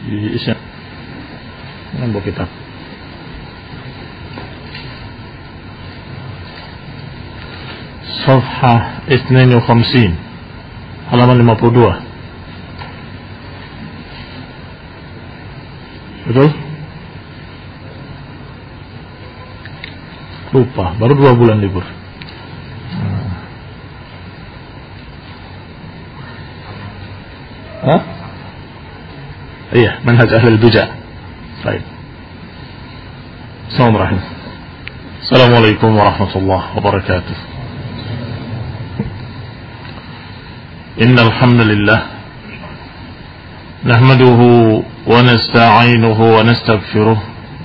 Isya. Nambah kitab. Safhah 52 halaman 52. Betul? Lupa, baru 2 bulan libur. Hah? Iya, manhaj ahlul bid'ah. Baik. Assalamualaikum warahmatullahi wabarakatuh. Innal hamdalillah nahmaduhu wa nasta'inuhu wa nastaghfiruh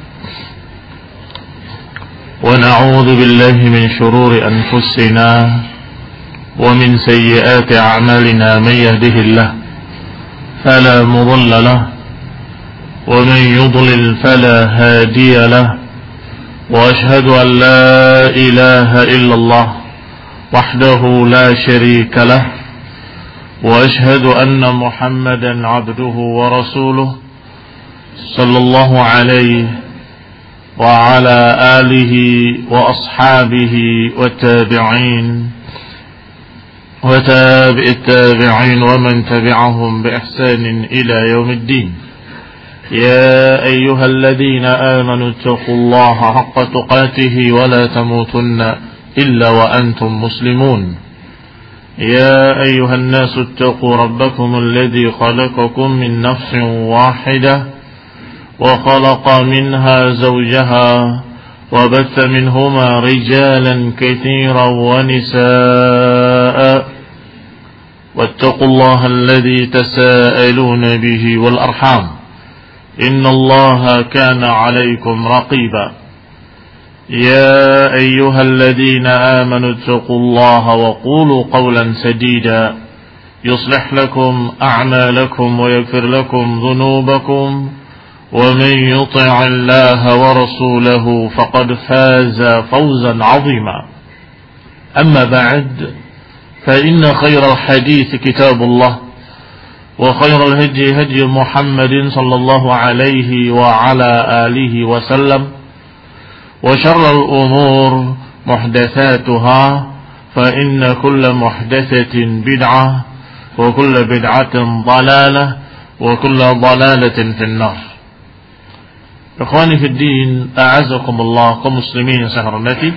wa na'udzu billahi min shururi anfusina wa min sayyiati a'malina man yahdihillahu فلا مضل له ومن يضلل فلا هادي له وأشهد أن لا إله إلا الله وحده لا شريك له وأشهد أن محمدا عبده ورسوله صلى الله عليه وعلى آله وأصحابه والتابعين وتابع التابعين ومن تبعهم بإحسان إلى يوم الدين. يا أيها الذين آمنوا اتقوا الله حق تقاته ولا تموتن إلا وأنتم مسلمون. يا أيها الناس اتقوا ربكم الذي خلقكم من نفس واحدة وخلق منها زوجها وبث منهما رجالا كثيرا ونساء واتقوا الله الذي تساءلون به والأرحام إن الله كان عليكم رقيبا. يا أيها الذين آمنوا اتقوا الله وقولوا قولا سديدا يصلح لكم أعمالكم ويغفر لكم ذنوبكم ومن يطع الله ورسوله فقد فاز فوزا عظيما. أما بعد فإن خير الحديث كتاب الله وخير الهدي هدي محمد صلى الله عليه وعلى آله وسلم وشر الأمور محدثاتها فإن كل محدثة بدعة وكل بدعة ضلالة وكل ضلالة في النار. Ikhwani fi din, a'azakumullah, kaum muslimin yang saya hormati.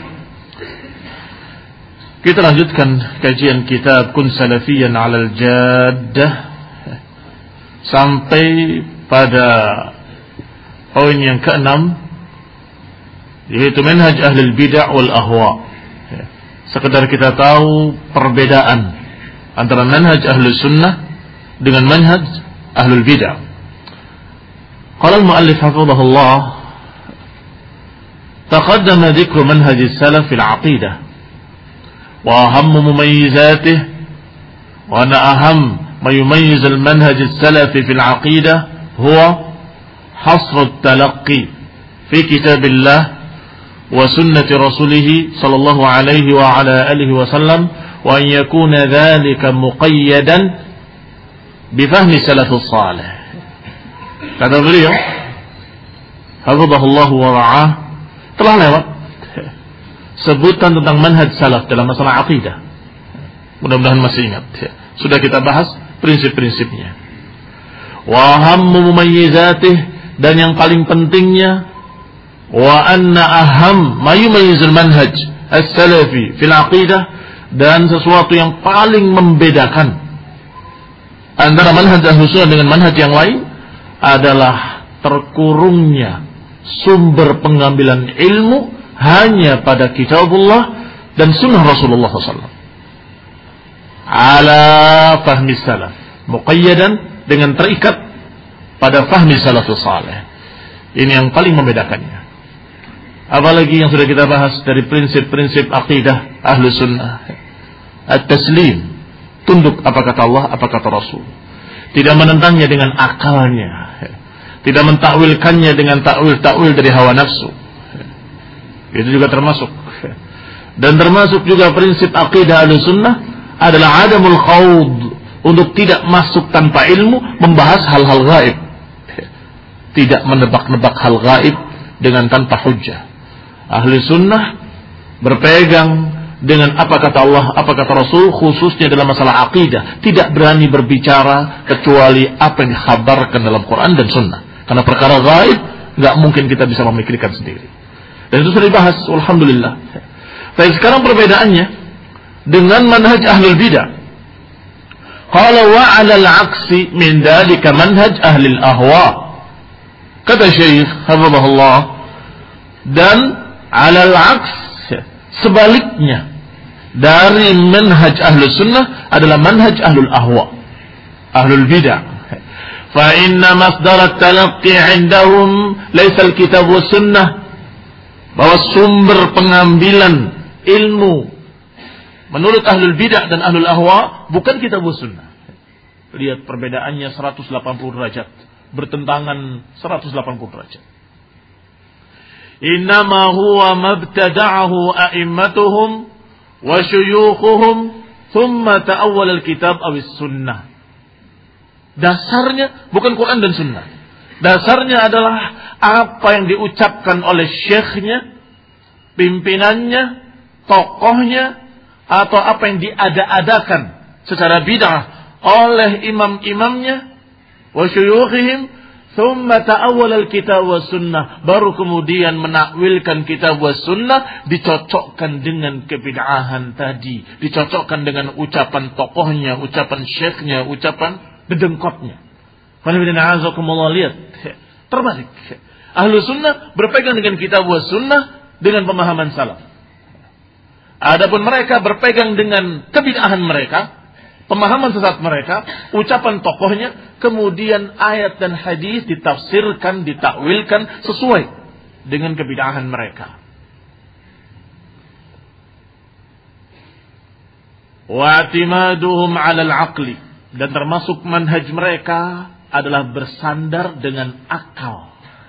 Kita lanjutkan kajian kitab Kun Salafiyan 'alal Jaddah sampai pada poin yang ke-6, yaitu manhaj ahlul bid'ah wal ahwa. Sekedar kita tahu perbedaan antara manhaj ahlus sunnah dengan manhaj ahlul bid'ah. Qala al-mu'allif hafizahullah, taqaddama dhikru manhaj as-salaf fil 'aqidah wa ahammu mumayyizatihi wa anna aham ma yumayyiz al-manhaj as-salafi fil 'aqidah huwa hasr at-talaqqi fi kitabillah wa sunnati rasulih sallallahu alaihi wa ala alihi wa sallam wa an yakuna dhalika muqayyadan bi fahmi salafus salih. Kata beliau, hafizahullah wa ra'ah, telah lewat sebutan tentang manhaj salaf dalam masalah aqidah. Mudah-mudahan masih ingat. Sudah kita bahas prinsip-prinsipnya. Wa ahammu mumayyizatih, dan yang paling pentingnya, wa anna aham ma yumayyizul manhaj as-salafi fil aqidah, dan sesuatu yang paling membedakan antara manhaj ahlus sunnah dengan manhaj yang lain adalah terkurungnya sumber pengambilan ilmu hanya pada kitabullah dan sunnah Rasulullah SAW. Ala fahmi salaf, muqayyadan, dengan terikat pada fahmi salafus salih. Ini yang paling membedakannya. Apalagi yang sudah kita bahas dari prinsip-prinsip akidah ahlu sunnah. At-taslim, tunduk apa kata Allah, apa kata Rasul. Tidak menentangnya dengan akalnya, tidak mentakwilkannya dengan takwil-takwil dari hawa nafsu. Itu juga termasuk. Dan termasuk juga prinsip akidah Ahlussunnah adalah adamul khawd, untuk tidak masuk tanpa ilmu membahas hal-hal gaib. tidak menebak-nebak hal gaib dengan tanpa hujjah. Ahli sunnah berpegang dengan apa kata Allah, apa kata Rasul, khususnya dalam masalah akidah. Tidak berani berbicara kecuali apa yang dikhabarkan dalam Quran dan Sunnah. Karena perkara gaib nggak mungkin kita bisa memikirkan sendiri. Dan itu sudah dibahas, alhamdulillah. Tapi sekarang perbedaannya dengan manhaj ahlul bidah. Qala wa 'ala al-'aksi min dalika manhaj ahli al-ahwa. Kata Syekh hafizahullah, dan 'ala al-'aks, sebaliknya dari manhaj ahlus sunnah adalah manhaj ahlul ahwa, ahlul bidah. Fa inna masdar at-talaqqi 'indahum laysa al-kitab was sunnah, bahwa sumber pengambilan ilmu menurut ahlul bidah dan ahlul ahwa bukan kitab was sunnah. Lihat perbedaannya 180 derajat, bertentangan 180 derajat. Innama huwa mabtada'ahu a'immatuhum wa syuyukhuhum thumma ta'awwal al-kitab awis sunnah. Dasarnya bukan Quran dan sunnah. Dasarnya adalah apa yang diucapkan oleh syekhnya, pimpinannya, tokohnya, atau apa yang diada-adakan secara bid'ah oleh imam-imamnya, wa syuyukhihim, thumma ta'awwal al-kitab was sunnah, baru kemudian menakwilkan kitab was sunnah, dicocokkan dengan kebid'ahan tadi, dicocokkan dengan ucapan tokohnya, ucapan syekhnya, ucapan dedengkotnya. Lihat, terbalik. Ahlu sunnah berpegang dengan kitab was sunnah dengan pemahaman salaf. Adapun mereka berpegang dengan kebid'ahan mereka, pemahaman sesat mereka, ucapan tokohnya, kemudian ayat dan hadis ditafsirkan, ditakwilkan sesuai dengan kebid'ahan mereka. Wa i'timaduhum 'ala al-'aqli, dan termasuk manhaj mereka adalah bersandar dengan akal.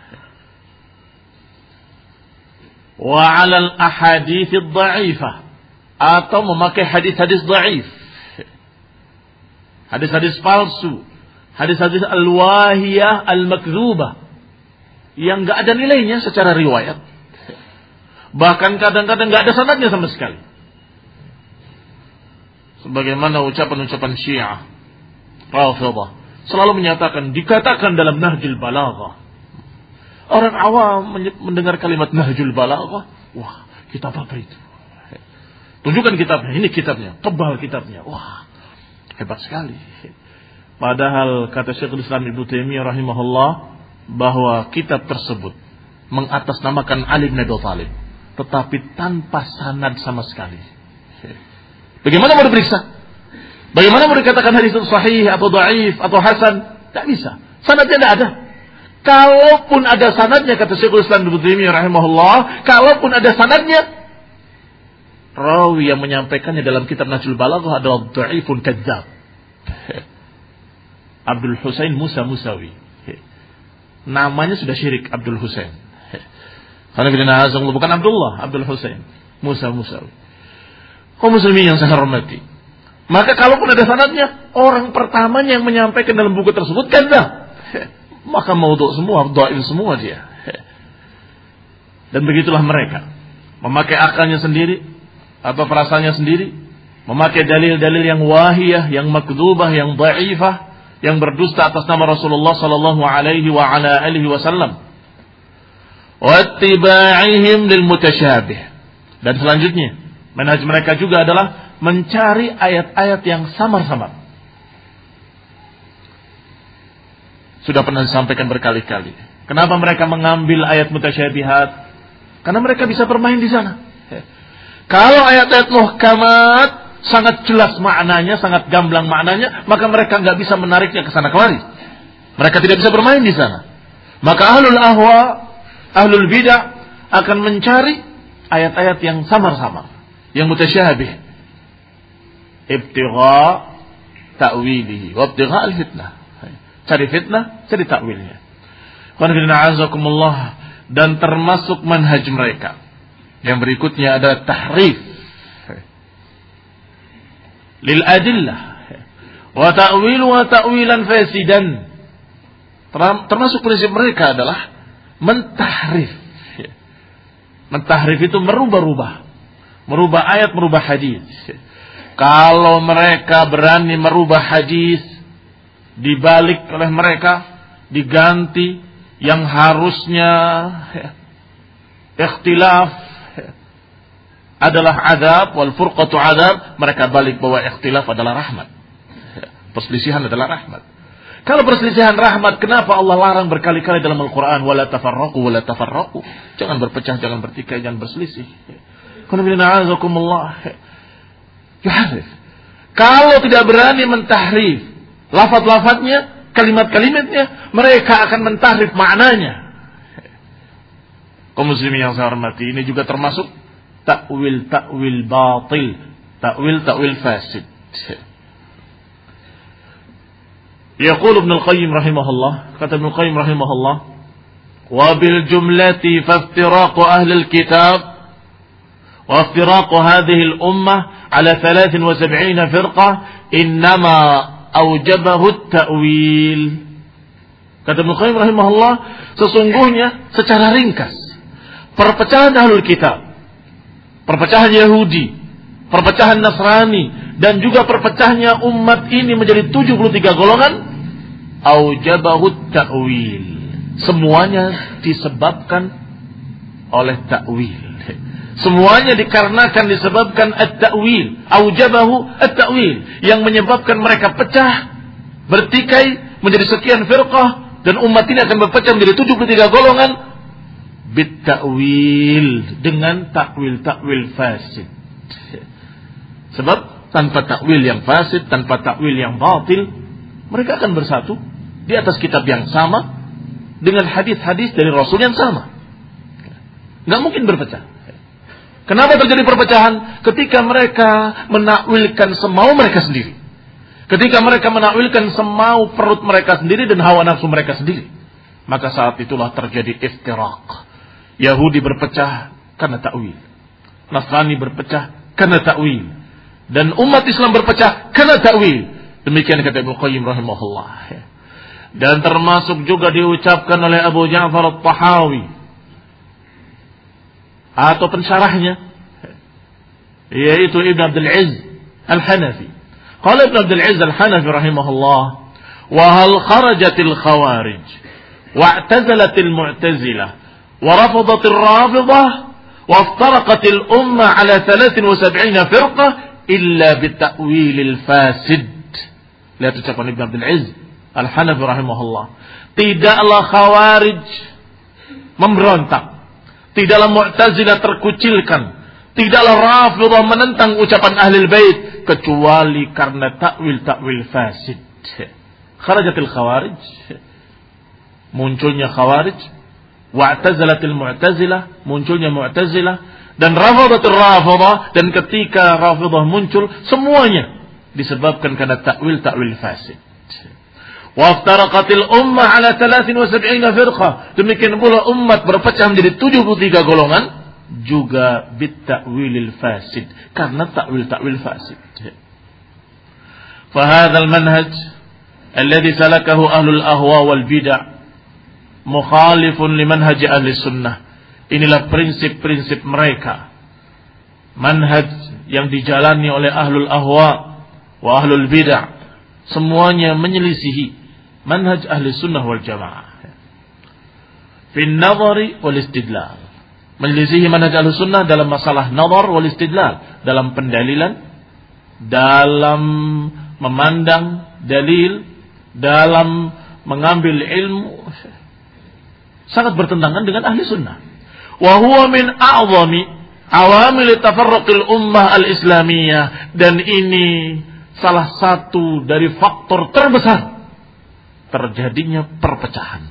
Wa 'ala al-ahadits ad-dha'ifah, atau memakai hadis-hadis dhaif. Hadis-hadis palsu, hadis-hadis al-wahiyah, al-makdzubah, yang enggak ada nilainya secara riwayat. Bahkan kadang-kadang enggak ada sanadnya sama sekali. Sebagaimana ucapan-ucapan Syiah, Rafidhah, selalu menyatakan, dikatakan dalam Nahjul Balaghah. Orang awam mendengar kalimat Nahjul Balaghah, wah, kitab apa itu? Tunjukkan kitabnya, ini kitabnya, tebal kitabnya. Wah, hebat sekali. Padahal kata Syekhul Islam Ibnu Taimiyah rahimahullah bahwa kitab tersebut mengatasnamakan Ali bin Abi Thalib, tetapi tanpa sanad sama sekali. Bagaimana mau diperiksa? Bagaimana mau dikatakan hadis itu sahih atau dhaif atau hasan? Tak bisa. Sanadnya tidak ada. Kalaupun ada sanadnya, kata Syekhul Islam Ibnu Taimiyah rahimahullah, kalaupun ada sanadnya, rawi yang menyampaikannya dalam kitab Nahjul Balaghah adalah dhaifun kadzdzab. Abdul Husain Musa Musawi. Namanya sudah syirik, Abdul Husain. Karena bukan Abdullah, Abdul Husain Musa Musawi. Kaum muslimin yang saya hormati, maka kalaupun ada sanadnya, orang pertamanya yang menyampaikan dalam buku tersebut kadzdzab, maka maudhu semua, dhaif semua dia. Dan begitulah mereka memakai akalnya sendiri atau perasaannya sendiri, memakai dalil-dalil yang wahiyah, yang makdzubah, yang dhaifah, yang berdusta atas nama Rasulullah sallallahu alaihi wa ala alihi wasallam. Wa ittiba'ihim lil mutasyabih. Dan selanjutnya, manhaj mereka juga adalah mencari ayat-ayat yang samar-samar. Sudah pernah disampaikan berkali-kali. Kenapa mereka mengambil ayat mutasyabihat? Karena mereka bisa bermain di sana. Kalau ayat-ayat muhkamat sangat jelas maknanya, sangat gamblang maknanya, maka mereka nggak bisa menariknya ke sana kemari. Mereka tidak bisa bermain di sana. Maka ahlul ahwa, ahlul bidah akan mencari ayat-ayat yang samar-samar, yang mutasyabih. Ibtigha ta'wilihi wa ibtigha al-fitnah. Cari fitnah, cari takwilnya. Dan termasuk manhaj mereka yang berikutnya adalah tahrif lil adillah wa ta'wilan fasidan. Termasuk prinsip mereka adalah mentahrif. Mentahrif itu merubah-rubah. Merubah ayat, merubah hadis. Kalau mereka berani merubah hadis, dibalik oleh mereka, diganti yang harusnya ikhtilaf adalah adab, wal furqatu adab, mereka balik bahwa ikhtilaf adalah rahmat. Perselisihan adalah rahmat. Kalau perselisihan rahmat, kenapa Allah larang berkali-kali dalam Al-Quran, wala tafarraqu, wala tafarraqu. Jangan berpecah, jangan bertikai, jangan berselisih. Yuharif. Kalau tidak berani mentahrif lafaz-lafaznya, kalimat-kalimatnya, mereka akan mentahrif maknanya. Kaum muslimin yang saya hormati, ini juga termasuk ta'wil batil, ta'wil fasid. Yaqul Ibnu Al-Qayyim rahimahullah, kata Ibnu Al-Qayyim rahimahullah, wa bil jumlati faftiraqu ahli al-kitab wa iftiraqu hadhihi al-ummah ala 73 firqah innama awjabahu at-ta'wil. Kata Ibnu Al-Qayyim rahimahullah, sesungguhnya secara ringkas perpecahan ahlul kitab, perpecahan Yahudi, perpecahan Nasrani, dan juga perpecahannya umat ini menjadi 73 golongan, aujabahu ta'wil. Semuanya disebabkan oleh ta'wil. Semuanya dikarenakan disebabkan at-ta'wil. Aujabahu at-ta'wil. Yang menyebabkan mereka pecah, bertikai, menjadi sekian firqah, dan umat ini akan berpecah menjadi 73 golongan, bit-ta'wil, dengan ta'wil fasid. Sebab tanpa takwil yang fasid, tanpa takwil yang batil, mereka akan bersatu di atas kitab yang sama dengan hadis-hadis dari Rasul yang sama. Nggak mungkin berpecah. Kenapa terjadi perpecahan? Ketika mereka menakwilkan semau mereka sendiri. Ketika mereka menakwilkan semau perut mereka sendiri dan hawa nafsu mereka sendiri. Maka saat itulah terjadi iftiraq. Yahudi berpecah karena takwil. Nasrani berpecah karena takwil. Dan umat Islam berpecah karena ta'wil. Demikian kata Ibnu Qayyim rahimahullah. Dan termasuk juga diucapkan oleh Abu Ja'far At-Tahawi atau pensyarahnya, yaitu Ibn Abdul Izz Al-Hanafi. Qala Ibn Abdul Izz Al-Hanafi rahimahullah, wa hal kharajatil khawarij wa'tazalatil mu'tazilah wa rafadatil rafidah wa iftaraqatil ummah ala 73 firqah illa bita'wilil fasid. Lihat ucapan Ibn Abdul Izz Al-Hanafi rahimahullah. Tidaklah Khawarij memberontak, tidaklah Mu'tazilah terkucilkan, tidaklah Rafidah menentang ucapan Ahlul Bait kecuali karena ta'wil fasid. Kharajatil Khawarij, munculnya Khawarij, wa'tazalatil Mu'tazilah, munculnya Mu'tazilah, dan Rafadatul Rafadah, dan ketika Rafadah muncul, semuanya disebabkan karena ta'wil fasid. Waftaraqatil ummah ala 73 firqah. Demikian pula umat berpecah menjadi 73 golongan, juga bitta'wilil fasid, karena ta'wil fasid. Fahadzal manhaj alladhi salakahu ahlul ahwa wal bid'ah mukhalifun limanhaj ahli sunnah. Inilah prinsip-prinsip mereka. Manhaj yang dijalani oleh ahlul ahwa wa ahlul bid'ah, semuanya menyelisihi manhaj ahli sunnah wal jamaah. Fin nadhari wal istidlal. Menyelisihi manhaj ahli sunnah dalam masalah nadhar wal istidlal, dalam pendalilan, dalam memandang dalil, dalam mengambil ilmu, sangat bertentangan dengan ahli sunnah. Wa huwa min a'zami awamil tafarruqil ummah al-islamiyah, dan ini salah satu dari faktor terbesar terjadinya perpecahan.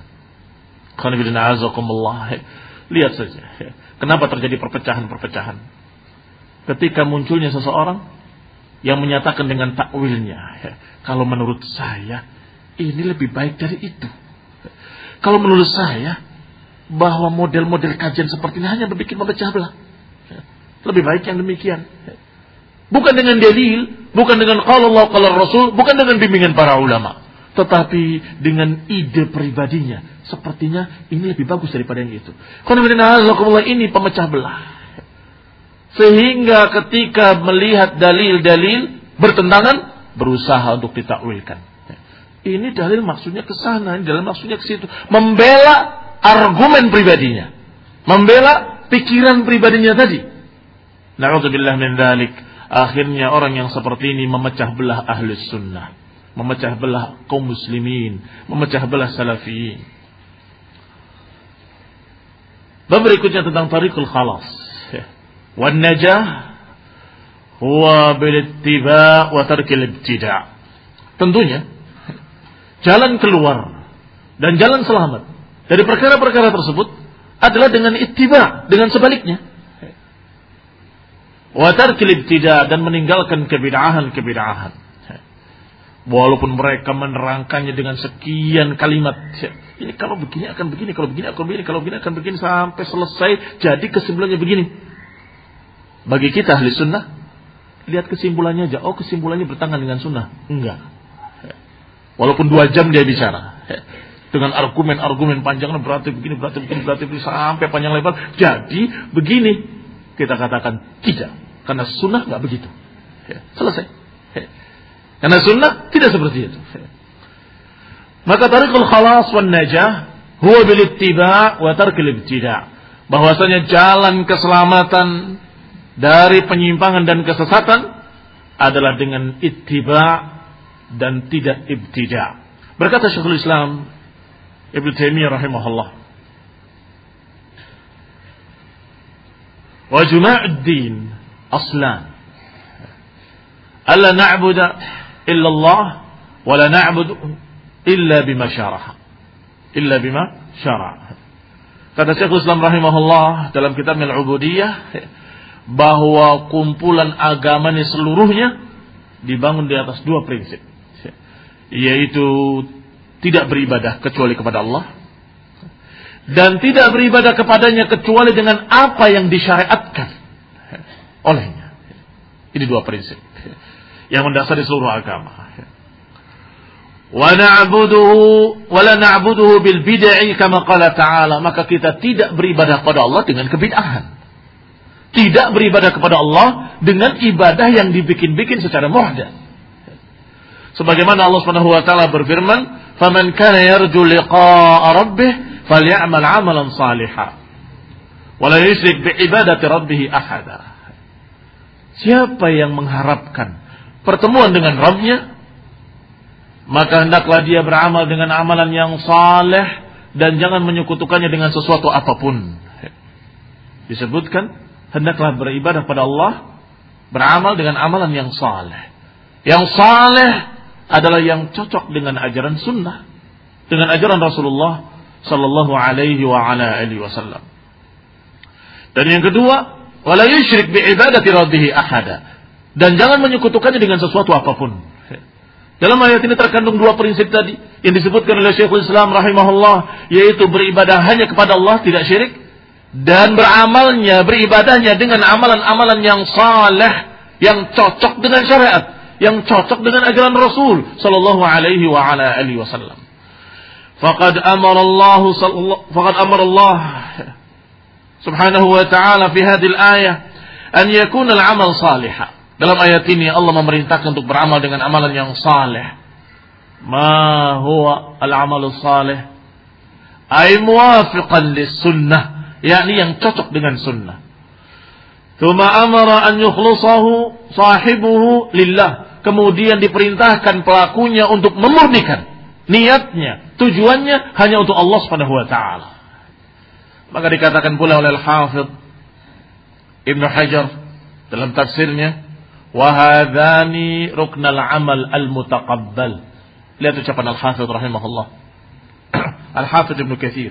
Lihat saja kenapa terjadi perpecahan-perpecahan. Ketika munculnya seseorang yang menyatakan dengan takwilnya, kalau menurut saya ini lebih baik dari itu. Kalau menurut saya bahwa model-model kajian seperti ini hanya bikin memecah belah. Lebih baik yang demikian. Bukan dengan dalil, bukan dengan qala Allah qala Rasul, bukan dengan bimbingan para ulama, tetapi dengan ide pribadinya, sepertinya ini lebih bagus daripada yang itu. Ini pemecah belah. Sehingga ketika melihat dalil-dalil bertentangan, berusaha untuk ditakwilkan. Ini dalil maksudnya ke sana, ini dalil maksudnya ke situ. Membela argumen pribadinya, membela pikiran pribadinya tadi. Na'udzubillah min dzalik. Akhirnya orang yang seperti ini memecah belah ahlus sunnah, memecah belah kaum muslimin, memecah belah salafiyin. Bab berikutnya tentang tariqul khalas. Wan najah huwa bil ittiba' wa tarkil ibtida'. Tentunya jalan keluar dan jalan selamat dari perkara-perkara tersebut adalah dengan ittiba', dengan sebaliknya. Wa tarkil ibtida', dan meninggalkan kebid'ahan-kebid'ahan. Walaupun mereka menerangkannya dengan sekian kalimat. Ini kalau begini akan begini, kalau begini akan begini, kalau begini akan begini, sampai selesai jadi kesimpulannya begini. Bagi kita ahli sunnah, lihat kesimpulannya aja. Oh, kesimpulannya bertentangan dengan sunnah. Enggak. Walaupun 2 jam dia bicara, dengan argumen-argumen panjangnya, berarti begini, berarti begini, berarti begini, sampai panjang lebar. Jadi begini, kita katakan tidak, karena sunnah nggak begitu. Selesai. Karena sunnah tidak seperti itu. Maka tariqul khalas wan najah huwa bil ittiba' wa tarkil ibtida'. Bahwasanya jalan keselamatan dari penyimpangan dan kesesatan adalah dengan ittiba' dan tidak ibtida'. Berkata Syekhul Islam Ibnu Taimiyah rahimahullah, wa juma'ud din aslan alla na'budu illa Allah wa la na'budu illa bima syara'a. Illa bima syara'a. Kata Syekhul Islam rahimahullah dalam kitab Al-Ubudiyah, bahwa kumpulan agamanya seluruhnya dibangun di atas 2 prinsip, yaitu tidak beribadah kecuali kepada Allah dan tidak beribadah kepadanya kecuali dengan apa yang disyariatkan olehnya. Ini 2 prinsip yang mendasari seluruh agama. Wa na'buduhu wa la na'buduhu bil bid'i kama qala ta'ala. Maka kita tidak beribadah kepada Allah dengan kebid'ahan. Tidak beribadah kepada Allah dengan ibadah yang dibikin-bikin secara muhdath. Sebagaimana Allah Subhanahu wa taala berfirman, "Faman kana yarju liqa'a rabbih falyamal 'amalan shalihan wa la yusyrik bi ibadati rabbih ahada." Siapa yang mengharapkan pertemuan dengan Rabb-Nya, maka hendaklah dia beramal dengan amalan yang saleh dan jangan menyekutukannya dengan sesuatu apapun. Disebutkan hendaklah beribadah pada Allah, beramal dengan amalan yang saleh. Yang saleh adalah yang cocok dengan ajaran sunnah, dengan ajaran Rasulullah sallallahu alaihi wa ala alihi wasallam. Dan yang kedua, wala yusyrik bi ibadati rabbih ahada, dan jangan menyekutukannya dengan sesuatu apapun. Dalam ayat ini terkandung 2 prinsip tadi yang disebutkan oleh Syekhul Islam rahimahullah, yaitu beribadah hanya kepada Allah, tidak syirik, dan beribadahnya dengan amalan-amalan yang saleh, yang cocok dengan syariat, yang cocok dengan ajaran Rasul sallallahu alaihi wa ala alihi wasallam. Faqad amara Allah subhanahu wa ta'ala fi hadhihi al-ayah an yakuna al-amal salihan. Dalam ayat ini Allah memerintahkan untuk beramal dengan amalan yang saleh. Ma huwa al-amalu salih? Ay muwafiqan lis-sunnah, yakni yang cocok dengan sunnah. Tsumma amara an yukhlisahu sahibuhu lillah. Kemudian diperintahkan pelakunya untuk memurnikan niatnya, tujuannya hanya untuk Allah Subhanahu wa taala. Maka dikatakan pula oleh Al-Hafidz Ibnu Hajar dalam tafsirnya, wa hadzani ruknal amal al-mutaqabbal. Lihat ucapan Al-Hafidz rahimahullah. Al-Hafidz Ibnu Katsir.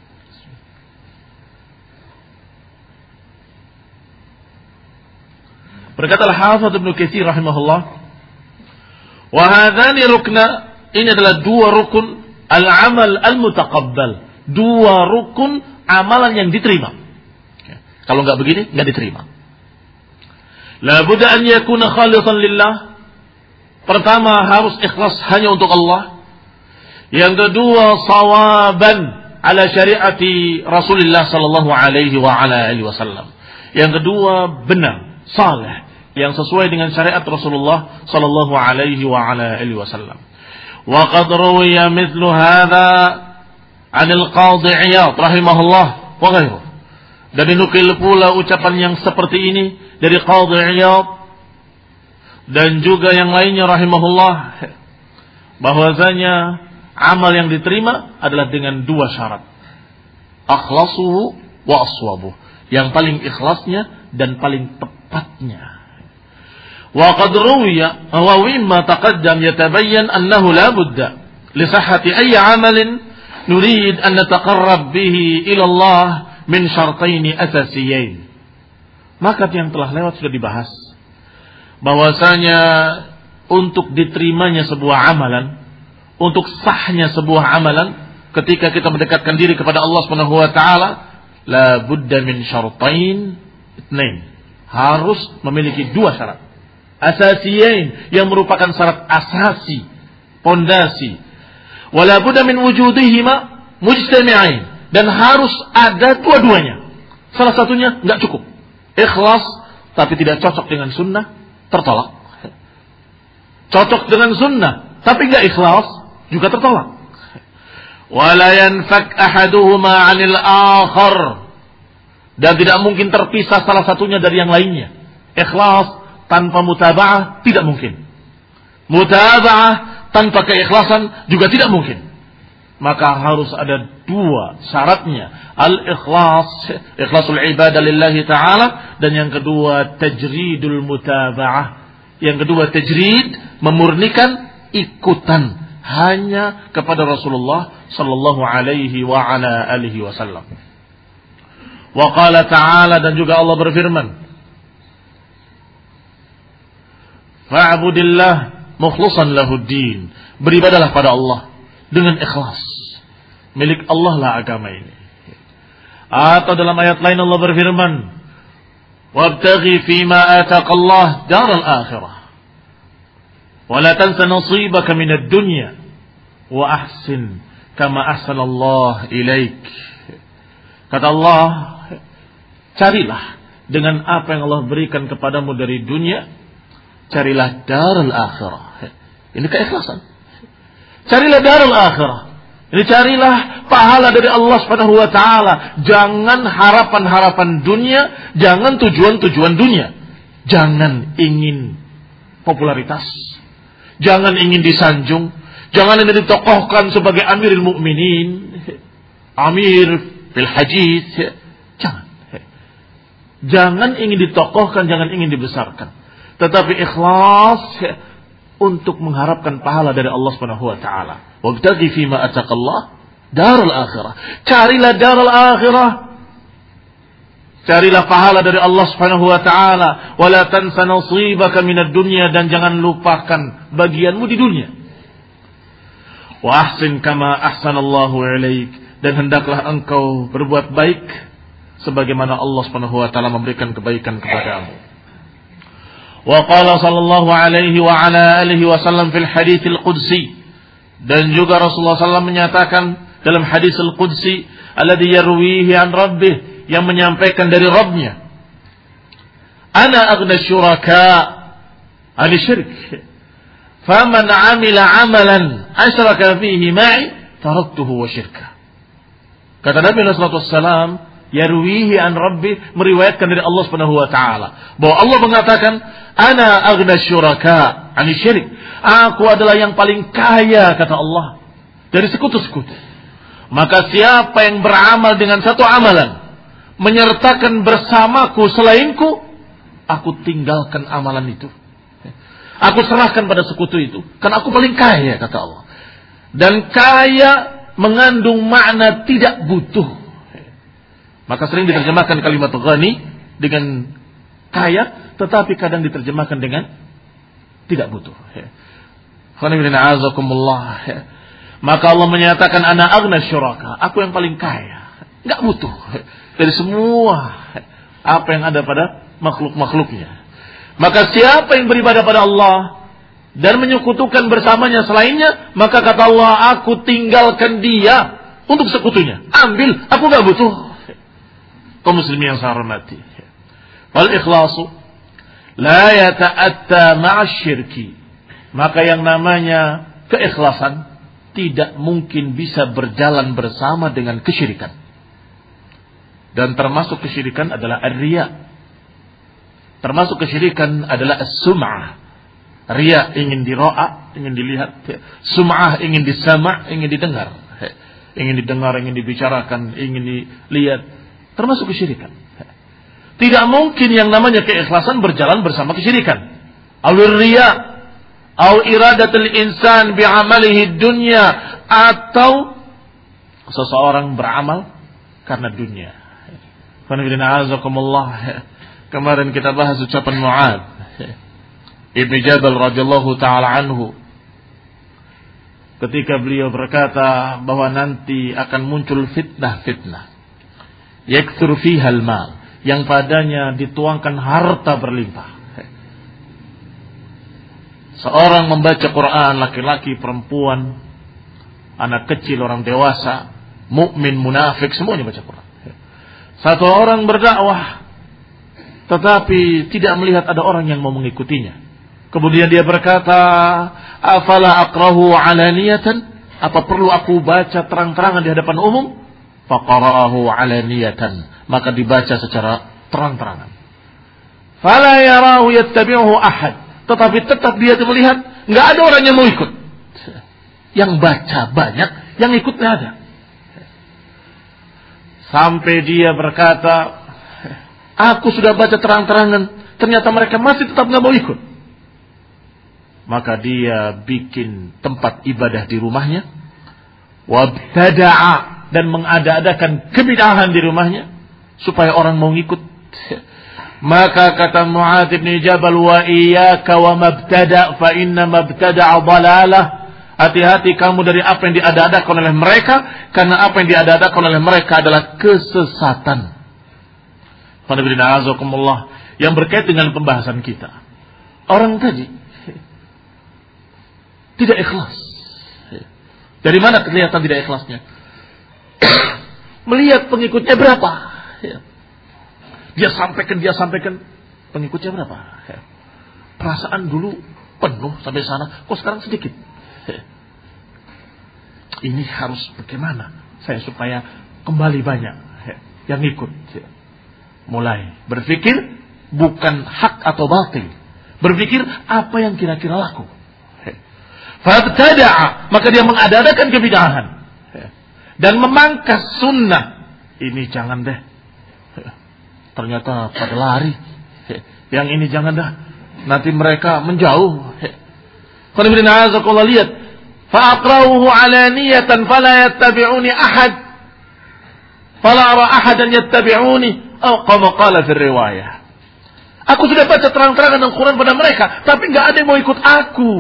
Berkata Al-Hafidz Ibnu Katsir rahimahullah, wa hadzani rukna, ini adalah 2 rukun al-amal al-mutaqabbal, 2 rukun amalan yang diterima. Kalau enggak begini, enggak diterima. La budda an yakuna khalisan lillah. Pertama harus ikhlas hanya untuk Allah. Yang kedua, sawaban ala syariati Rasulullah sallallahu alaihi wa ala alihi wasallam. Yang kedua, benar, saleh, yang sesuai dengan syariat Rasulullah sallallahu alaihi wa ala alihi wasallam. Wa qad ruwiya mithlu hadza 'anil Qadhi Iyad rahimahullah wa ghairuh. Dan dinukil pula ucapan yang seperti ini dari Qadhi Iyad dan juga yang lainnya rahimahullah, bahwasanya amal yang diterima adalah dengan dua syarat. Akhlasuhu wa aswabuh. Yang paling ikhlasnya dan paling tepatnya. Wa qad ruwiya wa mimma taqaddam yatabayyan annahu la budda li sihhati ayyi 'amalin nurid an nataqarrab bihi ila Allah min syartaini asasiyain. Maka yang telah lewat sudah dibahas bahwasanya untuk diterimanya sebuah amalan, untuk sahnya sebuah amalan, ketika kita mendekatkan diri kepada Allah Subhanahu wa taala, la budda min syartain itsnain. Harus memiliki dua syarat. Asasiyain, yang merupakan syarat asasi, pondasi. Wala budda min wujudihima mujtami'ain, dan harus ada dua-duanya. Salah satunya enggak cukup. Ikhlas tapi tidak cocok dengan sunnah, tertolak. Cocok dengan sunnah tapi enggak ikhlas, juga tertolak. Wala yanfak ahaduhuma 'anil akhar, dan tidak mungkin terpisah salah satunya dari yang lainnya. Ikhlas tanpa mutaba'ah tidak mungkin. Mutaba'ah tanpa keikhlasan juga tidak mungkin. Maka harus ada dua syaratnya. Al-ikhlas, ikhlasul ibadah lillahi ta'ala, dan yang kedua tajridul mutaba'ah. Yang kedua tajrid, memurnikan ikutan hanya kepada Rasulullah sallallahu alaihi wa ala alihi wasallam. Wa qala ta'ala, dan juga Allah berfirman, fa'budillah mukhlishan lahuddin, beribadalah pada Allah dengan ikhlas. Milik Allah lah agama ini. Atau dalam ayat lain Allah berfirman, wabtaghi fima ataqallah daral akhirah wa la tansa nasibaka minad dunya wa ahsin kama ahsanallahu ilaik. Kata Allah, carilah dengan apa yang Allah berikan kepadamu dari dunia, carilah darul akhirah. Ini keikhlasan. Carilah darul akhirah. Ini carilah pahala dari Allah Subhanahu wa taala. Jangan harapan-harapan dunia, jangan tujuan-tujuan dunia. Jangan ingin popularitas. Jangan ingin disanjung. Jangan ingin ditokohkan sebagai Amirul Mukminin, Amir fil hadis. Jangan. Jangan ingin ditokohkan, jangan ingin dibesarkan. Tetapi ikhlas untuk mengharapkan pahala dari Allah Subhanahu wa taala. Wabtaghi fima ataqallah darul akhirah. Carilah darul akhirah. Carilah pahala dari Allah Subhanahu wa taala. Wala tansa nasibaka minad dunya, dan jangan lupakan bagianmu di dunia. Wa ahsin kama ahsanallahu ilaik, dan hendaklah engkau berbuat baik sebagaimana Allah Subhanahu wa taala memberikan kebaikan kepadamu. Wa qala sallallahu alaihi wa ala alihi wasallam fil haditsil qudsi, dan juga Rasulullah SAW menyatakan dalam hadis al-qudsi alladhi yarwihi an rabbih, yang menyampaikan dari Rabbnya, ana aghna syuraka an syirk faman amila amalan asyraka fihi ma'i taraktuhu wa syirka. Kata Nabi sallallahu alaihi wasallam, yarwihi an rabbi, meriwayatkan dari Allah Subhanahu wa taala, bahwa Allah mengatakan, ana aghna syuraka an syirik, aku adalah yang paling kaya, kata Allah, dari sekutu-sekutu. Maka siapa yang beramal dengan satu amalan menyertakan bersamaku selainku, aku tinggalkan amalan itu. Aku serahkan pada sekutu itu, karena aku paling kaya, kata Allah. Dan kaya mengandung makna tidak butuh. Maka sering diterjemahkan kalimat ghani dengan kaya, tetapi kadang diterjemahkan dengan tidak butuh. Maka Allah menyatakan, ana aghna syuraka, aku yang paling kaya, enggak butuh dari semua apa yang ada pada makhluk-makhluknya. Maka siapa yang beribadah pada Allah dan menyekutukan bersamanya selainnya, maka kata Allah, aku tinggalkan dia untuk sekutunya. Ambil, aku gak butuh. Kaum muslimin yang saya hormati. Wal ikhlasu la yata'atta ma'asyirki. Maka yang namanya keikhlasan tidak mungkin bisa berjalan bersama dengan kesyirikan. Dan termasuk kesyirikan adalah ar-riya. Termasuk kesyirikan adalah as-sum'ah. Riya ingin diro'a, ingin dilihat. Sum'ah ingin disama', ingin didengar. Ingin didengar, ingin dibicarakan, ingin dilihat. Termasuk kesyirikan. Tidak mungkin yang namanya keikhlasan berjalan bersama kesyirikan. Awil riya, aw iradatul insan bi'amalihi dunya, atau seseorang beramal karena dunia. Kemarin kita bahas ucapan Mu'adz Ibn Jabal radhiyallahu taala anhu ketika beliau berkata bahwa nanti akan muncul fitnah-fitnah yaktsur fiha al-mal, yang padanya dituangkan harta berlimpah. Seorang membaca Quran, laki-laki, perempuan, anak kecil, orang dewasa, mukmin, munafik, semuanya baca Quran. Satu orang berdakwah tetapi tidak melihat ada orang yang mau mengikutinya. Kemudian dia berkata, afala aqrahu alaniyatan? Apa perlu aku baca terang-terangan di hadapan umum? Faqara'ahu alaniyatan. Maka dibaca secara terang-terangan. Fala yarahu yattabi'uhu ahad. Tetapi tetap dia melihat, nggak ada orang yang mau ikut. Yang baca banyak, yang ikut nggak ada. Sampai dia berkata, aku sudah baca terang-terangan, ternyata mereka masih tetap nggak mau ikut. Maka dia bikin tempat ibadah di rumahnya, wabtada'a, dan mengada-adakan kebid'ahan di rumahnya supaya orang mau ngikut. Maka kata Mu'adz bin Jabal, wa iyyaka wa mabtada' fa inna mabtada'a dhalalah. Hati-hati kamu dari apa yang diada-adakan oleh mereka, karena apa yang diada-adakan oleh mereka adalah kesesatan. Yang berkait dengan pembahasan kita, orang tadi tidak ikhlas. Dari mana kelihatan tidak ikhlasnya? Melihat pengikutnya berapa. Dia sampaikan, pengikutnya berapa. Perasaan dulu penuh sampai sana, kok sekarang sedikit. Ini harus bagaimana saya supaya kembali banyak yang ikut. Mulai berpikir bukan hak atau batil, berpikir apa yang kira-kira laku. Fabtada'a, maka dia mengada-adakan kebid'ahan dan memangkas sunnah. Ini jangan deh, ternyata pada lari. Yang ini jangan dah, nanti mereka menjauh. Kalau Allah lihat, fa'aqra'uhu alaniyatan fala yattabi'uni ahad, fala ara ahadan yattabi'uni, atau kama qala fi riwayah. Aku sudah baca terang-terangan Al-Quran pada mereka, tapi nggak ada yang mau ikut aku.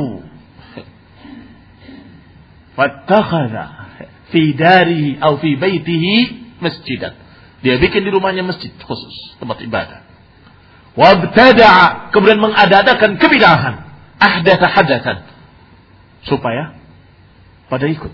Fattakhadha fi darihi aw fi baitihi masjidan. Dia bikin di rumahnya masjid khusus, tempat ibadah. Wabtada'a, kemudian mengada-adakan kebid'ahan, ahdatha hadatsan, supaya pada ikut.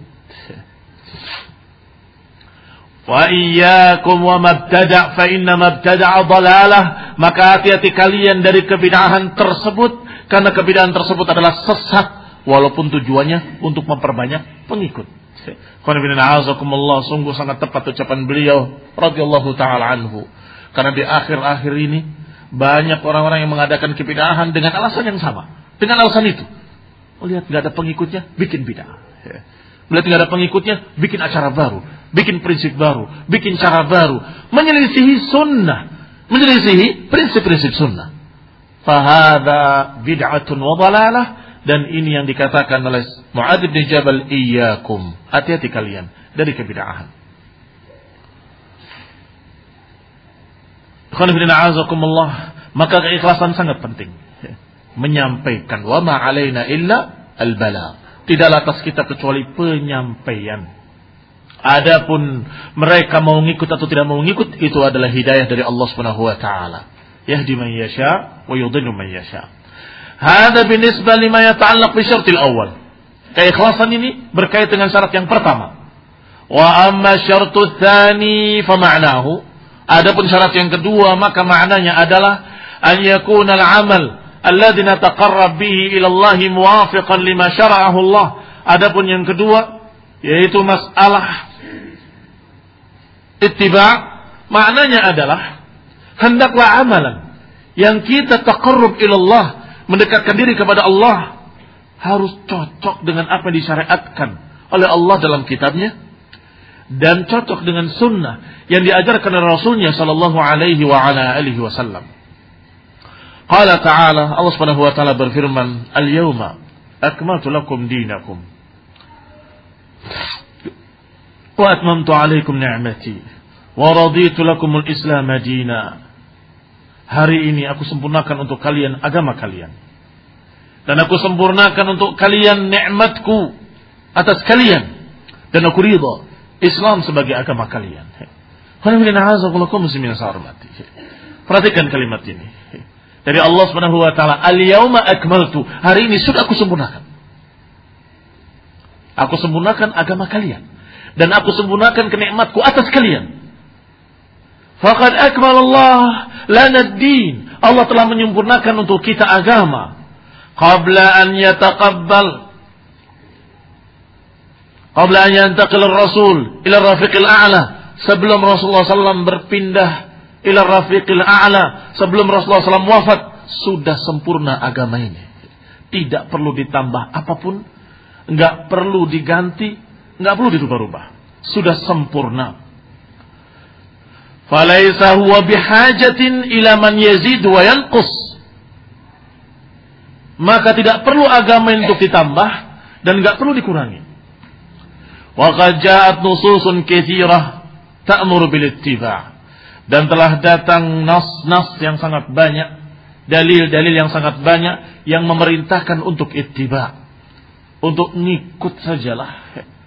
Wa iyyakum wa mabtada' fa inna mabtada'a dhalalah. Maka hati-hati kalian dari kebid'ahan tersebut, karena kebid'ahan tersebut adalah sesat, walaupun tujuannya untuk memperbanyak pengikut. Sungguh sangat tepat ucapan beliau radhiyallahu taala anhu. Karena di akhir-akhir ini banyak orang-orang yang mengadakan kebid'ahan dengan alasan yang sama. Dengan alasan itu, melihat nggak ada pengikutnya, bikin bid'ah. Melihat nggak ada pengikutnya, bikin acara baru, bikin prinsip baru, bikin cara baru, menyelisihi sunnah, menyelisihi prinsip-prinsip sunnah. Fahada bid'atun wa dhalalah. Dan ini yang dikatakan oleh Mu'adz bin Jabal, iyyakum, hati-hati kalian dari kebid'ahan. Maka keikhlasan sangat penting. Menyampaikan, wa ma 'alaina illa al-balagh. Tidaklah atas kita kecuali penyampaian. Adapun mereka mau ngikut atau tidak mau ngikut, itu adalah hidayah dari Allah Subhanahu wa taala. Yahdi man yasha wa yudhillu man yasha. Hada binisbah lima yata'allaq bi syartil awal. Keikhlasan ini berkait dengan syarat yang pertama. Wa amma syartu tsani fa ma'nahu. Adapun syarat yang kedua maka maknanya adalah an yakuna al-amal alladhi nataqarrab bihi ila Allah muwafiqan lima syara'ahu Allah. Adapun yang kedua yaitu masalah ittiba', maknanya adalah hendaklah amalan yang kita taqarrub ila Allah, mendekatkan diri kepada Allah, harus cocok dengan apa yang disyariatkan oleh Allah dalam kitabnya dan cocok dengan sunnah yang diajarkan oleh Rasulnya sallallahu alaihi wa ala alihi wasallam. Qala ta'ala, Allah Subhanahu wa taala berfirman, "Al-yauma akmaltu lakum dinakum wa atmamtu 'alaikum ni'mati wa raditu lakumul Islam madina." Hari ini aku sempurnakan untuk kalian agama kalian, dan aku sempurnakan untuk kalian nikmatku atas kalian, dan aku ridha Islam sebagai agama kalian. Perhatikan kalimat ini dari Allah Subhanahu wa taala, "Al-yauma akmaltu." Hari ini sudah aku sempurnakan. Aku sempurnakan agama kalian dan aku sempurnakan kenikmatku atas kalian. Faqad akmalallah lana ad-din. Allah telah menyempurnakan untuk kita agama. Qabla an yantaqil ar-rasul ila ar-rafiqil a'la. Sebelum Rasulullah SAW berpindah ila ar-rafiqil a'la, sebelum Rasulullah SAW wafat, sudah sempurna agama ini. Tidak perlu ditambah apapun, enggak perlu diganti, enggak perlu dirubah-rubah. Sudah sempurna. Falaisa huwa bihajatin ila man yazid wa yanqus. Maka tidak perlu agama untuk ditambah dan enggak perlu dikurangi. Wa qad ja'at nususun katsirah ta'muru bil ittiba'. Dan telah datang nas-nas yang sangat banyak, dalil-dalil yang sangat banyak yang memerintahkan untuk ittiba', untuk ngikut sajalah.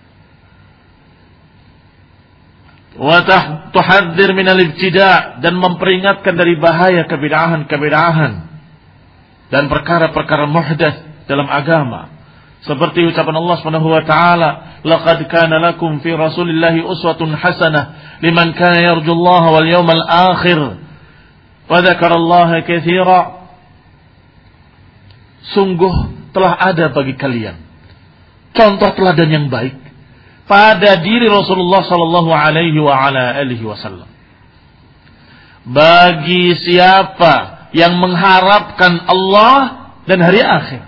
Wa tuhadzir minal ibtida', dan memperingatkan dari bahaya kebid'ahan dan perkara-perkara muhdats dalam agama, seperti ucapan Allah Subhanahu wa taala, laqad kana lakum fi rasulillahi uswatun hasanah liman kana yarjullaha wal yawmal akhir wa dzakarallaha katsira. Sungguh telah ada bagi kalian contoh teladan yang baik pada diri Rasulullah sallallahu alaihi wa ala alihi wasallam, bagi siapa yang mengharapkan Allah dan hari akhir.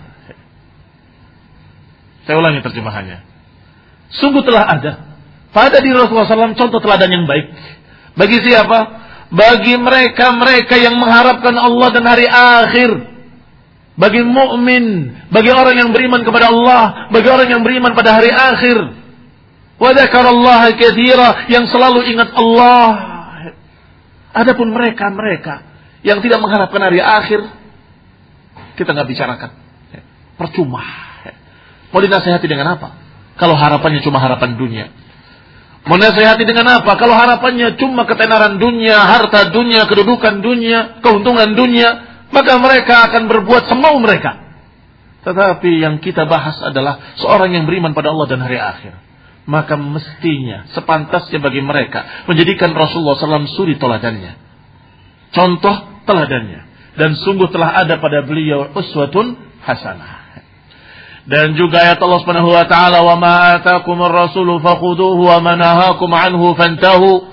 Saya ulangi terjemahannya. Sungguh telah ada pada diri Rasulullah SAW contoh teladan yang baik. Bagi siapa? Bagi mereka yang mengharapkan Allah dan hari akhir. Bagi mukmin, bagi orang yang beriman kepada Allah, bagi orang yang beriman pada hari akhir. Wa dzakarallaha katsira, yang selalu ingat Allah. Adapun mereka yang tidak mengharapkan hari akhir, kita enggak bicarakan. Percuma. Mau dinasihati dengan apa? Kalau harapannya cuma harapan dunia. Mau dinasihati dengan apa? Kalau harapannya cuma ketenaran dunia, harta dunia, kedudukan dunia, keuntungan dunia, maka mereka akan berbuat semau mereka. Tetapi yang kita bahas adalah seorang yang beriman pada Allah dan hari akhir. Maka mestinya, sepantasnya bagi mereka menjadikan Rasulullah SAW suri teladannya, contoh teladannya. Dan sungguh telah ada pada beliau uswatun hasanah. Dan juga ayat Allah Subhanahu wa taala, "Wa ma ataakumur rasulu fakhuduhu wa ma nahakum anhu fantahu."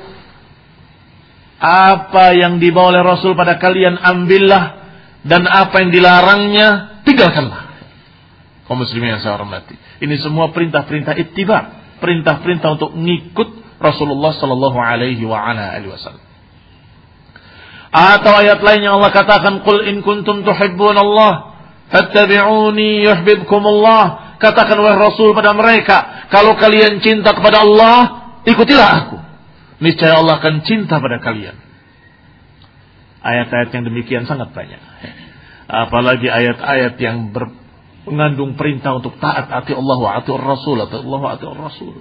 Apa yang dibawa oleh Rasul pada kalian ambillah, dan apa yang dilarangnya tinggalkanlah. Kaum muslimin yang saya hormati, ini semua perintah-perintah ittiba', perintah-perintah untuk ngikut Rasulullah sallallahu alaihi wa ala alihi wasallam. Atau ayat lain yang Allah katakan, "Qul in kuntum tuhibbunallah fattabi'uni yuhibbukumullah." Katakan wahai Rasul pada mereka, kalau kalian cinta kepada Allah, ikutilah aku. Niscaya Allah akan cinta pada kalian. Ayat-ayat yang demikian sangat banyak. Apalagi ayat-ayat yang mengandung perintah untuk taat, ati Allah wa ati Rasul, ati Allah wa ati Rasul.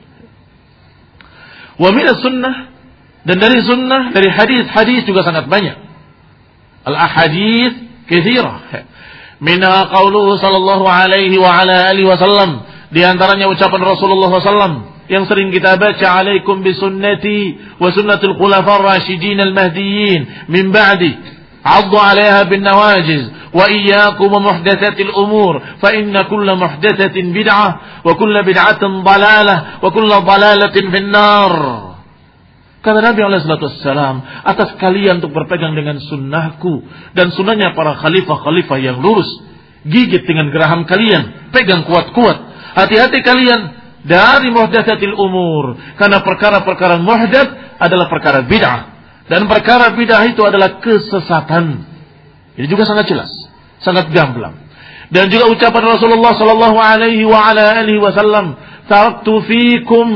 Wa min as-sunnah, dan dari sunnah, dari hadis juga sangat banyak. Al-ahadits katsirah. Minha qauluhu sallallahu alaihi wa ala alihi wasallam, di antaranya ucapan Rasulullah SAW yang sering kita baca, alaikum bisunnati wa sunnatul khulafar rasyidin al-mahdiyyin min ba'di, addu 'alaiha bin nawajiz wa iyyakum wa muhdatsatil umur fa inna kulla muhdatsatin bid'ah wa kulla bid'atin dhalalah wa kulla dhalalatin finnar. Kata Nabi SAW, atas kalian untuk berpegang dengan sunnahku dan sunnahnya para khalifah-khalifah yang lurus. Gigit dengan geraham kalian, pegang kuat-kuat. Hati-hati kalian dari muhdatsatil umur, karena perkara-perkara muhdats adalah perkara bid'ah, dan perkara bid'ah itu adalah kesesatan. Ini juga sangat jelas, sangat gamblang. Dan juga ucapan Rasulullah sallallahu alaihi wa ala alihi wasallam, taraktu fikum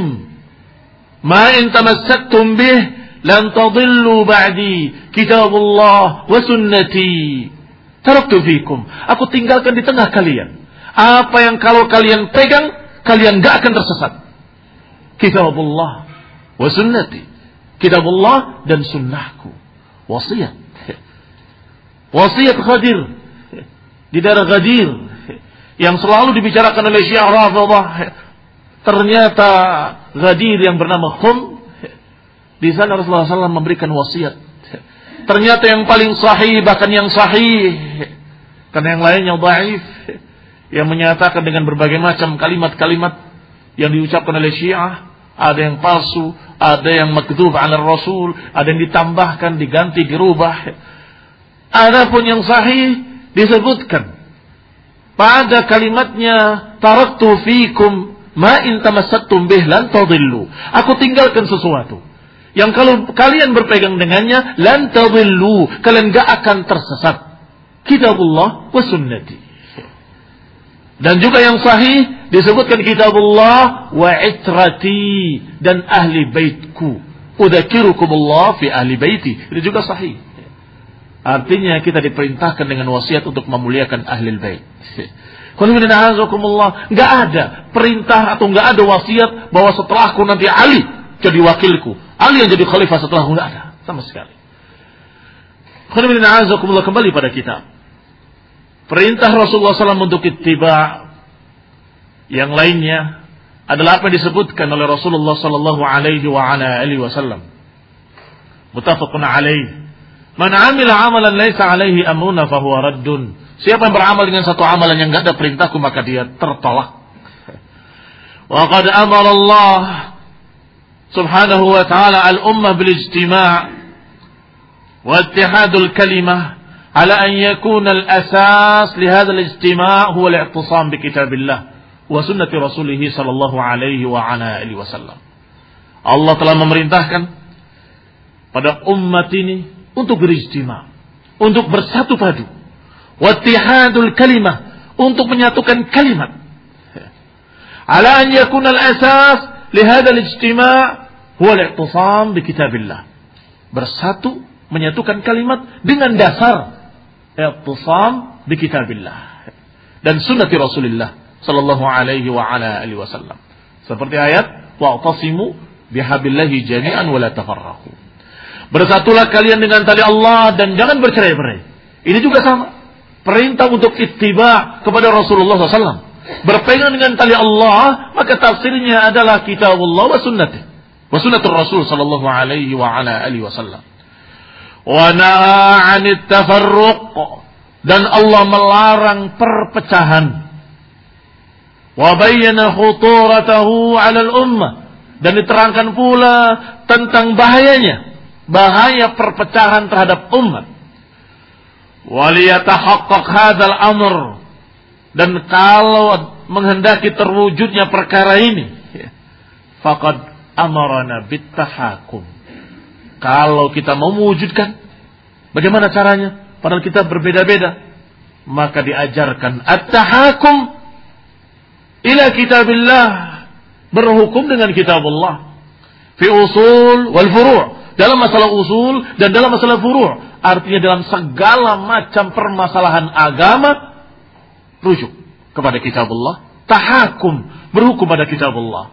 ma in tamassaktum bih lan tadillu ba'di kitabullah wa sunnati. Taraktu fikum, aku tinggalkan di tengah kalian apa yang kalau kalian pegang kalian enggak akan tersesat. Kitabullah wa sunnati, kitabullah dan sunnahku. Wasiat, wasiat Ghadir di daerah Ghadir yang selalu dibicarakan oleh Syiah Rafidhah. Ternyata Ghadir yang bernama Khum, di sana Rasulullah SAW memberikan wasiat. Ternyata yang paling sahih, bahkan yang sahih, karena yang lainnya dhaif, yang menyatakan dengan berbagai macam kalimat-kalimat yang diucapkan oleh Syiah, ada yang palsu, ada yang makdzub 'ala Rasul, ada yang ditambahkan, diganti, dirubah. Adapun yang sahih disebutkan pada kalimatnya, taraktu fikum ma in tamassaktum bih lan tadillu. Aku tinggalkan sesuatu yang kalau kalian berpegang dengannya lan tadillu, kalian enggak akan tersesat. Kitabullah wa sunnati. Dan juga yang sahih disebutkan kitabullah wa itrati, dan ahli baitku. Udzakirukumullah fi ahli baiti. Itu juga sahih. Artinya kita diperintahkan dengan wasiat untuk memuliakan ahli bait. Enggak ada perintah atau enggak ada wasiat bahwa setelahku nanti Ali jadi wakilku, Ali yang jadi khalifah setelahku, enggak ada sama sekali. Kembali pada kitab. Perintah Rasulullah SAW untuk ittiba yang lainnya adalah apa yang disebutkan oleh Rasulullah sallallahu alaihi wa ala alihi wasallam. Muttafaqun alaihi. Man 'amila 'amalan laisa 'alaihi amruna fa huwa raddun. Siapa yang beramal dengan satu amalan yang enggak ada perintahku, maka dia tertolak. Wa qad amara Allah subhanahu wa ta'ala al-ummah bil ijtima' wa ittihadul kalimah ala an yakuna al-asas li hadha al-ijtima' huwa al-i'tisam bi kitabillah wa sunnati rasulih sallallahu alaihi wa ala alihi wasallam. Allah telah memerintahkan pada umat ini untuk berijtima', untuk bersatu padu. Wattihadul kalimah, untuk menyatukan kalimat. Ala an yakuna al-asas li hadzal ijtima' huwa al-i'tisam bi kitabillah. Bersatu menyatukan kalimat dengan dasar i'tisam bi kitabillah dan sunnati Rasulullah sallallahu alaihi wa ala alihi wasallam. Seperti ayat wa'tasimu bihabillahi jami'an wa la tafarraqu. Bersatulah kalian dengan tali Allah dan jangan bercerai-berai. Ini juga sama. Perintah untuk ittiba kepada Rasulullah SAW. Berpegang dengan tali Allah, maka tafsirnya adalah kitabullah wa sunnati. Wa sunnatur Rasul sallallahu alaihi wa ala alihi wasallam. Wa naha 'anit tafarruq, dan Allah melarang perpecahan. Wa bayyana khuturatahu 'ala al-ummah, dan diterangkan pula tentang bahaya perpecahan terhadap umat. Waliyatahaqqaq hadzal amr, dan kalau menghendaki terwujudnya perkara ini, faqad amarana bittahakum. Kalau kita mau mewujudkan, bagaimana caranya? Padahal kita berbeda-beda, maka diajarkan at-tahakum ila kitabillah, berhukum dengan kitabullah fi usul wal furu', dalam masalah usul dan dalam masalah furu'. Artinya dalam segala macam permasalahan agama, rujuk kepada kitabullah. Tahakum, berhukum pada kitabullah.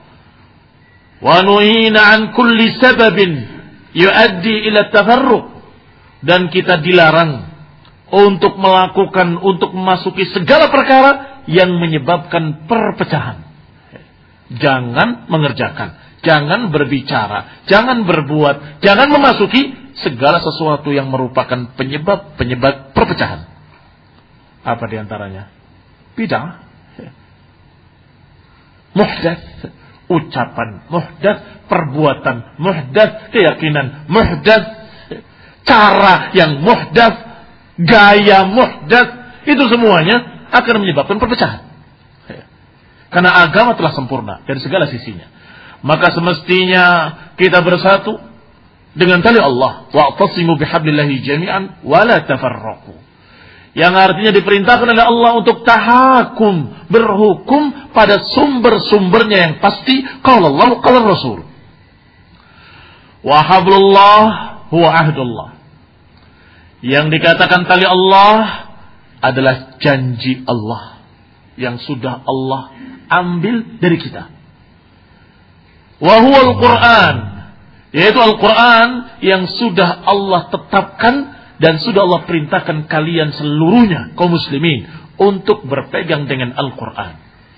Wa nuhina an kulli sababin yuaddi ila tafarruq, dan kita dilarang untuk memasuki segala perkara yang menyebabkan perpecahan. Jangan mengerjakan, jangan berbicara, jangan berbuat, jangan memasuki segala sesuatu yang merupakan penyebab perpecahan. Apa diantaranya? Bid'ah, muhdats, ucapan muhdats, perbuatan muhdats, keyakinan muhdats, cara yang muhdats, gaya muhdats, itu semuanya akan menyebabkan perpecahan. Karena agama telah sempurna dari segala sisinya. Maka semestinya kita bersatu dengan tali Allah. Wa'tasimu bihablillahi jami'an wa la tafarraqu. Yang artinya diperintahkan oleh Allah untuk tahakum, berhukum pada sumber-sumbernya yang pasti. Qala Allah, qala Rasul. Wa hablullah huwa ahdullah. Yang dikatakan tali Allah adalah janji Allah yang sudah Allah ambil dari kita. Wa huwa al-Quran, yaitu Al-Quran yang sudah Allah tetapkan dan sudah Allah perintahkan kalian seluruhnya kaum muslimin untuk berpegang dengan Al-Quran.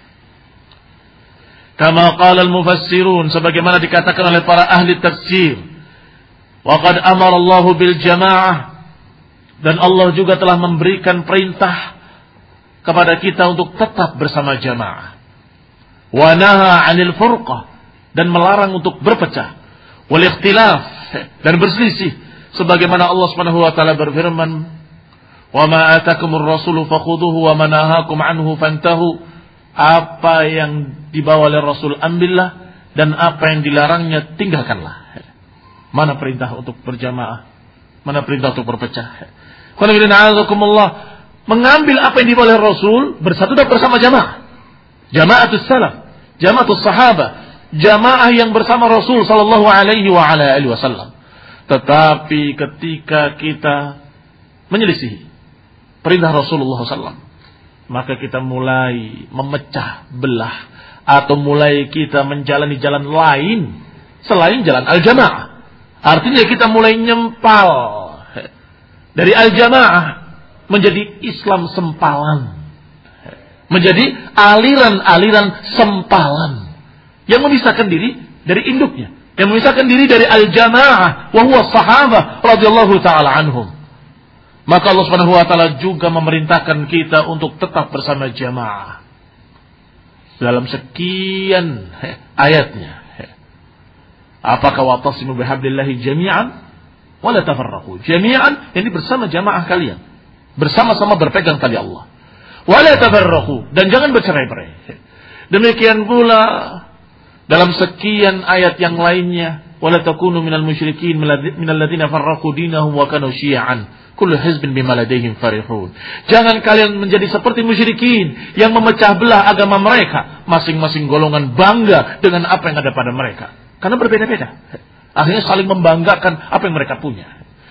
Kama qala al-mufassirun, sebagaimana dikatakan oleh para ahli tafsir, wa qad amara Allah bil jamaah, dan Allah juga telah memberikan perintah kepada kita untuk tetap bersama jamaah. Wa naha 'anil furqah, dan melarang untuk berpecah. Wal ikhtilaf, dan berselisih, sebagaimana Allah Subhanahu wa taala berfirman, "Wa ma atakumur rasulu fakhudhuhu wa ma nahakum 'anhu fantahu." Apa yang dibawa oleh Rasul ambillah, dan apa yang dilarangnya tinggalkanlah. Mana perintah untuk berjamaah? Mana perintah untuk berpecah? Mengambil apa yang dibawa oleh Rasul, bersatu dan bersama jamaah. Jamaatus salaf, jamaatus sahabah, jamaah yang bersama Rasul sallallahu alaihi wa ala alihi wasallam. Tetapi ketika kita menyelisihi perintah Rasulullah sallallahu, maka kita mulai memecah belah atau mulai kita menjalani jalan lain selain jalan al-jamaah. Artinya kita mulai nyempal dari al-jamaah menjadi Islam sempalan, menjadi aliran-aliran sempalan yang memisahkan diri dari induknya, yang memisahkan diri dari al-jamaah wa huwa sahabah radhiyallahu taala anhum. Maka Allah Subhanahu wa taala juga memerintahkan kita untuk tetap bersama jamaah dalam sekian ayatnya. Apakah wa'tasimu bihablillahi jami'an wa la tafarraqu? Jami'an ini bersama jamaah kalian, bersama-sama berpegang tali Allah. Wa la tafarraqu, dan jangan bercerai-berai. Demikian pula dalam sekian ayat yang lainnya, wala takunu minal musyrikin minal ladzina farraqu dinahum wa kanu syi'an kullu hizbin bima ladaihim farihun. Jangan kalian menjadi seperti musyrikin yang memecah belah agama mereka, masing-masing golongan bangga dengan apa yang ada pada mereka karena berbeda-beda. Akhirnya saling membanggakan apa yang mereka punya.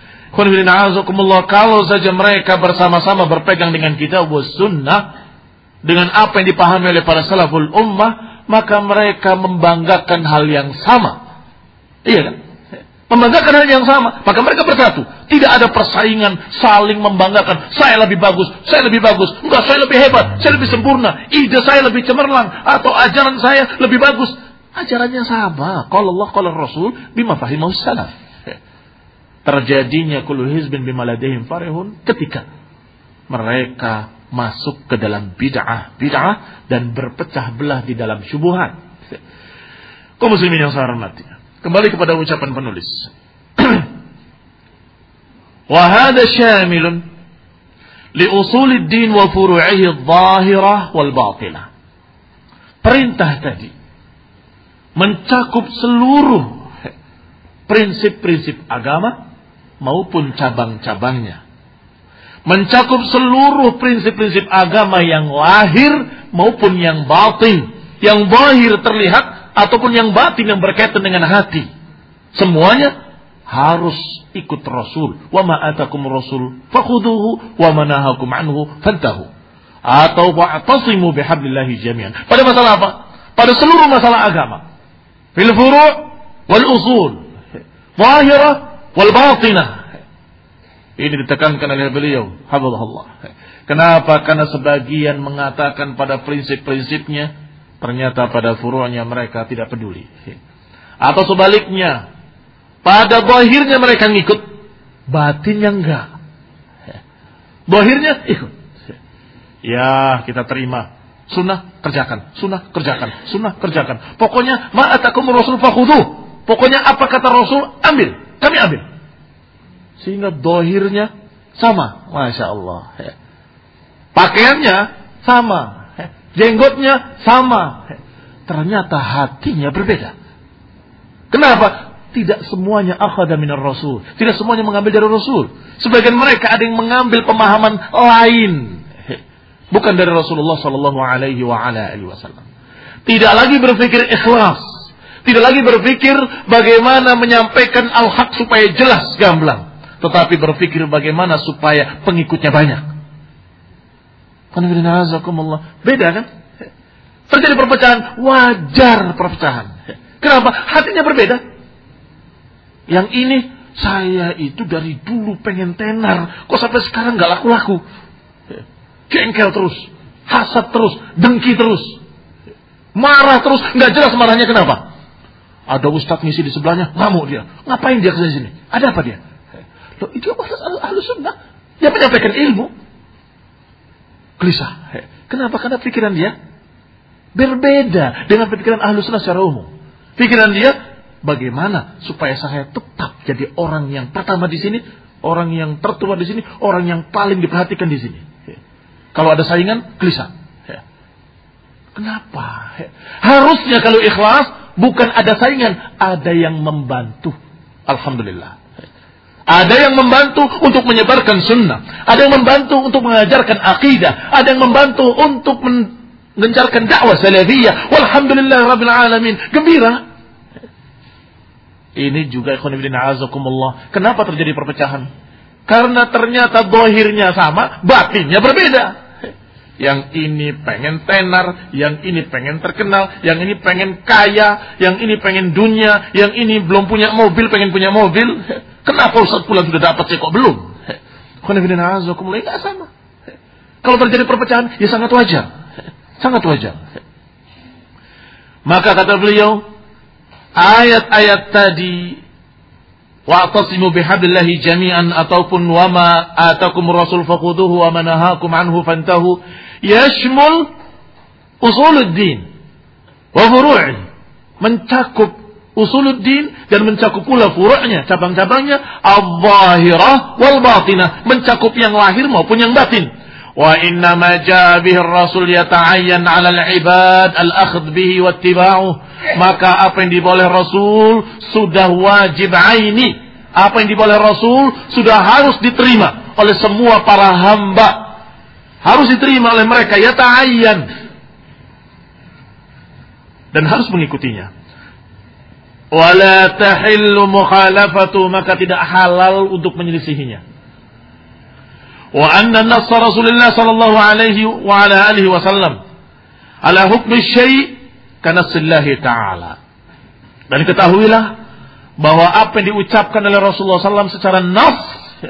Kalau saja mereka bersama-sama berpegang dengan kitab was sunnah, dengan apa yang dipahami oleh para salaful ummah, maka mereka membanggakan hal yang sama. Iya kan? Membanggakan hal yang sama, maka mereka bersatu. Tidak ada persaingan, saling membanggakan. Saya lebih bagus, saya lebih bagus. Enggak, saya lebih hebat, saya lebih sempurna. Ide saya lebih cemerlang, atau ajaran saya lebih bagus. Ajarannya sama. Qala Allah, qala Rasul, bima fahimahu salaf. Terjadinya kullu hizbin bima ladaihim farihun ketika mereka masuk ke dalam bid'ah dan berpecah belah di dalam syubhat. Kaum muslimin yang saya hormati, kembali kepada ucapan penulis. Wa hadha syamilun li usulid din wa furu'ihi adh-dhahirah wal batinah. Perintah tadi mencakup seluruh prinsip-prinsip agama maupun cabang-cabangnya. Mencakup seluruh prinsip-prinsip agama yang lahir maupun yang batin. Yang zahir terlihat ataupun yang batin yang berkaitan dengan hati. Semuanya harus ikut Rasul. Wa ma atakum Rasul fakhuduhu wa ma nahakum anhu fantahu. Atau wa'tasimu bihablillahi jami'an. Pada masalah apa? Pada seluruh masalah agama. Fil furu' wal usul. Zahirah wal batinah. Ini ditekankan oleh beliau, hafizahullah. Kenapa? Karena sebagian mengatakan pada prinsip-prinsipnya, ternyata pada furu'nya mereka tidak peduli. Atau sebaliknya, pada zahirnya mereka ngikut, batinnya enggak. Zahirnya ikut. Ya, kita terima. Sunnah kerjakan, sunnah kerjakan, sunnah kerjakan. Pokoknya ma'atakum rasul fakhudhuh. Pokoknya apa kata Rasul, ambil. Kami ambil. Sehingga zahirnya sama, Masya Allah. Pakaiannya sama, jenggotnya sama. Ternyata hatinya berbeda. Kenapa? Tidak semuanya akhadha minar Rasul. Tidak semuanya mengambil dari Rasul. Sebagian mereka ada yang mengambil pemahaman lain, bukan dari Rasulullah sallallahu alaihi wasallam. Tidak lagi berpikir ikhlas, tidak lagi berpikir bagaimana menyampaikan al-haq supaya jelas gamblang, tetapi berpikir bagaimana supaya pengikutnya banyak. Beda kan? Terjadi perpecahan, wajar perpecahan. Kenapa? Hatinya berbeda. Yang ini, saya itu dari dulu pengen tenar, kok sampai sekarang gak laku-laku. Jengkel terus, hasad terus, dengki terus, marah terus, gak jelas marahnya kenapa. Ada ustadz ngisi di sebelahnya, ngamuk dia. Ngapain dia kesini sini? Ada apa dia? Loh, itu Ahlus Sunnah. Dia menyampaikan ilmu. Gelisah. Kenapa? Karena pikiran dia berbeda dengan pikiran Ahlus Sunnah secara umum. Pikiran dia, bagaimana supaya saya tetap jadi orang yang pertama di sini, orang yang tertua di sini, orang yang paling diperhatikan di sini. Kalau ada saingan, gelisah. Kenapa? Harusnya kalau ikhlas, bukan ada saingan, ada yang membantu. Alhamdulillah. Ada yang membantu untuk menyebarkan sunnah. Ada yang membantu untuk mengajarkan akidah. Ada yang membantu untuk mengencarkan dakwah salafiyah. Walhamdulillah rabbil alamin. Gembira. Ini juga ikhwan fillah azakumullah. Kenapa terjadi perpecahan? Karena ternyata zahirnya sama, batinnya berbeda. Yang ini pengen tenar, yang ini pengen terkenal, yang ini pengen kaya, yang ini pengen dunia, yang ini belum punya mobil, pengen punya mobil. Kenapa Ustaz Fulan sudah dapat, saya kok belum? Nggak sama. Kalau terjadi perpecahan, ya sangat wajar. Sangat wajar. Maka kata beliau, ayat-ayat tadi, wa'tasimu bihablillahi jami'an ataupun wama atakum rasul fakhudhuhu wa ma nahakum anhu fantahu, yashmul usuluddin wa furu'i, mencakup usuluddin dan mencakup pula furu'nya, cabang-cabangnya, al-zahirah wal batinah, mencakup yang lahir maupun yang batin. Wa inna ma jaa bihi ar-rasul yata'ayyan 'ala al-'ibad al-akhdh bihi wattiba'uh. Maka apa yang dibawa oleh Rasul sudah wajib aini. Apa yang dibawa oleh Rasul sudah harus diterima oleh semua para hamba. Harus diterima oleh mereka, yata'ayyan, dan harus mengikutinya. Wala tahillu mukhalafatu, maka tidak halal untuk menyelisihinya. Wa anna nass Rasulullah sallallahu alaihi wa ala alihi wasallam ala hukmi syai' kanassillahi ta'ala. Dan ketahuilah bahwa apa yang diucapkan oleh Rasulullah SAW secara nas,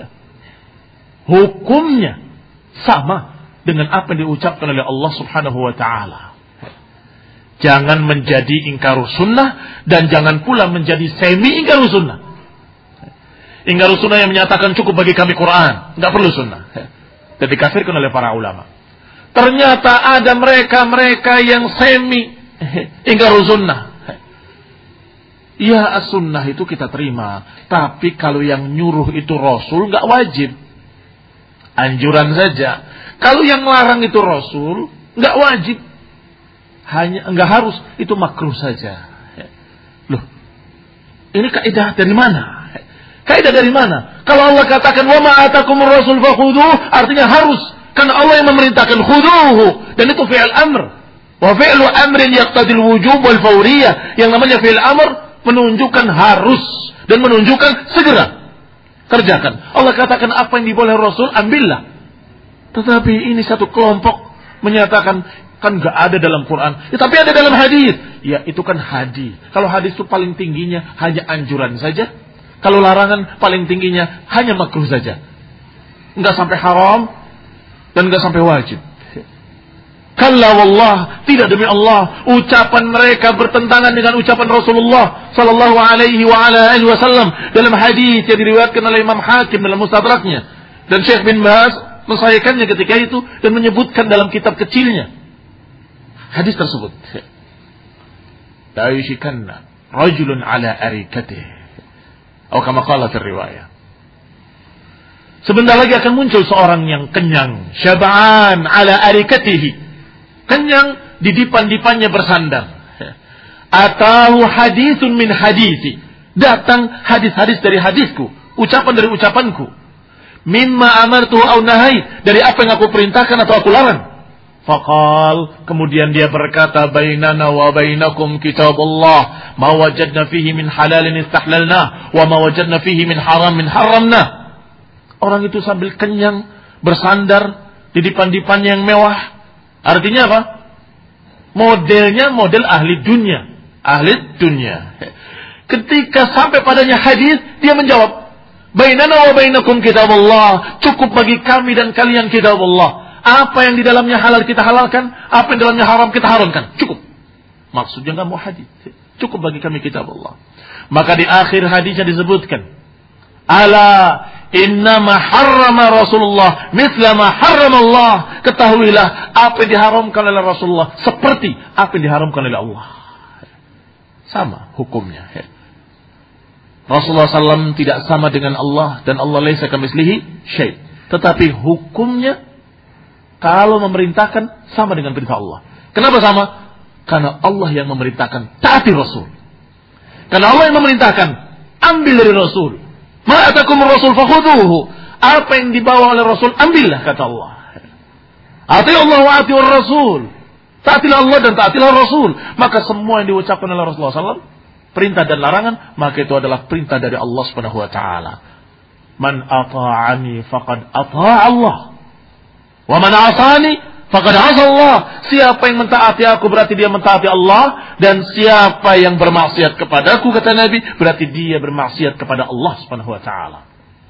hukumnya sama dengan apa yang diucapkan oleh Allah Subhanahu wa ta'ala. Jangan menjadi ingkarus sunnah dan jangan pula menjadi semi ingkarus sunnah. Ingkarus sunnah yang menyatakan cukup bagi kami Quran, enggak perlu sunnah. Dan dikafirkan oleh para ulama. Ternyata ada mereka yang semi ingkarus sunnah. Ya, as-sunnah itu kita terima, tapi kalau yang nyuruh itu Rasul enggak wajib. Anjuran saja. Kalau yang larang itu Rasul enggak wajib. Hanya enggak harus, itu makruh saja. Loh, ini kaidah dari mana? Kaidah dari mana? Kalau Allah katakan wa ma atakumur rasul fakhudhuh, artinya harus, karena Allah yang memerintahkan khudhuhu, dan itu fi'il amr. Wa fi'lu amrin yaqtadil wujub wal fawriyah. Yang namanya fi'il amr menunjukkan harus dan menunjukkan segera kerjakan. Allah katakan apa yang diboleh Rasul, ambillah. Tetapi ini satu kelompok menyatakan kan gak ada dalam Quran. Ya, tapi ada dalam hadis. Ya, itu kan hadis. Kalau hadis itu paling tingginya hanya anjuran saja. Kalau larangan paling tingginya hanya makruh saja. enggak sampai haram dan enggak sampai wajib. Kalla wallah, tidak demi Allah, ucapan mereka bertentangan dengan ucapan Rasulullah sallallahu alaihi wa ala alihi wasallam dalam hadis yang diriwayatkan oleh Imam Hakim dalam Mustadraknya, dan Syekh bin Baz mensahihkannya ketika itu dan menyebutkan dalam kitab kecilnya hadis tersebut. La yushikanna rajulun ala arikatihi atau kama qala fi riwayah. Sebentar lagi akan muncul seorang yang kenyang, syab'an ala arikatihi, kenyang di dipan-dipannya bersandar. Atahu haditsun min hadisi, datang hadis-hadis dari hadisku, ucapan dari ucapanku. Mimma amartu au nahai, dari apa yang aku perintahkan atau aku larang. Faqal, kemudian dia berkata, bainana wa bainakum kitabullah, ma wajadna fihi min halalin istahlalna, wa ma wajadna fihi min haramin haramna. Orang itu sambil kenyang bersandar di dipan-dipan yang mewah. Artinya apa? Modelnya model ahli dunia. Ahli dunia. Ketika sampai padanya hadis, dia menjawab, bainana wa bainakum kitabullah, cukup bagi kami dan kalian kitabullah. Apa yang di dalamnya halal kita halalkan, apa yang di dalamnya haram kita haramkan. Cukup. Maksudnya enggak mau hadis. Cukup bagi kami kitabullah. Maka di akhir hadisnya disebutkan, ala innama harrama Rasulullah mithla ma harrama Allah. Ketahuilah apa yang diharamkan oleh Rasulullah seperti apa yang diharamkan oleh Allah. Sama hukumnya. Rasulullah SAW tidak sama dengan Allah, dan Allah laisa kamitslihi syai'. Tetapi hukumnya kalau memerintahkan sama dengan perintah Allah. Kenapa sama? Karena Allah yang memerintahkan, taati Rasul. Karena Allah yang memerintahkan, ambil dari Rasul. Ma atakum Rasul fakhuduhu. Apa yang dibawa oleh Rasul, ambillah, kata Allah. Ati Allah wa ati Rasul. Taatilah Allah dan taatilah Rasul. Maka semua yang diucapkan oleh Rasulullah SAW, perintah dan larangan, maka itu adalah perintah dari Allah Subhanahu wa taala. Man ata'ani faqad ata'a Allah. Wa man 'asani faqad 'asa Allah. Siapa yang mentaati aku berarti dia mentaati Allah, dan siapa yang bermaksiat kepadaku, kata Nabi, berarti dia bermaksiat kepada Allah Subhanahu wa taala.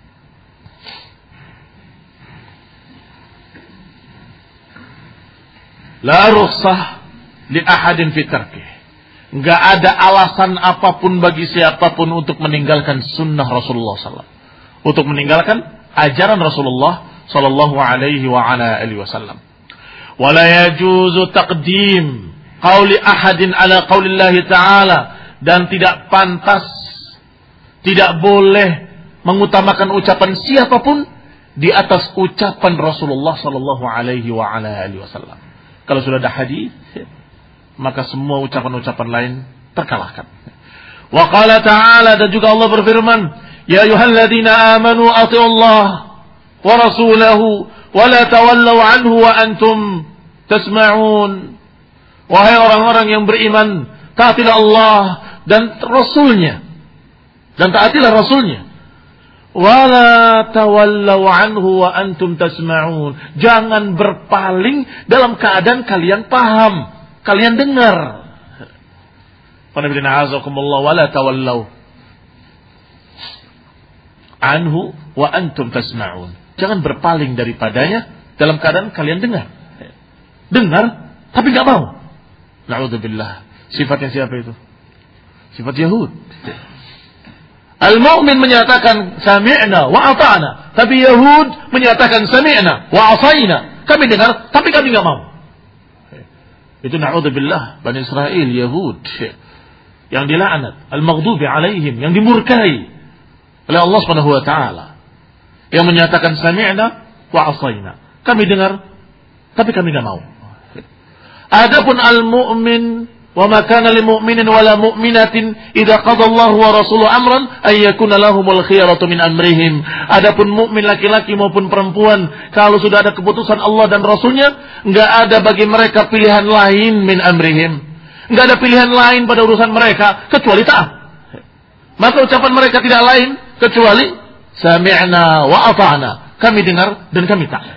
La rukhsah li ahadin fi tarkih. Enggak ada alasan apapun bagi siapapun untuk meninggalkan sunnah Rasulullah SAW, untuk meninggalkan ajaran Rasulullah sallallahu alaihi wa ala alihi wasallam. Wala yajuzu taqdim qauli ahadin ala qaulillahi ta'ala, dan tidak pantas, tidak boleh mengutamakan ucapan siapapun di atas ucapan Rasulullah sallallahu alaihi wa ala alihi wasallam. Kalau sudah ada hadis, maka semua ucapan-ucapan lain terkalahkan. Wa qala ta'ala, dan juga Allah berfirman, ya ayyuhalladzina amanu athi'ullah wa rasulahu wa la tawallaw anhu wa antum tasma'un. Wahai orang-orang yang beriman, taatilah Allah dan Rasulnya, dan taatilah Rasulnya. Wala tawallaw anhu wa antum tasma'un. Jangan berpaling dalam keadaan kalian paham, kalian dengar. Wala tawallaw anhu wa antum tasma'un. Jangan berpaling daripadanya dalam keadaan kalian dengar. Dengar tapi enggak mau. Na'udzubillah. Sifatnya siapa itu? Sifat Yahud. Al-mu'min menyatakan sami'na wa ata'na, tapi Yahud menyatakan sami'na wa asayna. Kami dengar tapi kami enggak mau. Itu na'udzubillah, Bani Israel, Yahud yang dilaknat, al-maghdubi alaihim, yang dimurkai oleh Allah Subhanahu wa taala, yang menyatakan sami'na wa asayna. Kami dengar tapi kami enggak mau. Adapun al-mu'min, wa ma kana lil mu'minin wala mu'minatin idza qada Allahu wa rasuluhu amran ay yakuna lahumul khiyaratu min amrihim. Adapun mukmin laki-laki maupun perempuan, kalau sudah ada keputusan Allah dan Rasulnya, enggak ada bagi mereka pilihan lain min amrihim. Enggak ada pilihan lain pada urusan mereka kecuali taat. Maka ucapan mereka tidak lain kecuali sami'na wa ata'na. Kami dengar dan kami taat.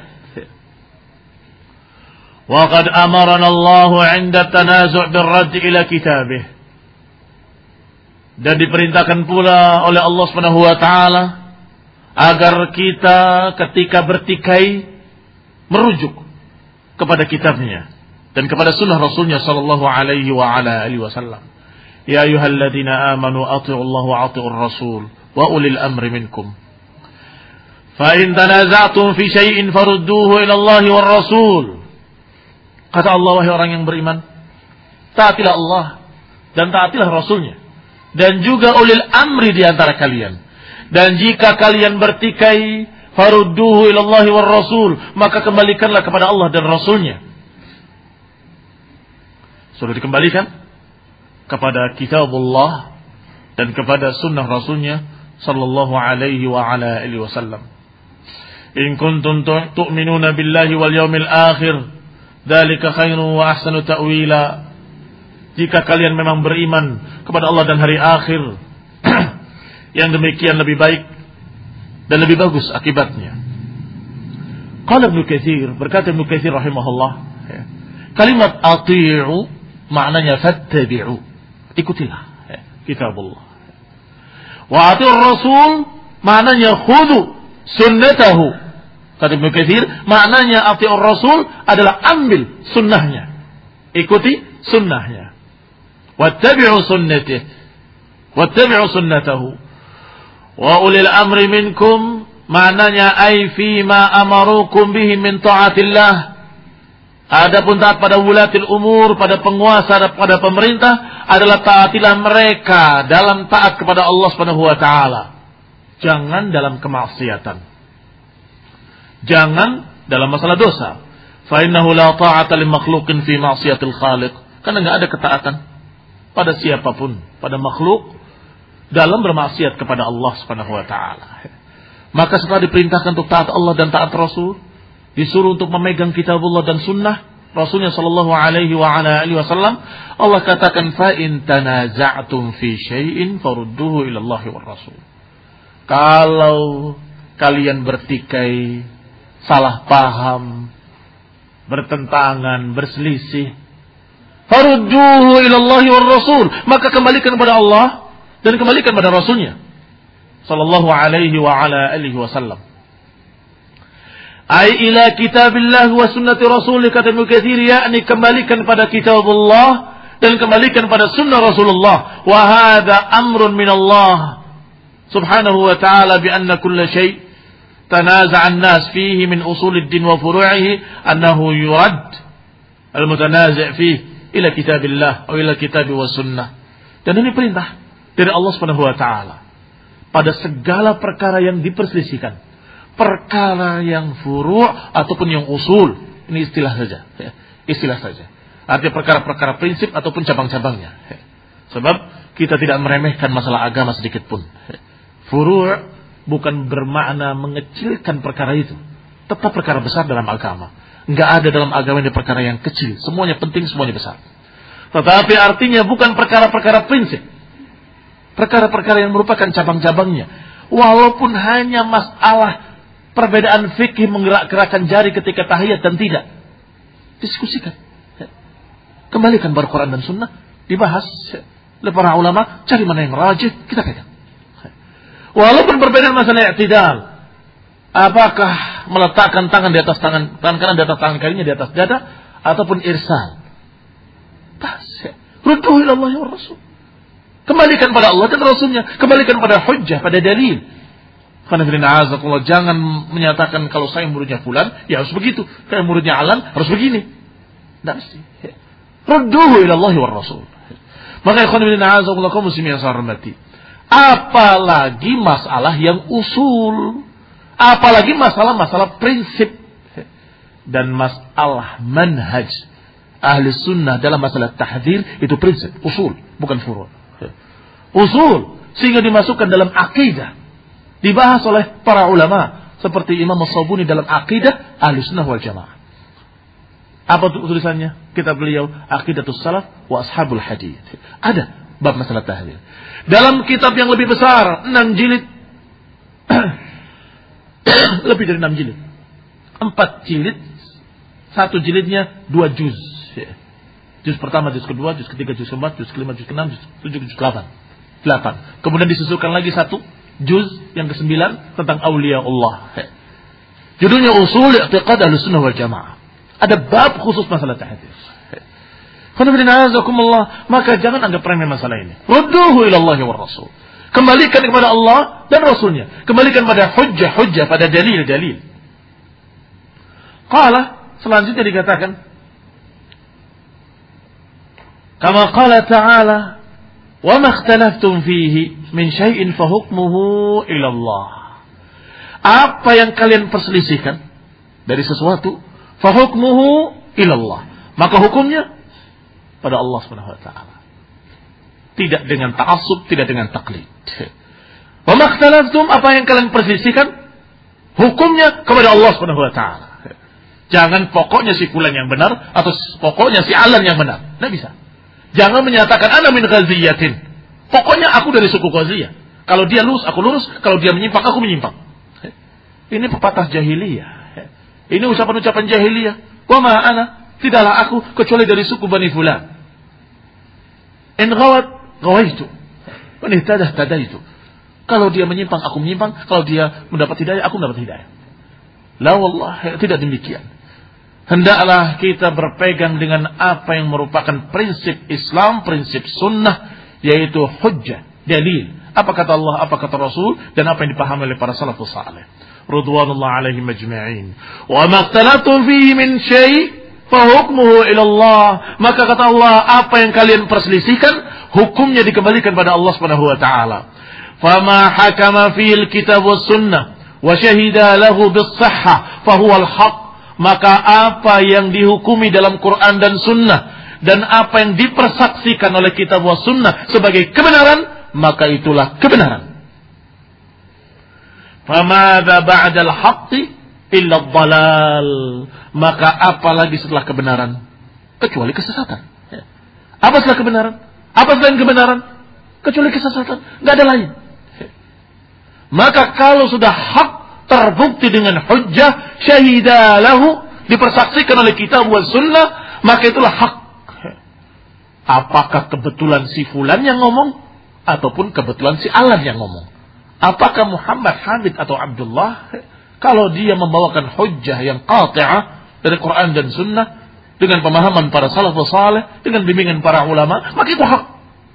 Wa qad amarana Allah 'inda tanazu' bir-radd ila kitabih. Dan diperintahkan pula oleh Allah Subhanahu wa taala agar kita ketika bertikai merujuk kepada kitabnya dan kepada sunnah Rasulnya sallallahu alaihi wa ala alihi wasallam. Ya ayyuhalladzina amanu athi'ullaha wa athi'ur rasul wa ulil amri minkum. Fa in tanaza'tum fi syai'in farudduhu ila Allahi war rasul. Kata Allah, wahai orang yang beriman, taatilah Allah dan taatilah Rasulnya dan juga ulil amri di antara kalian. Dan jika kalian bertikai, farudduhu ilallahi war rasul, maka kembalikanlah kepada Allah dan Rasulnya. Sudah dikembalikan kepada kitabullah dan kepada sunnah Rasulnya sallallahu alaihi wa ala alihi wasallam. In kuntum tu'minuna billahi wal yawmil akhir, dzalika khairun wa ahsanu ta'wila. Jika kalian memang beriman kepada Allah dan hari akhir, yang demikian lebih baik dan lebih bagus akibatnya. Qala Ibnu Katsir, berkata Ibnu Katsir rahimahullah, kalimat ati'u maknanya fattabi'u, ikutilah kitabullah. Wa ati'ur rasul maknanya khudhu sunnatahu. Kata Ibnu Katsir, maknanya ati'ur rasul adalah ambil sunnahnya, ikuti sunnahnya. Wattabi'u sunnatahu, wattabi'u sunnatahu. Wa ulil amri minkum maknanya ay fi ma amarukum bihi min taatillah. Adapun taat pada wulatil umur, pada penguasa, pada pemerintah adalah taatilah mereka dalam taat kepada Allah Subhanahu wa taala. Jangan dalam kemaksiatan. Jangan dalam masalah dosa. Fa innahu la ta'ata li makhluqin fi ma'siyatil khaliq. Karena enggak ada ketaatan pada siapapun, pada makhluk dalam bermaksiat kepada Allah Subhanahu wa taala. Maka setelah diperintahkan untuk taat Allah dan taat Rasul, disuruh untuk memegang kitabullah dan sunnah Rasulnya sallallahu alaihi wa ala alihi wasallam, Allah katakan fa in tanaza'tum fi syai'in farudduhu ila Allah war Rasul. Kalau kalian bertikai, salah paham, bertentangan, berselisih, farudduhu ila Allah war Rasul, maka kembalikan kepada Allah dan kembalikan pada Rasulnya sallallahu alaihi wa ala alihi wasallam. Ai ila kitabillah wa sunnati rasulih, kata Ibnu Katsir, yakni kembalikan pada kitabullah dan kembalikan pada sunnah Rasulullah. Wa hadza amrun min Allah subhanahu wa ta'ala bi anna kulla syai' tanaza'a an-nas fihi min usulid din wa furu'ihi annahu yurad al-mutanazi' fihi ila kitabillah atau ila kitab wa sunnah. Dan ini perintah dari Allah Subhanahu wa taala pada segala perkara yang diperselisihkan, perkara yang furu' ataupun yang usul. Ini istilah saja, ya. Istilah saja. Artinya perkara-perkara prinsip ataupun cabang-cabangnya. Ya. Sebab kita tidak meremehkan masalah agama sedikit pun. Ya. Furu' bukan bermakna mengecilkan perkara itu. Tetap perkara besar dalam agama. Enggak ada dalam agama ini perkara yang kecil. Semuanya penting, semuanya besar. Tetapi artinya bukan perkara-perkara prinsip. Perkara-perkara yang merupakan cabang-cabangnya. Walaupun hanya masalah perbedaan fikih menggerak-gerakkan jari ketika tahiyat dan tidak. Diskusikan. Kembalikan pada Quran dan Sunnah. Dibahas oleh para ulama. Cari mana yang rajih, kita pegang. Walaupun perbedaan masalah i'tidal. Apakah meletakkan tangan di atas tangan kanan di atas tangan kirinya di atas dada. Ataupun irsal. Rudduhu ila Allah wa Rasul. Kembalikan pada Allah dan Rasulnya. Kembalikan pada hujjah, pada dalil. Jangan menyatakan kalau saya muridnya fulan, ya harus begitu. Kalau muridnya alan, harus begini. Tidak mesti. Rudduhu ila Allah wa Rasul. Maka kaum muslimin yang saya hormati, apalagi masalah yang usul, apalagi masalah-masalah prinsip dan masalah manhaj ahli sunnah dalam masalah tahdzir, itu prinsip, usul, bukan furu'. Usul, sehingga dimasukkan dalam akidah, dibahas oleh para ulama seperti Imam As-Sabuni dalam akidah Ahlussunnah wal Jamaah. Apa tulisannya? Kitab beliau Aqidatus Salaf wa Ashabul Hadits. Ada bab masalah tahdzir. Dalam kitab yang lebih besar, 6 jilid. Lebih dari 6 jilid. 4 jilid. 1 jilidnya 2 juz. Juz pertama, juz kedua, juz ketiga, juz keempat, juz kelima, juz keenam, juz ketujuh, juz 8. Kemudian disusulkan lagi 1 Juz yang ke-9 tentang aulia Allah. Judulnya Usul I'tiqad Ahlussunnah wal Jamaah. Ada bab khusus masalah tahdits. Maka jangan anggap remeh masalah ini. Rudduhu ila Allah wa Rasul. Kembalikan kepada Allah dan Rasulnya. Kembalikan pada hujjah-hujjah, pada dalil-dalil. Qala, selanjutnya dikatakan, kama qala ta'ala, wa ma ikhtalaftum fihi min syai'in fa hukmuhu ila Allah. Apa yang kalian perselisihkan dari sesuatu, fa hukmuhu ila Allah. Maka hukumnya pada Allah Subhanahu wa taala. Tidak dengan ta'assub, tidak dengan taklid. Wa ma ikhtalaftum, apa yang kalian perselisihkan, hukumnya kepada Allah Subhanahu wa taala. Jangan pokoknya si fulan yang benar atau pokoknya si alan yang benar. Tidak bisa. Jangan menyatakan ana min ghaziyatin. Pokoknya aku dari suku Ghaziyah. Kalau dia lurus, aku lurus. Kalau dia menyimpang, aku menyimpang. Ini pepatah jahiliyah. Ini ucapan-ucapan jahiliyah. Wa ma ana, tidaklah aku kecuali dari suku Bani Fulan. In ghawat, ghawaitu. Wa in ihtadah, tadaitu. Kalau dia menyimpang, aku menyimpang. Kalau dia mendapat hidayah, aku mendapat hidayah. La wallah, tidak demikian. Hendaklah kita berpegang dengan apa yang merupakan prinsip Islam, prinsip sunnah, yaitu hujjah, dalil. Apa kata Allah, apa kata Rasul, dan apa yang dipahami oleh para salafus salih. Ridwanullah alaihim ajma'in. Wa ma ikhtalaftum fihi min syai' fa hukmuhu ila Allah. Maka kata Allah, apa yang kalian perselisihkan, hukumnya dikembalikan pada Allah Subhanahu wa taala. Fama hakama fil kitab was sunnah wa syahida lahu bis sihhah fa huwa al-haq. Maka apa yang dihukumi dalam Quran dan Sunnah dan apa yang dipersaksikan oleh kitab wa sunnah sebagai kebenaran, maka itulah kebenaran. Famadza ba'dal haqqi illa dhalal. Maka apa lagi setelah kebenaran kecuali kesesatan. Apa setelah kebenaran? Apa selain kebenaran? Kecuali kesesatan. Enggak ada lain. Maka kalau sudah hak terbukti dengan hujjah, syahida lahu, dipersaksikan oleh kitab wa sunnah, maka itulah hak. Apakah kebetulan si fulan yang ngomong ataupun kebetulan si alan yang ngomong? Apakah Muhammad, Hamid atau Abdullah? Kalau dia membawakan hujjah yang qati'ah dari Quran dan sunnah dengan pemahaman para salafus salih, dengan bimbingan para ulama, maka itu hak.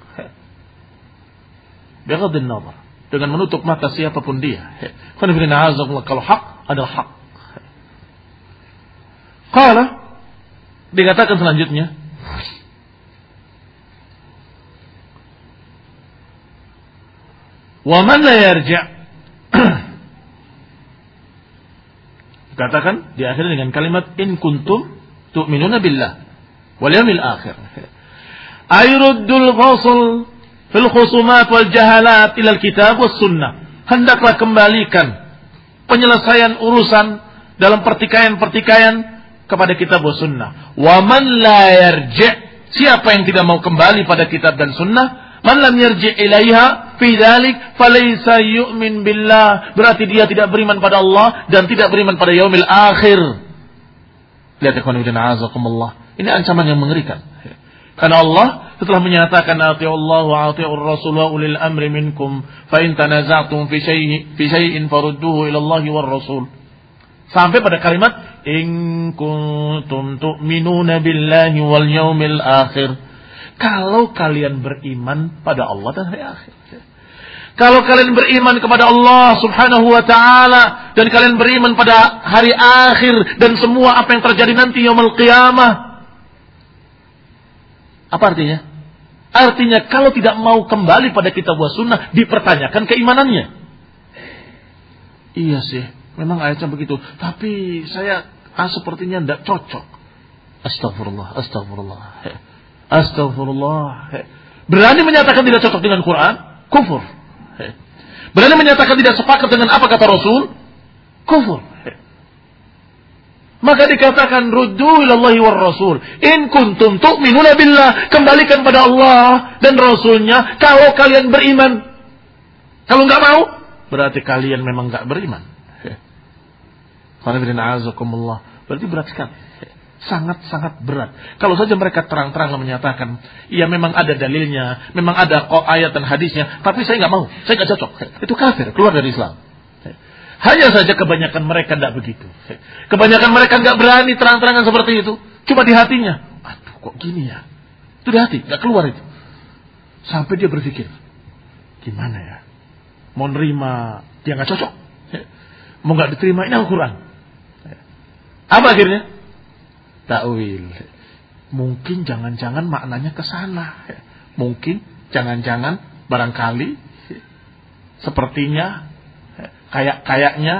Bighadin nazar, dengan menutup mata siapapun dia. Kalau hak adalah hak. Qala, dikatakan selanjutnya, wa man la yarji'. Dikatakan di akhir dengan kalimat in kuntum tu'minuna billah wal yawmil akhir. Ayruddul fasl fil khusumat wal jahalat ila al-kitab was sunnah. Hendaklah kembalikan penyelesaian urusan dalam pertikaian-pertikaian kepada kitab wa sunnah. Wa man la yarji', siapa yang tidak mau kembali pada kitab dan sunnah, man lam yarji' ilaiha fi dzalik falaysa yu'min billah, berarti dia tidak beriman pada Allah dan tidak beriman pada yaumil akhir. Lihat ikhwan fillah azakumullah. Ini ancaman yang mengerikan. Karena Allah setelah menyatakan ati'ullah wa ati'ur rasul wa ulil amri minkum fa in tanaza'tum fi syai'in farudduhu ila Allah war rasul. Sampai pada kalimat in kuntum tu'minuna billahi wal yaumil akhir. Kalau kalian beriman pada Allah dan hari akhir. Kalau kalian beriman kepada Allah Subhanahu wa taala dan kalian beriman pada hari akhir dan semua apa yang terjadi nanti yaumul qiyamah. Apa artinya? Artinya kalau tidak mau kembali pada kitab wa sunnah, dipertanyakan keimanannya. Iya sih, memang ayatnya begitu, tapi saya sepertinya tidak cocok. Astagfirullah, astagfirullah, astagfirullah. Berani menyatakan tidak cocok dengan Quran, kufur. Berani menyatakan tidak sepakat dengan apa kata Rasul, kufur. Maka dikatakan ruddu ilallahi war rasul. In kuntum tu'minuna billah, kembalikan pada Allah dan Rasulnya kalau kalian beriman. Kalau enggak mau, berarti kalian memang enggak beriman. Berarti berat sekali. Sangat-sangat berat. Kalau saja mereka terang-terang menyatakan, ya memang ada dalilnya, memang ada ayat dan hadisnya, tapi saya nggak mau, saya nggak cocok. Itu kafir, keluar dari Islam. Hanya saja kebanyakan mereka tidak begitu. Kebanyakan mereka nggak berani terang-terangan seperti itu. Cuma di hatinya, aduh kok gini ya. Itu di hati, nggak keluar itu. Sampai dia berpikir, gimana ya? Mau nerima, dia nggak cocok. Mau nggak diterima, ini Al-Quran. Apa akhirnya? Ta'wil. Mungkin jangan-jangan maknanya ke sana. Mungkin jangan-jangan barangkali sepertinya kayaknya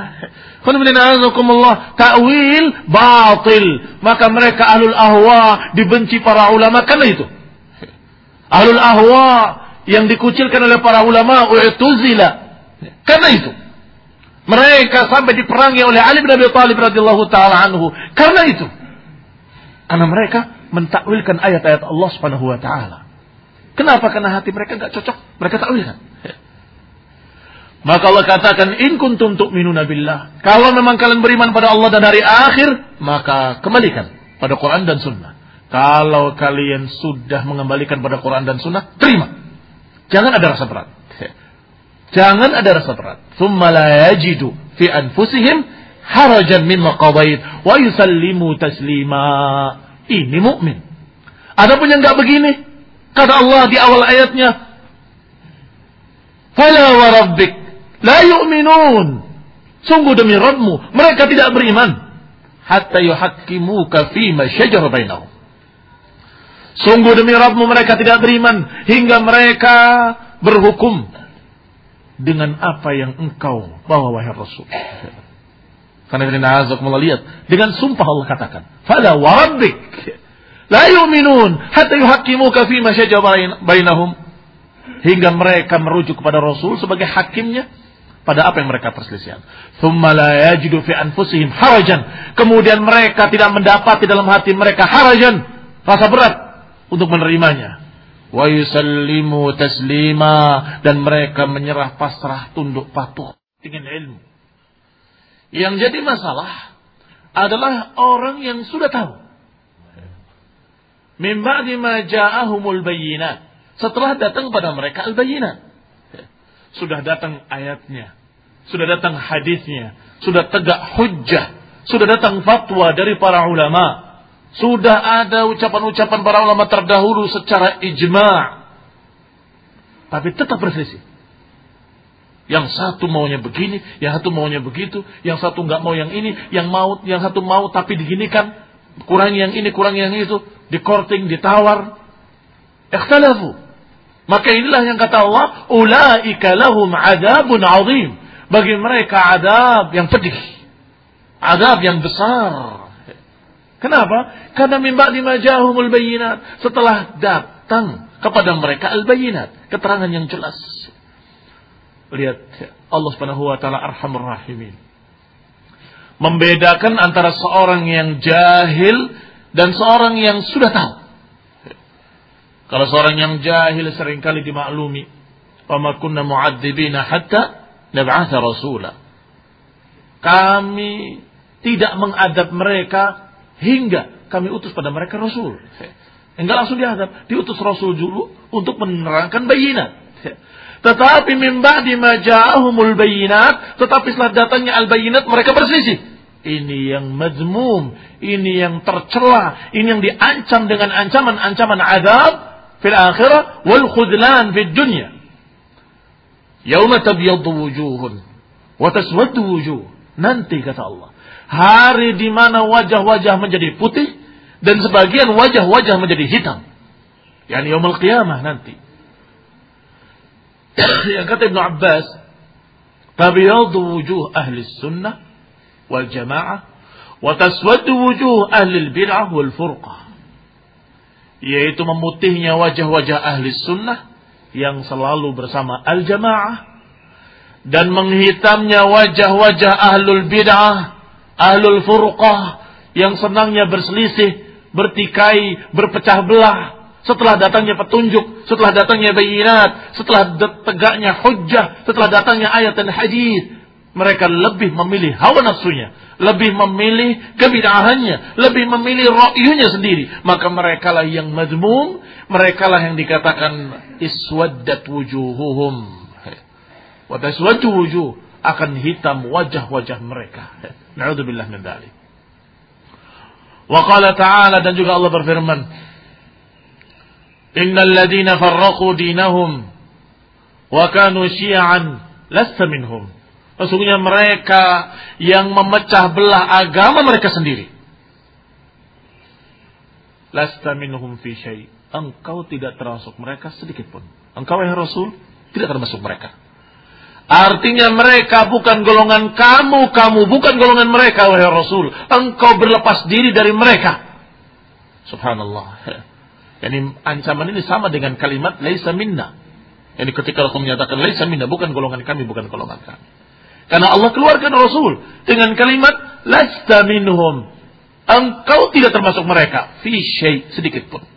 ta'wil batil. Maka mereka ahlul ahwa dibenci para ulama karena itu. Ahlul ahwa yang dikucilkan oleh para ulama u'tuzila karena itu. Mereka sampai diperangi oleh Ali bin Abi Thalib radhiyallahu taala anhu karena itu. Karena mereka mentakwilkan ayat-ayat Allah Subhanahu wa taala. Kenapa? Karena hati mereka enggak cocok, mereka takwilkan. Maka Allah katakan, "In kuntum tu'minuna billah." Kalau memang kalian beriman pada Allah dan hari akhir, maka kembalikan pada Quran dan Sunnah. Kalau kalian sudah mengembalikan pada Quran dan Sunnah, terima. Jangan ada rasa berat. Jangan ada rasa berat. Tsumma la yajidu fi anfusihim harajan mimma qadait wa yusallimu taslima. Ini mukmin. Adapun yang enggak begini, kata Allah di awal ayatnya, "Fala wa rabbik la yu'minun." Sungguh demi Rabbmu, mereka tidak beriman hatta yuhakkimuka fima syajara bainahum. Sungguh demi Rabbmu, mereka tidak beriman hingga mereka berhukum dengan apa yang engkau bawa wahai Rasul. Karena lihat, dengan sumpah Allah katakan, "Fala wa rabbik la yu'minun hatta yuhakkimuka fima syajara bainahum." Hingga mereka merujuk kepada Rasul sebagai hakimnya pada apa yang mereka perselisihan. "Tsumma la yajidu fi anfusihim harajan." Kemudian mereka tidak mendapati dalam hati mereka harajan, rasa berat untuk menerimanya. "Wa yusallimu taslima." Dan mereka menyerah pasrah tunduk patuh dengan ilmu. Yang jadi masalah adalah orang yang sudah tahu. Min ba'di ma ja'ahumul bayyinat. Setelah datang pada mereka al-bayyinat. Sudah datang ayatnya. Sudah datang hadisnya. Sudah tegak hujjah. Sudah datang fatwa dari para ulama. Sudah ada ucapan-ucapan para ulama terdahulu secara ijma'. Tapi tetap berselisih. Yang satu maunya begini, yang satu maunya begitu, yang satu nggak mau yang ini, yang satu mau tapi diginikan, kurang yang ini, kurang yang itu, dikorting, ditawar, ikhtalafu. Maka inilah yang kata Allah, ulaika lahum adzabun azim. Bagi mereka adab yang pedih, adab yang besar. Kenapa? Karena min ba'di ma ja'ahumul bayyinat, setelah datang kepada mereka al-bayyinat, keterangan yang jelas. Lihat, Allah Subhanahu wa taala Arhamur Rahimin. Membedakan antara seorang yang jahil dan seorang yang sudah tahu. Kalau seorang yang jahil seringkali dimaklumi, "Wa ma kunna mu'adzibina hatta nab'atha rasula." Kami tidak mengadab mereka hingga kami utus pada mereka rasul. Enggak langsung diadab, diutus rasul dulu untuk menerangkan bayinat. Tetapi min ba'di ma ja'ahumul bayyinat, tetapi setelah datangnya al-bayyinat mereka berselisih. Ini yang mazmum, ini yang tercela, ini yang diancam dengan ancaman-ancaman azab fil akhirah wal khudlan fid dunya. Yauma tabyaddu wujuhun wa taswaddu wujuh. Nanti kata Allah, hari di mana wajah-wajah menjadi putih dan sebagian wajah-wajah menjadi hitam. Yani yaumul qiyamah nanti. Yang kata Ibnu Abbas, tabyaddu wujuh ahli sunnah wal jamaah wa taswaddu wujuh ahli bid'ah wal furqah. Yaitu memutihnya wajah-wajah ahli sunnah yang selalu bersama al jamaah dan menghitamnya wajah-wajah ahlul bid'ah, ahlul furqah yang senangnya berselisih, bertikai, berpecah belah. Setelah datangnya petunjuk, setelah datangnya bayinat, setelah tegaknya hujjah, setelah datangnya ayat dan hadis, Mereka lebih memilih hawa nafsunya, lebih memilih kebid'ahannya, lebih memilih ra'yunya sendiri. Maka merekalah yang madmum, merekalah yang dikatakan iswaddat wujuhuhum. Wa taswaddu wujuh, akan hitam wajah-wajah mereka. Na'udzubillah min dzalik. Wa qala ta'ala, dan juga Allah berfirman, innal ladzina farraqu dinahum wa kanu syi'an lasta minhum. Sesungguhnya mereka yang memecah belah agama mereka sendiri. Lasta minhum fi syai'. Engkau tidak termasuk mereka sedikit pun. Engkau ya Rasul tidak termasuk mereka. Artinya mereka bukan golongan kamu, kamu bukan golongan mereka wahai Rasul. Engkau berlepas diri dari mereka. Subhanallah. Yani ancaman ini sama dengan kalimat laisa minna. Yani ketika Rasul menyatakan laisa minna, bukan golongan kami, bukan golongan kami. Karena Allah keluarkan Rasul dengan kalimat lasta minhum. Engkau tidak termasuk mereka. Fi syai', sedikit pun.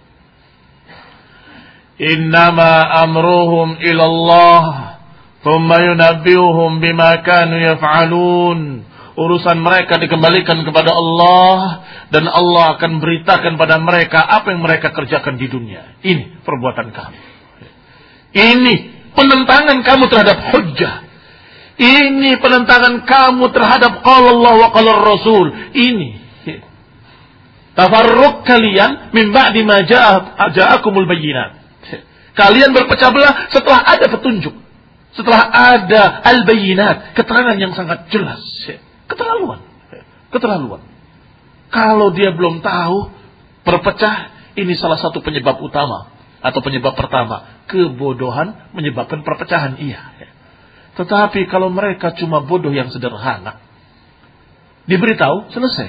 Innama amruhum ilallah thumma yunabbiuhum bima kanu yaf'alun. Urusan mereka dikembalikan kepada Allah, dan Allah akan beritakan pada mereka apa yang mereka kerjakan di dunia. Ini perbuatan kamu. Ini penentangan kamu terhadap hujjah. Ini penentangan kamu terhadap qala Allah wa qala Rasul. Ini tafarruq kalian min ba'di ma ja'akumul bayyinat. Kalian berpecah belah setelah ada petunjuk, setelah ada al-bayyinat, keterangan yang sangat jelas. Keterlaluan. Kalau dia belum tahu berpecah, ini salah satu penyebab utama atau penyebab pertama. Kebodohan menyebabkan perpecahan, iya. Tetapi kalau mereka cuma bodoh yang sederhana, diberitahu, selesai.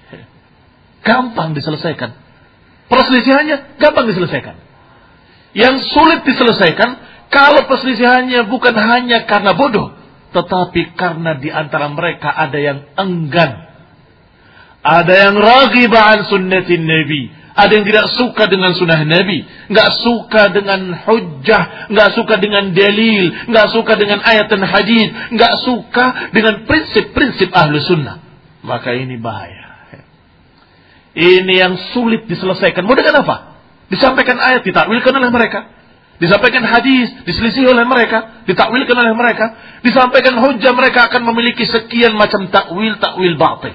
Gampang diselesaikan. Perselisihannya gampang diselesaikan. Yang sulit diselesaikan, kalau perselisihannya bukan hanya karena bodoh, tetapi karena di antara mereka ada yang enggan. Ada yang raghiba an sunnatin Nabi. Ada yang tidak suka dengan sunnah Nabi, nggak suka dengan hujjah, nggak suka dengan dalil, nggak suka dengan ayat dan hadis, nggak suka dengan prinsip-prinsip ahlu sunnah. Maka ini bahaya. Ini yang sulit diselesaikan. Mau dengan apa? Disampaikan ayat, ditakwilkan oleh mereka. Disampaikan hadis, diselisih oleh mereka, ditakwilkan oleh mereka. Disampaikan hujjah, mereka akan memiliki sekian macam takwil batil.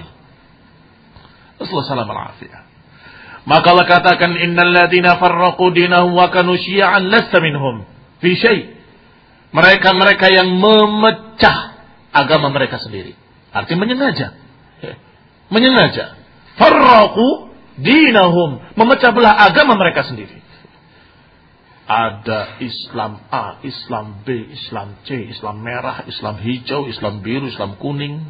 Rasulullah SAW. Maka Allah katakan innal ladzina farraqu dinahum wa kanu syi'an lasta minhum fi syai'. Mereka yang memecah agama mereka sendiri. Artinya menyengaja. Farraqu dinahum, memecah belah agama mereka sendiri. Ada Islam A, Islam B, Islam C, Islam merah, Islam hijau, Islam biru, Islam kuning.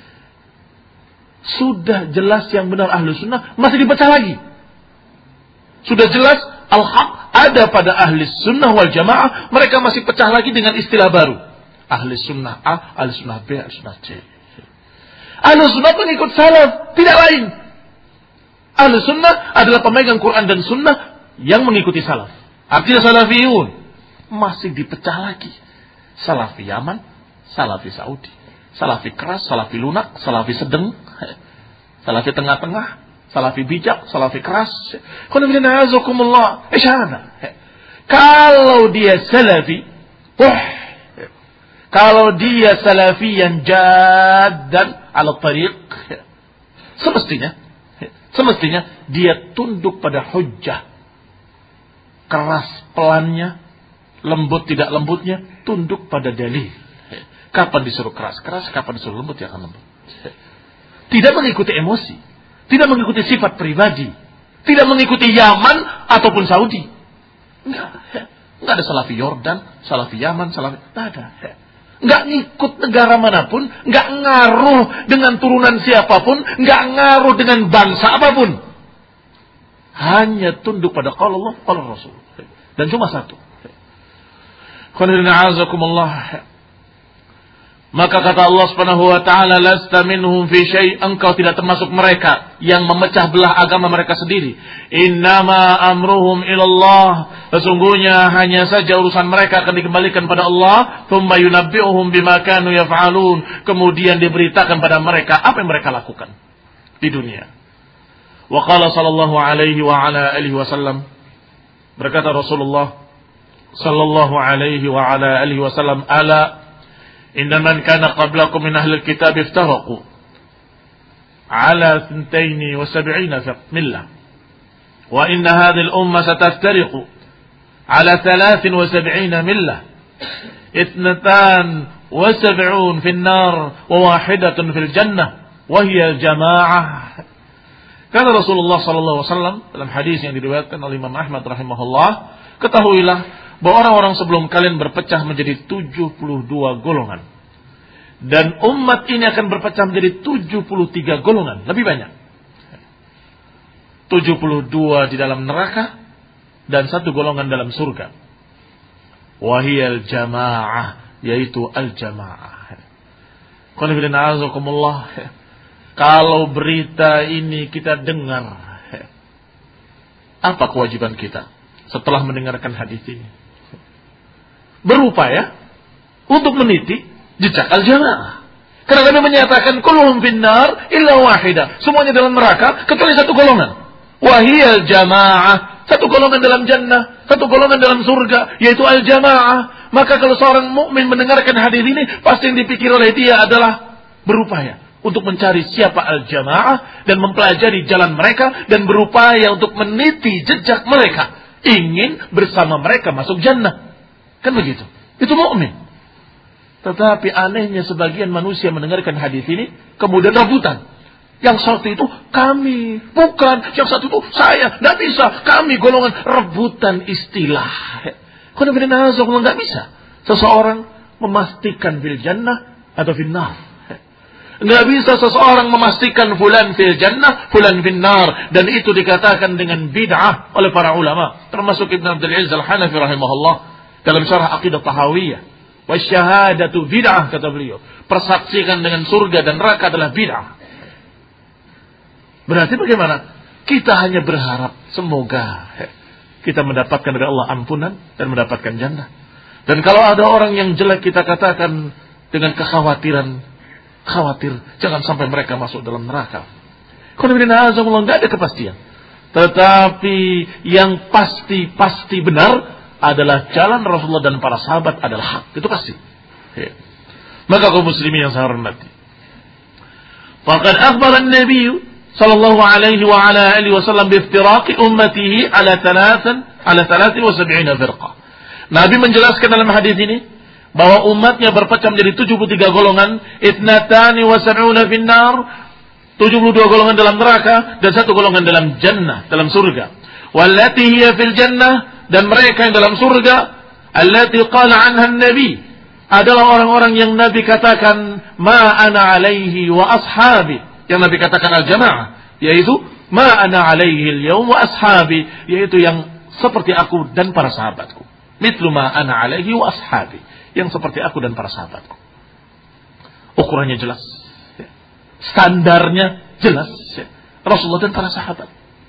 Sudah jelas yang benar ahlu sunnah, masih dipecah lagi. Sudah jelas al-haq ada pada ahli sunnah wal jamaah, mereka masih pecah lagi dengan istilah baru. Ahli sunnah A, ahli sunnah B, ahli sunnah C. Ahli sunnah pengikut salaf, tidak lain. Ahli sunnah adalah pemegang Quran dan sunnah yang mengikuti salaf. Artinya salafiyun. Masih dipecah lagi. Salafi Yaman, salafi Saudi. Salafi keras, salafi lunak, salafi sedang, salafi tengah-tengah, salafi bijak, salafi keras. Kalau dia salafi, kalau dia salafiyan jaddan ala tariq, semestinya dia tunduk pada hujjah. Keras pelannya, lembut tidak lembutnya, tunduk pada dalil. Kapan disuruh keras, kapan disuruh lembut, ya akan lembut. Tidak mengikuti emosi, tidak mengikuti sifat pribadi, tidak mengikuti Yaman ataupun Saudi. Enggak ada salafi Yordan, salafi Yaman, salafi, enggak ada. Enggak ngikut negara manapun, enggak ngaruh dengan turunan siapapun, enggak ngaruh dengan bangsa apapun. Hanya tunduk pada qala Allah, qala Rasul. Dan cuma satu. Maka kata Allah Subhanahu wa taala, lasta minhum fi syai', engkau tidak termasuk mereka yang memecah belah agama mereka sendiri. Innama amruhum ilallah, sesungguhnya hanya saja urusan mereka akan dikembalikan pada Allah, tsumma yunabbi'uhum bima kanu yaf'alun, kemudian diberitakan pada mereka apa yang mereka lakukan di dunia. Wa qala sallallahu alaihi wa ala alihi wasallam, berkata Rasulullah sallallahu alaihi wa ala alihi wasallam, ala inna man kana qablakum min ahli alkitab iftaraqu ala 72 millah wa inna hadhihi al-umma sataftariqu ala 73 millah 72 fi an-nar wa wahidatun fil jannah wa hiya al-jamaah. Kata Rasulullah sallallahu alaihi wasallam dalam hadis yang diriwayatkan oleh Imam Ahmad rahimahullah, ketahuilah bahwa orang-orang sebelum kalian berpecah menjadi 72 golongan. Dan umat ini akan berpecah menjadi 73 golongan. Lebih banyak. 72 di dalam neraka dan 1 golongan dalam surga. Wahiyal jamaah, yaitu al-jamaah. Kalau berita ini kita dengar, apa kewajiban kita setelah mendengarkan hadis ini? Berupaya untuk meniti jejak al-jamaah. Karena Nabi menyatakan kulluhum finnar illa wahidah, semuanya dalam neraka kecuali 1 golongan. Wahiyal jamaah, 1 golongan dalam jannah, 1 golongan dalam surga, yaitu al-jamaah. Maka kalau seorang mukmin mendengarkan hadis ini, pasti yang dipikir oleh dia adalah berupaya untuk mencari siapa al-jamaah dan mempelajari jalan mereka dan berupaya untuk meniti jejak mereka, ingin bersama mereka masuk jannah. Kan begitu. Itu mukmin. Tetapi anehnya sebagian manusia mendengarkan hadis ini kemudian rebutan. Yang satu itu kami, bukan. Yang satu itu saya, tidak bisa. Kami golongan, rebutan istilah. Nggak bisa seseorang memastikan fil jannah atau fil nar. Nggak bisa seseorang memastikan fulan fil jannah, fulan fil nar. Dan itu dikatakan dengan bid'ah oleh para ulama. Termasuk Ibn Abdul Aziz Al-Hanafi rahimahullah dalam syarah Aqidah Tahawiyah. Wasyahadatu bid'ah, kata beliau. Persaksikan dengan surga dan neraka adalah bid'ah. Berarti bagaimana? Kita hanya berharap semoga kita mendapatkan dari Allah ampunan dan mendapatkan jannah. Dan kalau ada orang yang jelek, kita katakan dengan kekhawatiran, khawatir jangan sampai mereka masuk dalam neraka. Kalau tidak ada kepastian. Tetapi yang pasti benar adalah jalan Rasulullah dan para sahabat adalah hak. Itu pasti. Ya. Maka kaum muslimin yang saya hormati, faqad akhbara an-nabiy sallallahu alaihi wa ala alihi wasallam bi iftiraqi ummatihi ala 73 firqah. Nabi menjelaskan dalam hadis ini bahwa umatnya berpecah menjadi 73 golongan, 72 fin nar, 72 golongan dalam neraka dan 1 golongan dalam jannah, dalam surga. Wallati hiya fil jannah, dan mereka yang dalam surga, allati qala anha an-nabi, adalah orang-orang yang Nabi katakan ma ana alaihi wa ashabi, yang Nabi katakan al-jamaah, yaitu ma ana alaihi al-yawm wa ashabi, yaitu yang seperti aku dan para sahabatku. Mithlu ma ana alaihi wa ashabi, yang seperti aku dan para sahabatku. Ukurannya jelas, standarnya jelas, Rasulullah dan para sahabat.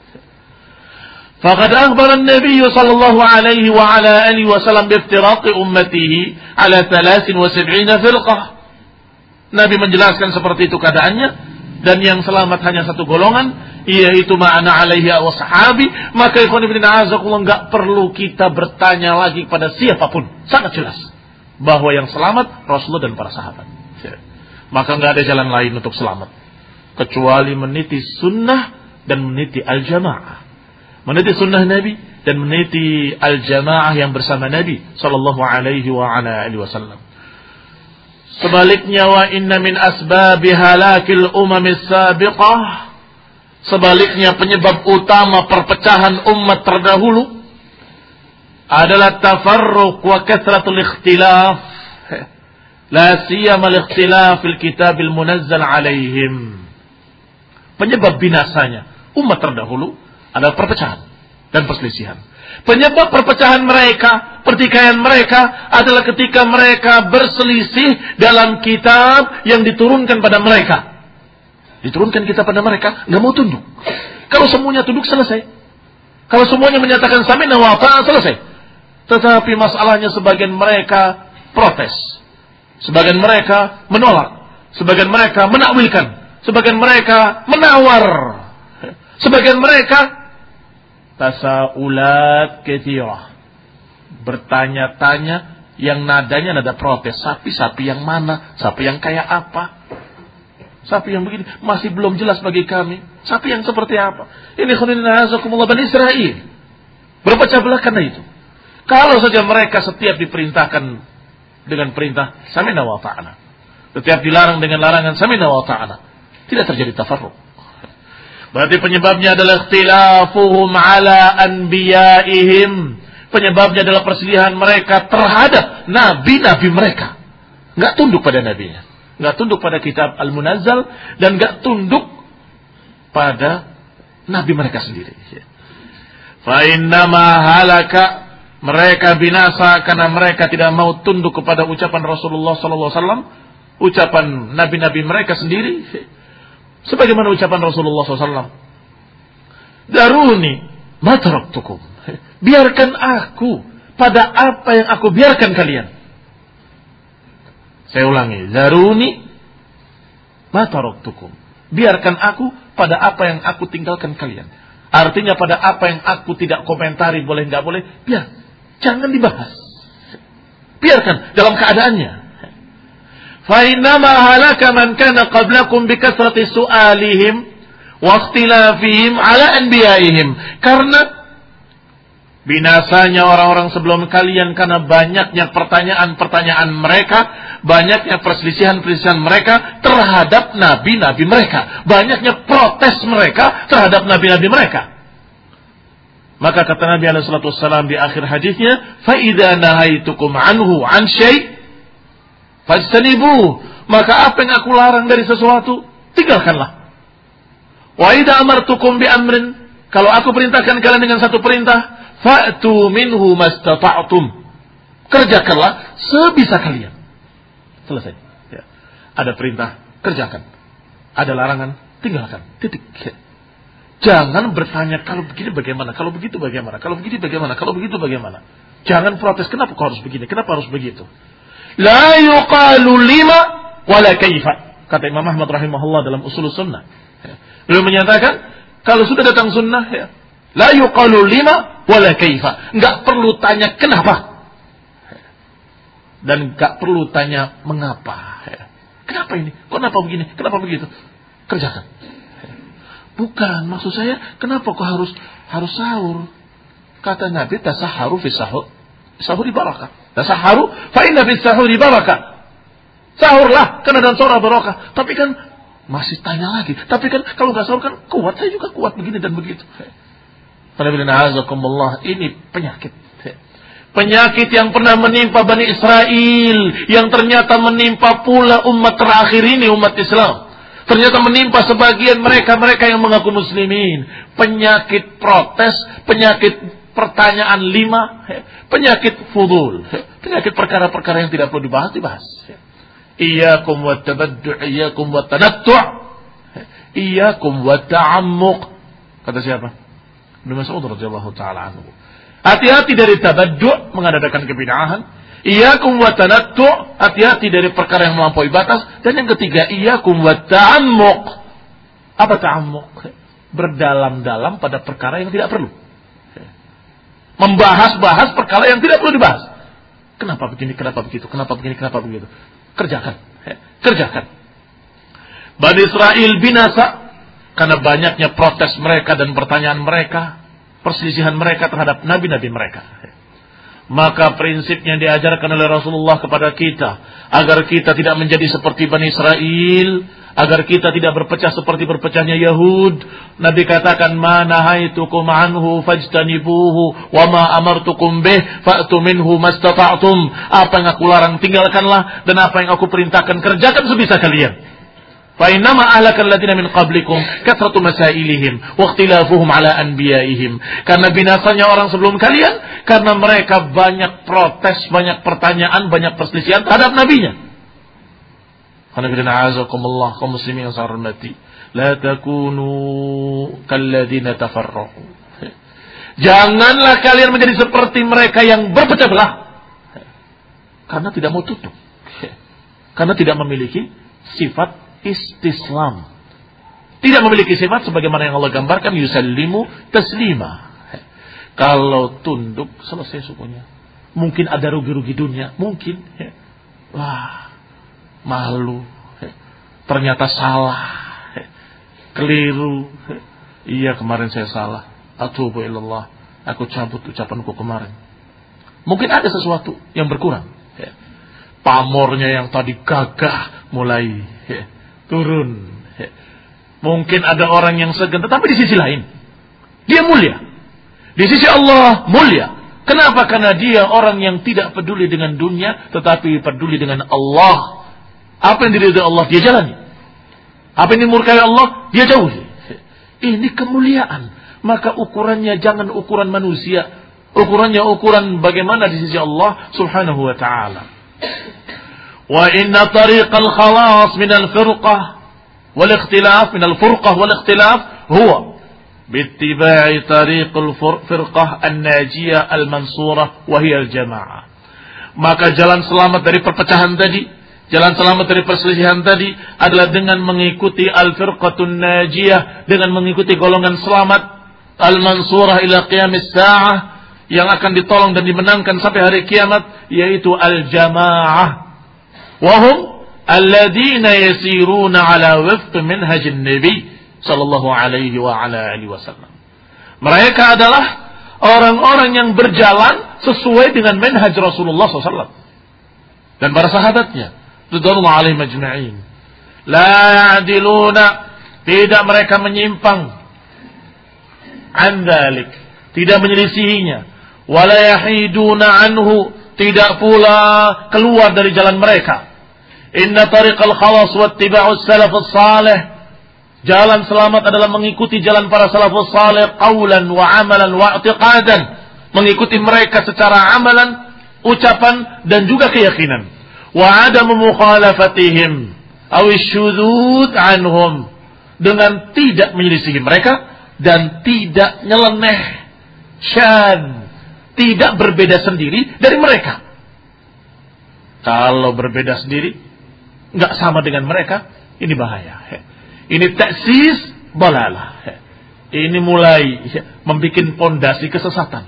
فقد أخبر النبي صلى الله عليه وعلى آله وسلم بافتراق أمته على 73 فرقة. Nabi menjelaskan seperti itu keadaannya, dan yang selamat hanya 1 golongan, yaitu ma'ana alaihi wa sahabi. Maka ikhwan ibn a'azakullah, enggak perlu kita bertanya lagi kepada siapapun, sangat jelas bahwa yang selamat Rasulullah dan para sahabat. Maka enggak ada jalan lain untuk selamat kecuali meniti sunnah dan meniti al-jamaah. Meniti sunnah Nabi dan meniti al-jamaah yang bersama Nabi sallallahu alaihi wa ala alihi wasallam. Sebaliknya, wa inna min asbabi halakil umamis sabiqah, sebaliknya penyebab utama perpecahan umat terdahulu adalah tafarruq wa kathratul ikhtilaf, la siyama al-ikhtilaf fil kitabil munazzal alaihim. Penyebab binasanya umat terdahulu adalah perpecahan dan perselisihan. Penyebab perpecahan mereka, pertikaian mereka adalah ketika mereka berselisih dalam kitab yang diturunkan pada mereka. Diturunkan kitab pada mereka, nggak mau tunduk. Kalau semuanya tunduk, selesai. Kalau semuanya menyatakan sami'na wa ata'na, selesai. Tetapi masalahnya sebagian mereka protes, sebagian mereka menolak, sebagian mereka menakwilkan, sebagian mereka menawar, sebagian mereka tasaulat katsirah, bertanya-tanya yang nadanya nada protes. Sapi yang mana? Sapi yang kayak apa? Sapi yang begini masih belum jelas bagi kami. Sapi yang seperti apa? Ini khunina azakumullah Bani Israil. Berpecah belah karena itu. Kalau saja mereka setiap diperintahkan dengan perintah sami'na wa ta'ana, setiap dilarang dengan larangan sami'na wa ta'ana, tidak terjadi tafarruq. Berarti penyebabnya adalah ikhtilafuhum ala anbiya'ihim. Penyebabnya adalah perselisihan mereka terhadap nabi-nabi mereka. Enggak tunduk pada nabinya, enggak tunduk pada kitab Al-Munazzal, dan enggak tunduk pada nabi mereka sendiri. Fa innama halaka, mereka binasa karena mereka tidak mau tunduk kepada ucapan Rasulullah sallallahu alaihi wasallam, ucapan nabi-nabi mereka sendiri. Sebagaimana ucapan Rasulullah SAW, daruni ma taraktukum, biarkan aku pada apa yang aku biarkan kalian. Saya ulangi, daruni ma taraktukum, biarkan aku pada apa yang aku tinggalkan kalian. Artinya pada apa yang aku tidak komentari, boleh nggak boleh, biar, jangan dibahas, biarkan dalam keadaannya. فَإِنَّمَا هَلَكَ مَنْ كَانَ قَبْلَكُمْ بِكَثْرَةِ سُؤَالِهِمْ وَاخْتِلَافِهِمْ عَلَى أَنْبِيَائِهِمْ. Karena binasanya orang-orang sebelum kalian karena banyaknya pertanyaan-pertanyaan mereka, banyaknya perselisihan-perselisihan mereka terhadap nabi-nabi mereka, banyaknya protes mereka terhadap nabi-nabi mereka. Maka kata Nabi sallallahu alaihi wasallam di akhir hadisnya, فَإِذَا نَهَيْتُكُمْ عَنْهُ عَنْ شَيْءٍ fajtanibuh, maka apa yang aku larang dari sesuatu, tinggalkanlah. Wa idza amartukum bi amrin, kalau aku perintahkan kalian dengan satu perintah, fa'tu minhu mastata'tum, kerjakanlah sebisa kalian. Selesai. Ya. Ada perintah, kerjakan. Ada larangan, tinggalkan. Titik. Jangan bertanya kalau begini bagaimana, kalau begitu bagaimana, kalau begini bagaimana, kalau begitu bagaimana. Jangan protes, kenapa kau harus begini, kenapa harus begitu. La yuqalu lima wala kaifa, kata Imam Ahmad rahimahullah dalam usul sunnah. Beliau menyatakan kalau sudah datang sunnah, ya, la yuqalu lima wala kaifa, enggak perlu tanya kenapa dan enggak perlu tanya mengapa. Kenapa ini? Kenapa begini? Kenapa begitu? Kerjakan. Bukan maksud saya kenapa kok harus sahur? Kata Nabi tasaharu fi sahur, sahur barakah. Tasaharu fa inna fi sahuri barakah. Sahurlah karena dalam sahur barakah. Tapi kan masih tanya lagi. Tapi kan kalau enggak sahur kan kuat, saya juga kuat begini dan begitu. Ini penyakit. Penyakit yang pernah menimpa Bani Israel, yang ternyata menimpa pula umat terakhir ini, umat Islam. Ternyata menimpa sebagian mereka yang mengaku muslimin. Penyakit protes, penyakit pertanyaan lima, penyakit fudul, penyakit perkara-perkara yang tidak perlu dibahas. Iyyakum wat-tabaddu', iyyakum wat-tanattu', iyyakum wat-ta'ammuq. Kata siapa? Ibnu Mas'ud radhiyallahu taala anhu. Hati-hati dari tabaddu', mengadakan kebid'ahan. Iyyakum wat-tanattu', hati-hati dari perkara yang melampaui batas. Dan yang ketiga, iyyakum wat-ta'ammuq. Apa ta'ammuq? Berdalam-dalam pada perkara yang tidak perlu. Membahas-bahas perkara yang tidak perlu dibahas. Kenapa begini, kenapa begitu, kenapa begini, kenapa begitu. Kerjakan. Kerjakan. Bani Israel binasa karena banyaknya protes mereka dan pertanyaan mereka, perselisihan mereka terhadap nabi-nabi mereka. Maka prinsipnya diajarkan oleh Rasulullah kepada kita, agar kita tidak menjadi seperti Bani Israel, agar kita tidak berpecah seperti berpecahnya Yahud. Nabi katakan, ma nahaitukum anhu fajtanibuhu wa ma amartukum bih fa'tu minhu mastata'tum. Apa yang aku larang tinggalkanlah, dan apa yang aku perintahkan kerjakan sebisa kalian. Fa innama ahlakal ladzina min qablikum kathratu masailihim wa ikhtilafuhum ala anbiya'ihim. Karena binasanya orang sebelum kalian karena mereka banyak protes, banyak pertanyaan, banyak perselisihan terhadap nabinya. Qanabina azakumullah kaum muslimin yang saya hormati, la takunu kalladzina tafarraqu. Janganlah kalian menjadi seperti mereka yang berpecah belah. Karena tidak mau tutup. Karena tidak memiliki sifat istislam. Tidak memiliki sifat sebagaimana yang Allah gambarkan, yusallimu taslima. Kalau tunduk selesai sukunya. Mungkin ada rugi-rugi dunia, mungkin. Wah, malu. Ternyata salah. Keliru. Iya, kemarin saya salah. Atubu ilallah. Aku cabut ucapanku kemarin. Mungkin ada sesuatu yang berkurang. Pamornya yang tadi gagah mulai turun. Mungkin ada orang yang segan, tetapi di sisi lain dia mulia. Di sisi Allah mulia. Kenapa? Karena dia orang yang tidak peduli dengan dunia, tetapi peduli dengan Allah. Apa yang diridhai Allah dia jalani. Apa yang dimurkai Allah dia jauhi. Ini kemuliaan. Maka ukurannya jangan ukuran manusia. Ukurannya ukuran bagaimana di sisi Allah subhanahu wa ta'ala. Wa inna tariqal khalas minal firqah wal ikhtilaf minal furqah wal ikhtilaf huwa bittiba'i tariqul firqah an-najiyah al-mansurah wa hiya al-jamaah. Maka jalan selamat dari perpecahan tadi, jalan selamat dari perselisihan tadi adalah dengan mengikuti al-firqatun najiyah, dengan mengikuti golongan selamat al-mansurah ila qiyamis sa'ah, yang akan ditolong dan dimenangkan sampai hari kiamat, yaitu al-jamaah. Wahum alladzina yasiruna ala wifq minhajin nabi sallallahu alaihi wa ala alihi wasallam. Mereka adalah orang-orang yang berjalan sesuai dengan manhaj Rasulullah SAW dan para sahabatnya radhiyallahu alaihim ajma'in. La ya'diluna, tidak mereka menyimpang, an dzalik, tidak menyelisihinya, wala yahiduna anhu, tidak pula keluar dari jalan mereka. Inna tariqal khalas wa ittiba'us salafus salih, jalan selamat adalah mengikuti jalan para salafus salih qaulan wa amalan wa i'tiqadan, mengikuti mereka secara amalan, ucapan dan juga keyakinan. Wa adamu mukhalafatihim aw isyudud anhum, dengan tidak menyelisihi mereka dan tidak nyeleneh, syad, tidak berbeda sendiri dari mereka. Kalau berbeda sendiri, nggak sama dengan mereka, ini bahaya. Ini taksis balalah. Ini mulai membuat pondasi kesesatan.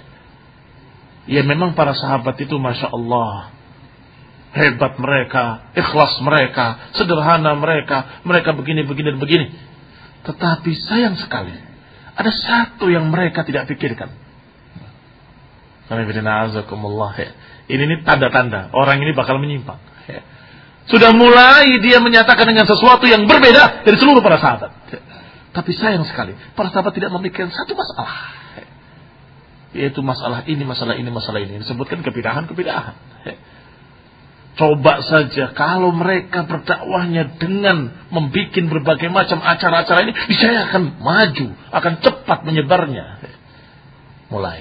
Ya memang para sahabat itu Masya Allah, hebat mereka, ikhlas mereka, sederhana mereka, mereka begini, begini, dan begini. Tetapi sayang sekali, ada satu yang mereka tidak pikirkan. Ini tanda-tanda orang ini bakal menyimpang. Sudah mulai dia menyatakan dengan sesuatu yang berbeda dari seluruh para sahabat. Tapi sayang sekali, para sahabat tidak memikirkan satu masalah, yaitu masalah ini, masalah ini, masalah ini. Disebutkan kebidahan-kebidahan. Coba saja kalau mereka berdakwahnya dengan membuat berbagai macam acara-acara ini, niscaya akan maju, akan cepat menyebarnya. Mulai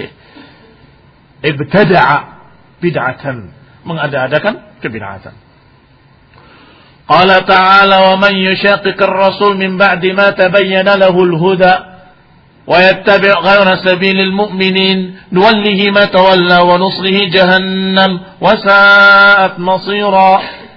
ibtada'a bid'atan, mengada-adakan kebid'atan. Qala ta'ala wa man yushaqiqir rasul min ba'di ma tabayyana lahul huda wa yattabi' ghayra sabilil mu'minin nuwallihi ma tawalla wa nuslihi jahannam wa sa'at masira.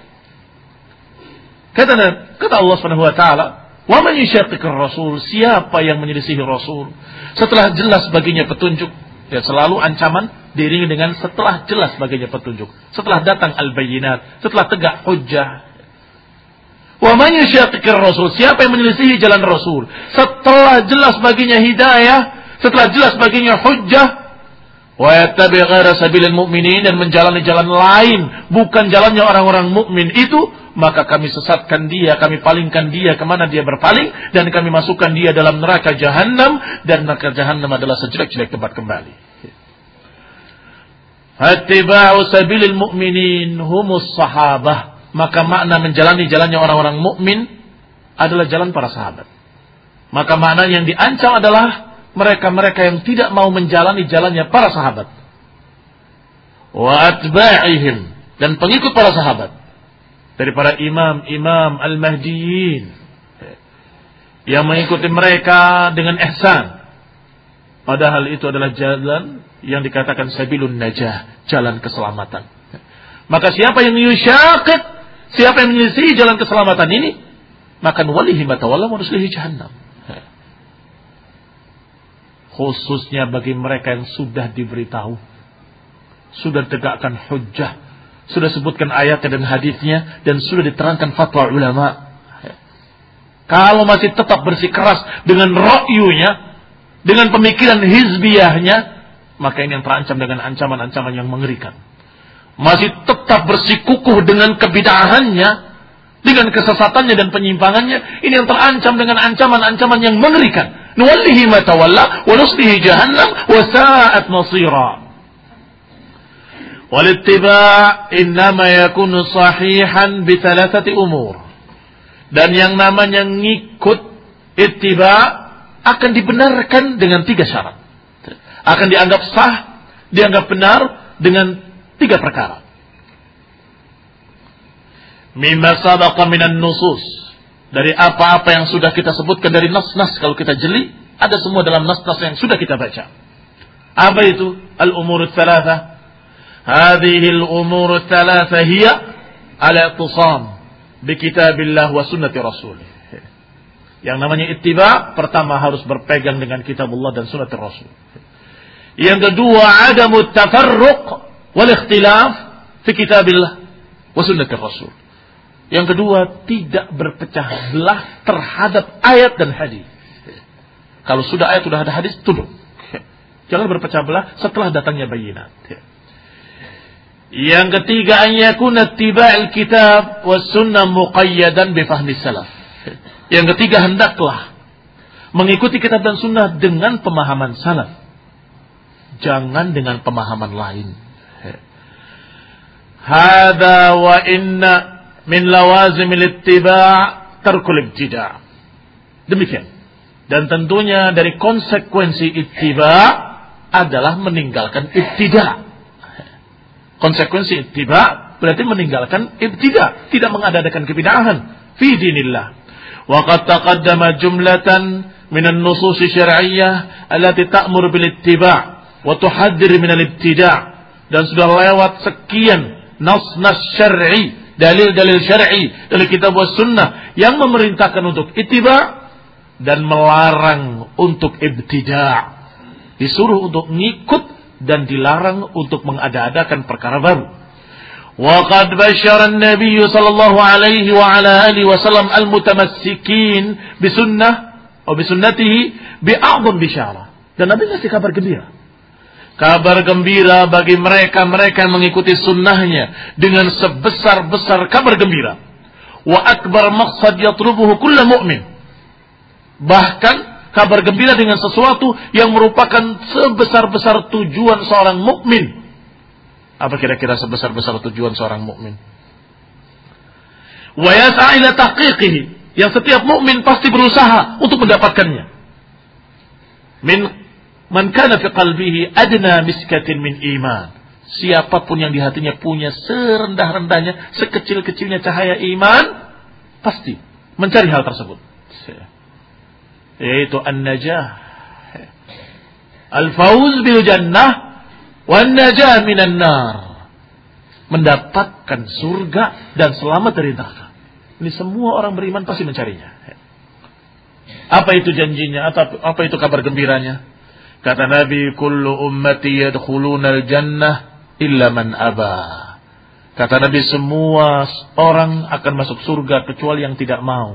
Kata Allah Subhanahu wa taala, wa man yushaqiqir rasul, siapa yang menyelisihi rasul setelah jelas baginya petunjuk. Ya, selalu ancaman diiringi dengan setelah jelas baginya petunjuk, setelah datang al-bayyinat, setelah tegak hujjah. Wa man yushaqiqir rasul, siapa yang menyelisihi jalan Rasul setelah jelas baginya hidayah, setelah jelas baginya hujjah, wa yattabi' ghaira sabilil mu'minin, dan menjalani jalan lain bukan jalannya orang-orang mukmin itu, maka kami sesatkan dia, kami palingkan dia kemana dia berpaling, dan kami masukkan dia dalam neraka jahannam, dan neraka jahannam adalah sejelek-jelek tempat kembali. Ittiba'u sabilil mu'minin humus sahabah, maka makna menjalani jalannya orang-orang mukmin adalah jalan para sahabat. Maka makna yang diancam adalah mereka-mereka yang tidak mau menjalani jalannya para sahabat. Wa atba'ihim, dan pengikut para sahabat. Dari para imam-imam al-mahdiyin yang mengikuti mereka dengan ihsan. Padahal itu adalah jalan yang dikatakan sabilun najah, jalan keselamatan. Maka siapa yang yusyaqid, siapa yang menyelisihi jalan keselamatan ini, maka nuwallihi ma tawalla wa nuslihi jahannam. Khususnya bagi mereka yang sudah diberitahu, sudah tegakkan hujjah, sudah sebutkan ayatnya dan hadisnya, dan sudah diterangkan fatwa ulama. Kalau masih tetap bersikeras dengan ra'yunya, dengan pemikiran hizbiyahnya, maka ini yang terancam dengan ancaman-ancaman yang mengerikan. Masih tetap bersikukuh dengan kebid'ahannya, dengan kesesatannya dan penyimpangannya, ini yang terancam dengan ancaman-ancaman yang mengerikan. Nuwallihi ma tawalla wa nuslihi jahannam wa sa'at masira. Wal ittiba' innama yakunu sahihan bi thalathati umur. Dan yang namanya ngikut ittiba' akan dibenarkan dengan 3 syarat. Akan dianggap sah, dianggap benar dengan 3 perkara. Mimma sabaqa minan nusus, dari apa-apa yang sudah kita sebutkan dari nas-nas, kalau kita jeli, ada semua dalam nas-nas yang sudah kita baca. Apa itu? Al-umur thalatha. Hadhihi al-umur thalatha hiya al-i'tisam bi kitabillah wa sunnati rasulih. Yang namanya ittiba, pertama harus berpegang dengan kitabullah dan sunnati rasul. Yang kedua, adamu tafarruq wal ikhtilaf fi kitabillah wa sunnati rasul. Yang kedua, tidak berpecah belah terhadap ayat dan hadis. Kalau sudah ayat, sudah ada hadis, tunduk. Jangan berpecah belah setelah datangnya bayinat. Yang ketiga, an yakuna ittiba'il kitab was sunnah muqayyadan bi fahmi salaf. Yang ketiga, hendaklah mengikuti kitab dan sunnah dengan pemahaman salaf, jangan dengan pemahaman lain. Hada wa inna min lawazimil ittiba' tarkul ibtida'. Demikian. Dan tentunya dari konsekuensi ittiba' adalah meninggalkan ibtida'. Konsekuensi ittiba' berarti meninggalkan ibtida', tidak mengadakan kebid'ahan fi dinillah. Wa qad taqaddama jumlatan min an-nusus syar'iyyah allati ta'muru bil ittiba' wa tuhaddir min al-ibtida'. Dan sudah lewat sekian nas-nas syar'i, dalil-dalil syar'i dari kitab was sunnah yang memerintahkan untuk ittiba' dan melarang untuk ibtida'. Disuruh untuk ngikut dan dilarang untuk mengada-adakan perkara baru. Wa qad basyara an-nabiy sallallahu alaihi wa ala alihi wasallam al-mutamassikin bi sunnah atau bi sunnatihi bi a'dham bisyarah. Dan Nabi ngasih kabar gembira. Kabar gembira bagi mereka-mereka yang mengikuti sunnahnya dengan sebesar-besar kabar gembira. Wa akbar maqsad yatlubuhu kullu mu'min. Bahkan kabar gembira dengan sesuatu yang merupakan sebesar-besar tujuan seorang mukmin. Apa kira-kira sebesar-besar tujuan seorang mukmin? Wa yas'a ila tahqiqihi, yang setiap mukmin pasti berusaha untuk mendapatkannya. Man kana fi qalbihi adna miskatin min iman. Siapapun yang di hatinya punya serendah-rendahnya, sekecil-kecilnya cahaya iman, pasti mencari hal tersebut. Yaitu an-najah, al-fawz bil jannah, wan najah minan nar, mendapatkan surga dan selamat dari neraka. Ini semua orang beriman pasti mencarinya. Apa itu janjinya? Apa itu kabar gembiranya? Kata Nabi, kullu ummati yadkhuluna al-jannah illa man aba. Kata Nabi, semua orang akan masuk surga kecuali yang tidak mau.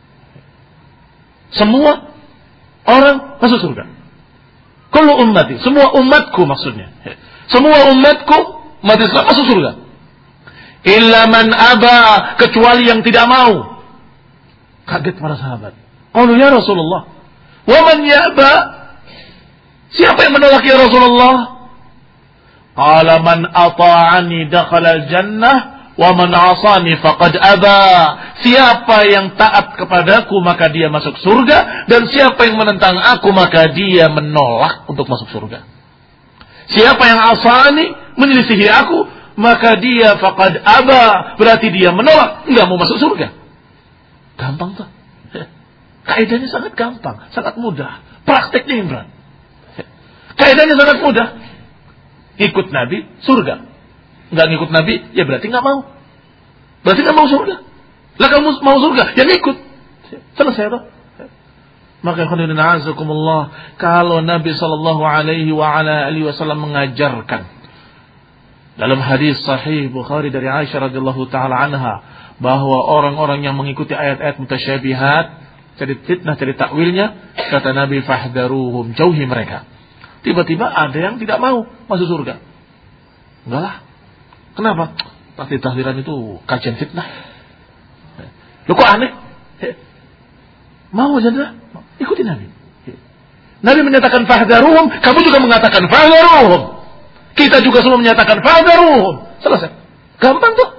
Semua orang masuk surga. Kullu ummati, semua umatku maksudnya. Semua umatku masuk surga. Illa man aba, kecuali yang tidak mau. Kaget para sahabat. Qalu ya Rasulullah, wa man ya'ba? Siapa yang menolak ya Rasulullah? Qala man ata'ani dakhala al-jannah Wa man 'asani faqad aba. Siapa yang taat kepadaku maka dia masuk surga, dan siapa yang menentang aku maka dia menolak untuk masuk surga. Siapa yang 'asani, menyelisihi aku, maka dia faqad aba, berarti dia menolak, enggak mau masuk surga. Gampang tuh. Kaidahnya sangat gampang, sangat mudah. Prakteknya yang berat. Kaidahnya sangat mudah. Ikut Nabi, surga. Enggak ngikut Nabi, ya berarti enggak mau. Berarti enggak mau surga. Lah kamu mau surga, ya ngikut. Selesai toh. Maka khonirina azakumullah, kalau Nabi sallallahu alaihi wasallam mengajarkan dalam hadis sahih Bukhari dari Aisyah radhiyallahu taala anha bahwa orang-orang yang mengikuti ayat-ayat mutasyabihat, jadi fitnah, jadi takwilnya, kata Nabi fahdharuhum, jauhi mereka. Tiba-tiba ada yang tidak mau masuk surga. Enggak lah. Kenapa? Pasti tahlilan itu kajian fitnah. Loh kok aneh? Mau aja, ikuti Nabi. Nabi menyatakan fahdharuhum, kamu juga mengatakan fahdharuhum. Kita juga semua menyatakan fahdharuhum. Selesai. Gampang tuh.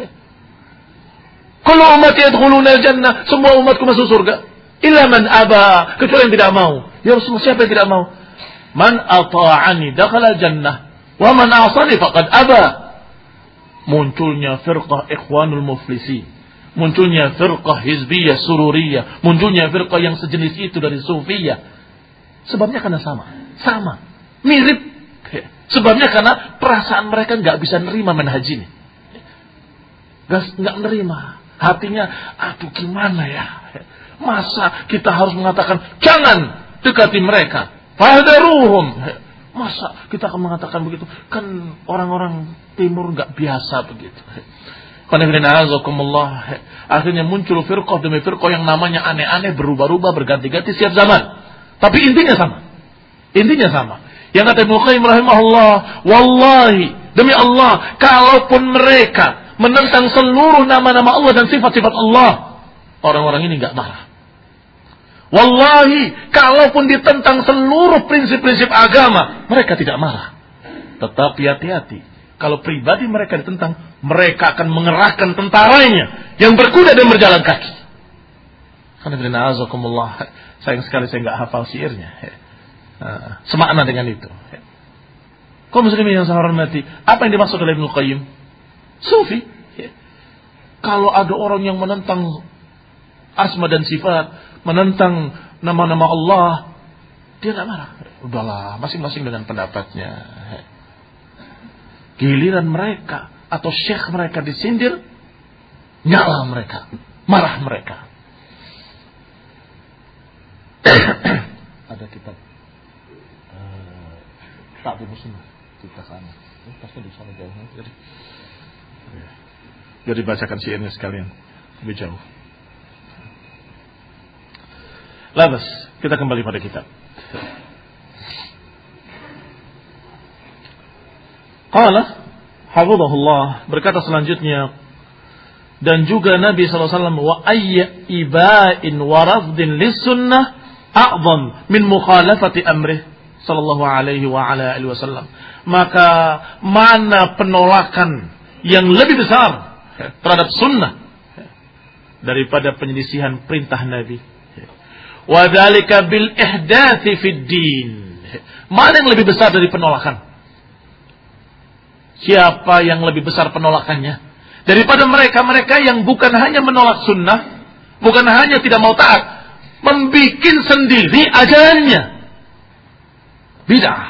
Kullu ummati yadkhuluna al-jannah, semua umatku masuk surga. Illa man aba, kecuali yang tidak mau. Ya Rasulullah, siapa yang tidak mau? Man ata'ani dakhala al-jannah, wa man 'asani faqad aba. Munculnya firqah ikhwanul muflisin, munculnya firqah hizbiyah sururiyah, munculnya firqah yang sejenis itu dari sufiyah. Sebabnya karena sama, mirip. Sebabnya karena perasaan mereka nggak bisa nerima manhaj ini, nggak nerima. Hatinya, aduh gimana ya? Masa kita harus mengatakan jangan dekati mereka? Fahdharuhum. Masa kita akan mengatakan begitu? Kan orang-orang timur nggak biasa begitu. Akhirnya muncul firqah demi firqah yang namanya aneh-aneh, berubah-ubah, berganti-ganti setiap zaman. Tapi intinya sama. Yang kata Ibnu Qayyim rahimahullah, wallahi, demi Allah, kalaupun mereka menentang seluruh nama-nama Allah dan sifat-sifat Allah, orang-orang ini nggak marah. Wallahi, kalaupun ditentang seluruh prinsip-prinsip agama, mereka tidak marah. Tetapi hati-hati, kalau pribadi mereka ditentang, mereka akan mengerahkan tentaranya yang berkuda dan berjalan kaki. Sayang sekali saya nggak hafal syairnya. Semakna dengan itu. Kaum muslimin yang saya hormati, apa yang dimaksud oleh Ibnu Qayyim? Sufi. Kalau ada orang yang menentang asma dan sifat, menentang nama-nama Allah, dia tidak marah. Udahlah, masing-masing dengan pendapatnya. Giliran mereka atau syekh mereka disindir, nyala mereka, marah mereka. Ada kitab Ta'dib Sunnah kita sana. Pasti di sana jauh. Jadi bacakan syairnya sekalian lebih jauh. Labas, kita kembali pada kitab. Qala hafizahullah, berkata selanjutnya, dan juga Nabi SAW, wa ayya iba'in wa rafdin lis-sunnah a'zam min mukhalafati amrih sallallahu alaihi wa ala alihi wasallam. Maka mana penolakan yang lebih besar terhadap sunnah daripada penyelisihan perintah Nabi. Wa dzalika bil ihdatsi fid din. Mana yang lebih besar dari penolakan? Siapa yang lebih besar penolakannya daripada mereka-mereka yang bukan hanya menolak sunnah, bukan hanya tidak mau taat, membikin sendiri ajarannya bid'ah.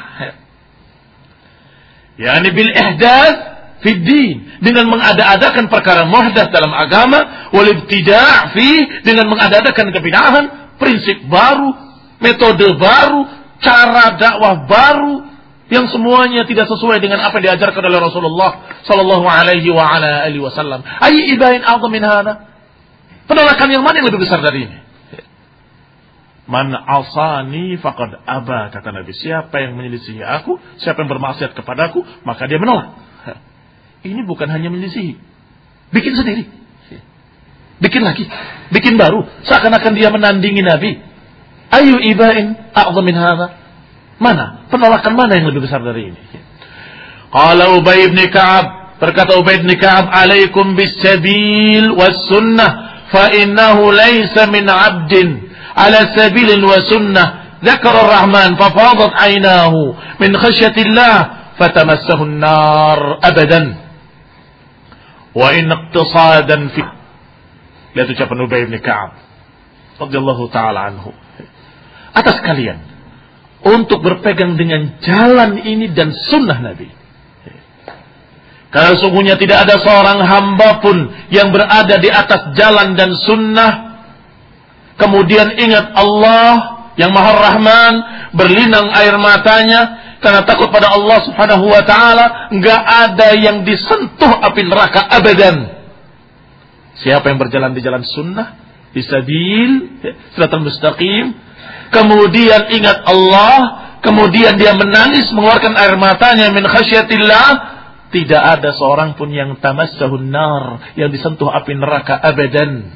Yani bil ihdats fid din, dengan mengada-adakan perkara muhdatsah dalam agama, wal ibtida' fi, dengan mengada-adakan kebid'ahan, prinsip baru, metode baru, cara dakwah baru yang semuanya tidak sesuai dengan apa yang diajarkan oleh Rasulullah sallallahu alaihi wa ala alihi wasallam. Ayy ibain a'zam min hada? Penolakan yang mana yang lebih besar dari ini? Man asani faqad aba, kata Nabi. Siapa yang menyelisihi aku, siapa yang bermaksiat kepadaku, maka dia menolak. Ini bukan hanya menyelisihi, bikin sendiri, bikin lagi, bikin baru, seakan-akan dia menandingi Nabi. Ayu ibain a'zam min hadza? Mana penolakan mana yang lebih besar dari ini? Qala Ubay bin Ka'ab, Berkata Ubay bin Ka'ab, "Alaikum bis-sabil was-sunnah, fa innahu laysa min 'abdin 'ala sabilin wa sunnah, dzakara ar-Rahman fa fadat 'aynahu min khashyatillah, fatamassahu an-nar abadan." Wa in iqtisadan fi. Lihat ucapan Ubay bin Ka'ab radhiyallahu taala anhu. Atas kalian untuk berpegang dengan jalan ini dan sunnah Nabi. Karena sungguhnya tidak ada seorang hamba pun yang berada di atas jalan dan sunnah, kemudian ingat Allah yang Maha Rahman, berlinang air matanya karena takut pada Allah Subhanahu wa taala, enggak ada yang disentuh api neraka abadan. Siapa yang berjalan di jalan sunnah, di sabil siratal mustaqim, kemudian ingat Allah, kemudian dia menangis mengeluarkan air matanya min khasyatillah, tidak ada seorang pun yang tamassahun nar, yang disentuh api neraka abadan.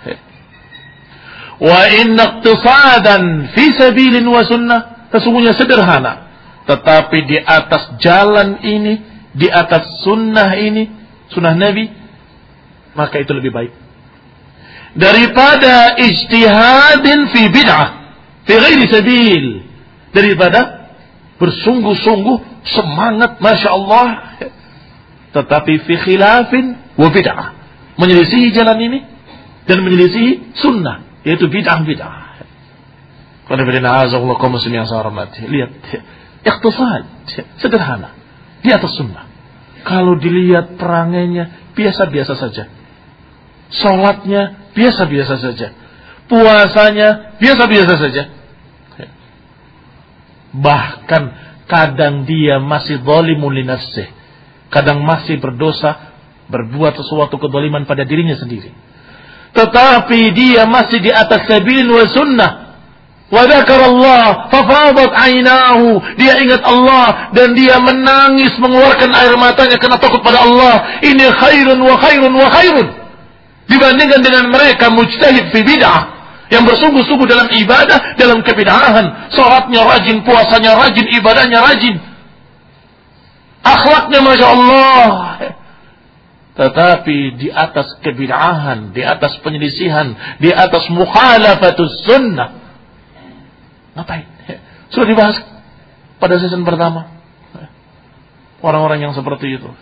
Wa inna iqtisadan fi sabilin wa sunnah, sesungguhnya sederhana, tetapi di atas jalan ini, di atas sunnah ini, sunnah Nabi, maka itu lebih baik daripada ijtihadin fi bid'ah fi ghairi sabil, daripada bersungguh-sungguh semangat Masya Allah tetapi fi khilafin wa bid'ah, menyelisihi jalan ini dan menyelisihi sunnah, yaitu bid'ah-bid'ah. Qul bi'ina'azakullah kaum muslimin yang saya hormati. Lihat, ikhtisad, sederhana, di atas sunnah. Kalau dilihat perangainya biasa-biasa saja, salatnya biasa-biasa saja, puasanya biasa-biasa saja. Bahkan kadang dia masih zalimun li nafsih, kadang masih berdosa, berbuat sesuatu kezaliman pada dirinya sendiri. Tetapi dia masih di atas sabil wa sunnah. Wa dzakarallah fa fadat 'ainahu. Dia ingat Allah dan dia menangis mengeluarkan air matanya karena takut pada Allah. Ini khairun wa khairun wa khairun. Dibandingkan dengan mereka mujtahid fi bid'ah, yang bersungguh-sungguh dalam ibadah, dalam kebid'ahan. Salatnya rajin, puasanya rajin, ibadahnya rajin, akhlaknya Masya Allah. Tetapi di atas kebid'ahan, di atas penyelisihan, di atas mukhalafatus sunnah. Ngapain? Sudah dibahas pada season pertama. Orang-orang yang seperti itu.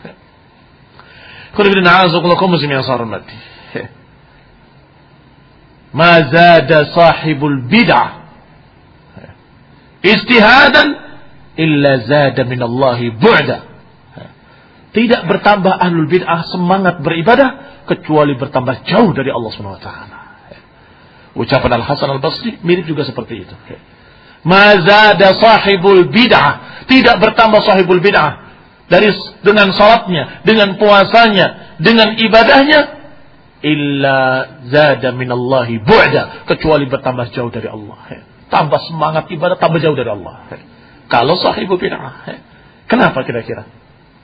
Ma zada sahibul bid'ah ijtihadan illa zada minallahi bu'da. Tidak bertambah ahlul bid'ah semangat beribadah kecuali bertambah jauh dari Allah Subhanahu wa taala. Ucapan Al-Hasan Al-Basri mirip juga seperti itu. Ma zada sahibul bid'ah, tidak bertambah sahibul bid'ah dengan salatnya, dengan puasanya, dengan ibadahnya, illa zada minallahi bu'da, kecuali bertambah jauh dari Allah. Tambah semangat ibadah, tambah jauh dari Allah. Kalau sahibul bid'ah, kenapa kira-kira?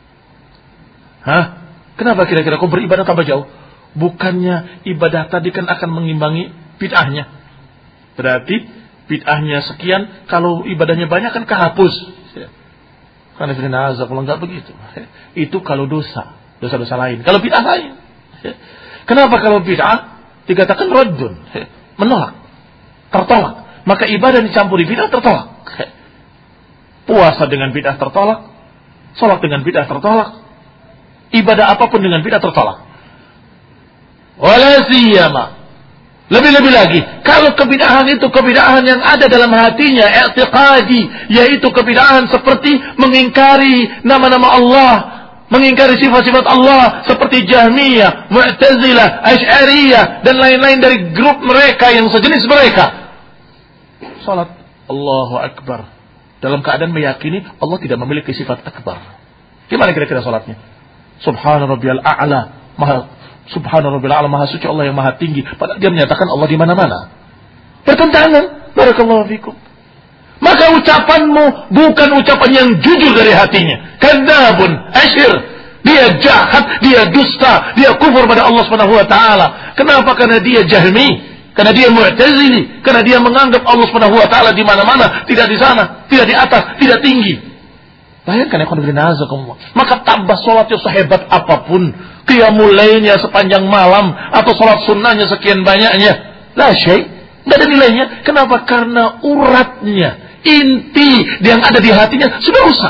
Kenapa kira-kira kau beribadah tambah jauh? Bukannya ibadah tadi kan akan mengimbangi bid'ahnya. Berarti bid'ahnya sekian, kalau ibadahnya banyak kan kehapus. Karena kalau enggak begitu. Itu kalau dosa-dosa lain. Kalau bid'ah lain. Kenapa kalau bid'ah dikatakan raddun, menolak, tertolak? Maka ibadah dicampuri bid'ah tertolak. Puasa dengan bid'ah tertolak, salat dengan bid'ah tertolak, ibadah apapun dengan bid'ah tertolak. Wala siyama, lebih-lebih lagi kalau kebid'ahan itu kebid'ahan yang ada dalam hatinya, i'tiqadi, yaitu kebid'ahan seperti mengingkari nama-nama Allah, mengingkari sifat-sifat Allah, seperti Jahmiyah, Mu'tazilah, Asy'ariyah dan lain-lain dari grup mereka yang sejenis mereka. Salat Allahu Akbar dalam keadaan meyakini Allah tidak memiliki sifat akbar. Gimana kira-kira salatnya? Subhana rabbiyal a'la, subhana rabbiyal a'la, maha suci Allah yang maha tinggi, padahal dia menyatakan Allah di mana-mana. Bertentangan. Barakallahu fikum. Maka ucapanmu bukan ucapan yang jujur dari hatinya. Kadzabun, asyir. Dia jahat, dia dusta, dia kufur pada Allah Subhanahu wa taala. Kenapa? Karena dia Jahmi, karena dia Mu'tazili, karena dia menganggap Allah Subhanahu wa taala di mana-mana, tidak di sana, tidak di atas, tidak tinggi. Bayangkan ya, maka tambah sholatnya sehebat apapun, qiyamul lailnya sepanjang malam, atau sholat sunnahnya sekian banyaknya, la syai', nggak ada nilainya. Kenapa? Karena uratnya, inti yang ada di hatinya sudah rusak.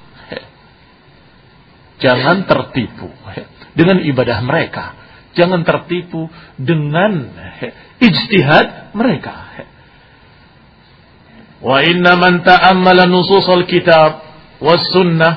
Jangan tertipu dengan ibadah mereka, jangan tertipu dengan ijtihad mereka. Wa inna man ta'ammala nusus al-kitab والسنة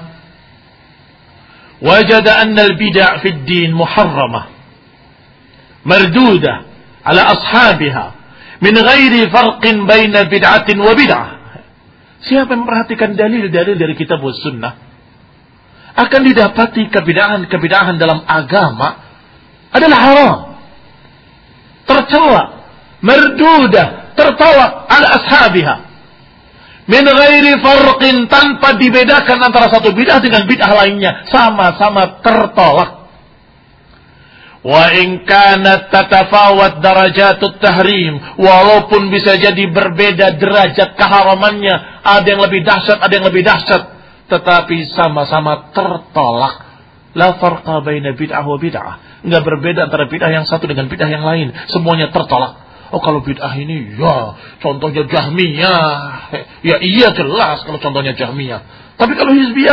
وجد أن البدع في الدين محرمة مردودة على أصحابها من غير فرق بين بدعة وبدعة. Siapa yang memperhatikan dalil-dalil dari kitab was sunnah akan didapati kebidahan dalam agama adalah haram, tercela, mardudah, tertolak ala ashabiha min ghairi farqin, tanpa dibedakan antara satu bid'ah dengan bid'ah lainnya, sama-sama tertolak. Wa in kanat tatafawat darajatut tahrim, walaupun bisa jadi berbeda derajat keharamannya, ada yang lebih dahsyat, ada yang lebih dahsyat, tetapi sama-sama tertolak. La farqa baina bid'ah wa bid'ah, enggak berbeda antara bid'ah yang satu dengan bid'ah yang lain, semuanya tertolak. Oh, kalau bid'ah ini, ya contohnya Jahmiyah. Ya iya jelas kalau contohnya Jahmiyah. Tapi kalau Hizbiyah,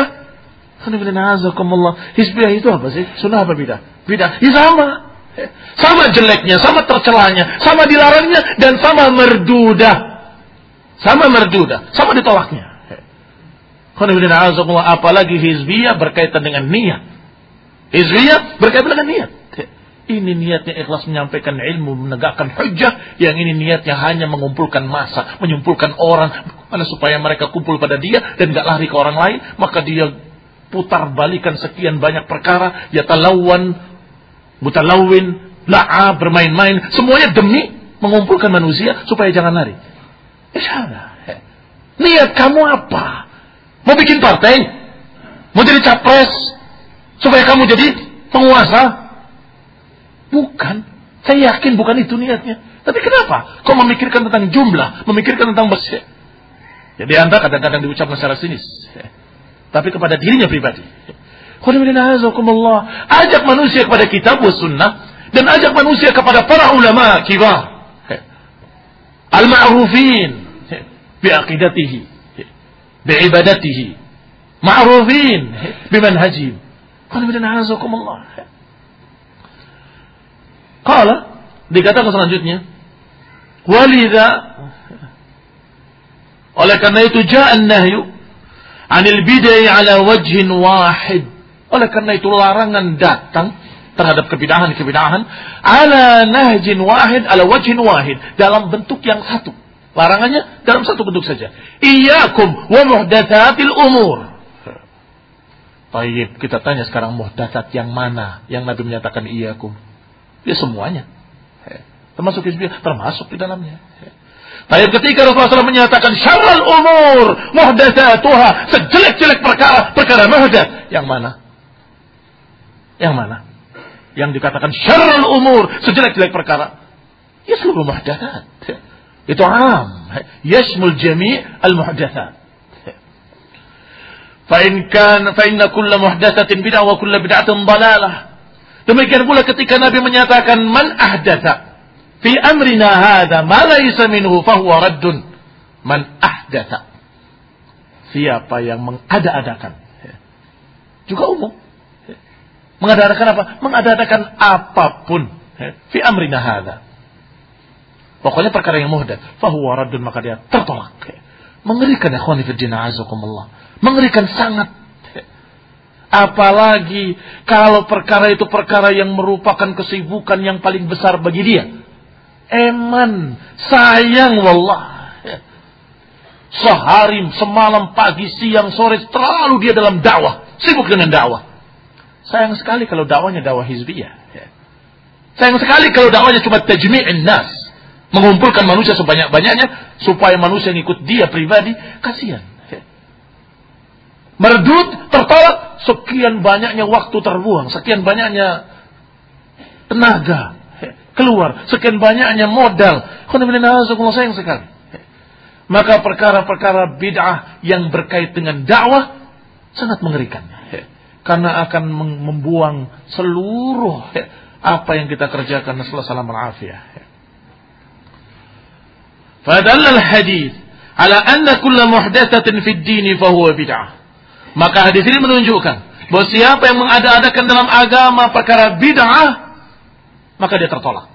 Hizbiyah itu apa sih? Sunnah apa bid'ah? Bid'ah, ya sama. Sama jeleknya, sama tercelanya, sama dilarangnya, dan sama merdudah. Sama merdudah, sama ditolaknya. Apalagi Hizbiyah berkaitan dengan niat. Hizbiyah berkaitan dengan niat. Ini niatnya ikhlas menyampaikan ilmu, menegakkan hujjah. Yang ini niatnya hanya mengumpulkan massa, mengumpulkan orang, mana supaya mereka kumpul pada dia dan gak lari ke orang lain. Maka dia putar balikan sekian banyak perkara, ya talawan, mutalawin, la'a, bermain-main, semuanya demi mengumpulkan manusia supaya jangan lari. Niat kamu apa? Mau bikin partai? Mau jadi capres supaya kamu jadi penguasa? Bukan. Saya yakin bukan itu niatnya. Tapi kenapa? Kau memikirkan tentang jumlah, memikirkan tentang bersih. Jadi anda kadang-kadang diucapkan secara sinis. Tapi kepada dirinya pribadi. Ajak manusia kepada kitab wa sunnah, dan ajak manusia kepada para ulama kibar. Al-ma'rufin bi'aqidatihi, bi'ibadatihi, ma'rufin bimanhajim. Qala, dikatakan selanjutnya, walidha, oleh karena itu ja'an nahyu 'anil bid'ah 'ala wajhin wahid. Oleh karena itu larangan datang terhadap kebidahan-kebidahan 'ala nahjin wahid, 'ala wajhin wahid, dalam bentuk yang satu. Larangannya dalam satu bentuk saja. Iyyakum wa muhdatsatil umur. Baik, kita tanya sekarang muhdatsat yang mana yang Nabi menyatakan iyyakum? Ya semuanya. Termasuk hizbiyah, termasuk di dalamnya. Tapi ketika Rasulullah SAW menyatakan syarrul umur muhdatsatuha, sejelek-jelek perkara muhdatsah, yang mana? Yang mana? Yang dikatakan syarrul umur, sejelek-jelek perkara. Ya seluruh muhdatsat. Itu am, yashmul jami' al-muhdatsat. Fa inna kulla muhdatsatin bid'ah wa kulla bid'atin dhalalah. Demikian pula ketika Nabi menyatakan man ahdatha fi amrina hadha ma laysa minhu fahuwa raddun. Man ahdatha, siapa yang mengada-adakan, juga umum. Mengada-adakan apa? Mengada-adakan apapun fi amrina hadha, pokoknya perkara yang muhdath, fahuwa raddun, maka dia tertolak. Mengerikan ya ikhwani fid din azakumullah. Mengerikan sangat. Apalagi kalau perkara itu perkara yang merupakan kesibukan yang paling besar bagi dia. Eman, sayang wallah. Sehari, semalam, pagi, siang, sore, terlalu dia dalam dakwah. Sibuk dengan dakwah. Sayang sekali kalau dakwahnya dakwah hizbiyah. Sayang sekali kalau dakwahnya cuma tajmi'in nas. Mengumpulkan manusia sebanyak-banyaknya supaya manusia yang ikut dia pribadi. Kasihan. Merdut, tertolak, sekian banyaknya waktu terbuang, sekian banyaknya tenaga keluar, sekian banyaknya modal. Sayang sekali. Maka perkara-perkara bid'ah yang berkait dengan dakwah sangat mengerikan. Karena akan membuang seluruh apa yang kita kerjakan, nasallallahu alaihi wasallam. Fadalla al-hadits ala anna kull muhdatsatin fid din fa huwa bid'ah. Maka hadis ini menunjukkan bahwa siapa yang mengada-adakan dalam agama perkara bid'ah, maka dia tertolak.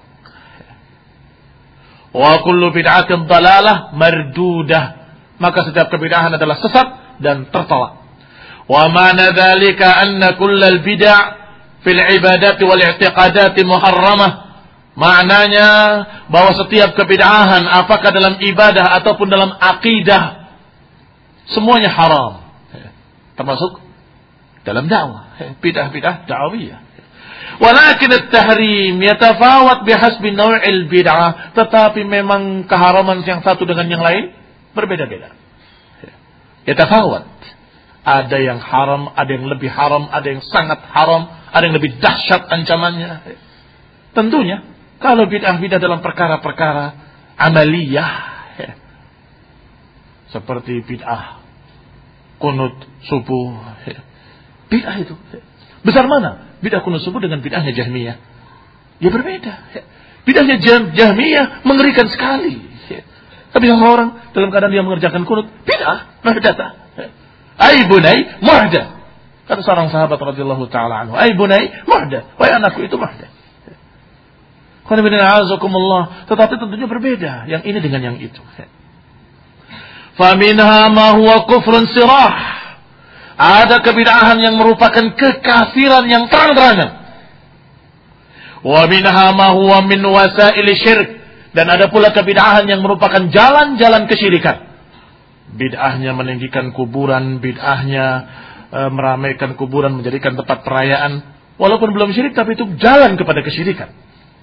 Wa kullu bid'atin dalalah mardudah. Maka setiap kebid'ahan adalah sesat dan tertolak. Wa ma'na dzalika anna kullal bid'ah fil ibadati wal i'tiqadati muharramah. Maknanya bahwa setiap kebid'ahan apakah dalam ibadah ataupun dalam akidah semuanya haram. Termasuk dalam dakwah, bid'ah-bid'ah da'wiyah. Walakin at-tahrim yatafawat bihasbi naw'il bid'ah, tetapi memang keharaman yang satu dengan yang lain berbeda-beda. Yatafawat. Ada yang haram, ada yang lebih haram, ada yang sangat haram, ada yang lebih dahsyat ancamannya. Tentunya kalau bid'ah-bid'ah dalam perkara-perkara amaliyah, seperti bid'ah kunut subuh, bid'ah itu besar mana? Bid'ah kunut subuh dengan bid'ahnya Jahmiyah, ya berbeda. Bid'ahnya Jahmiyah mengerikan sekali. Tapi seseorang dalam keadaan dia mengerjakan kunut, bid'ah, muhdatsah. Ai bunai muhdatsah. Kata seorang sahabat radhiyallahu taala anhu, ai bunai muhdatsah. Wahai anakku, itu muhdatsah. Tetapi tentunya berbeda yang ini dengan yang itu. Faminha ma huwa kufrun sirah. Ada kebid'ahan yang merupakan kekafiran yang terang-terangan. Wa minha ma huwa min wasail syirk. Dan ada pula kebid'ahan yang merupakan jalan-jalan kesyirikan. Bid'ahnya meninggikan kuburan, bid'ahnya meramaikan kuburan, menjadikan tempat perayaan. Walaupun belum syirik, tapi itu jalan kepada kesyirikan.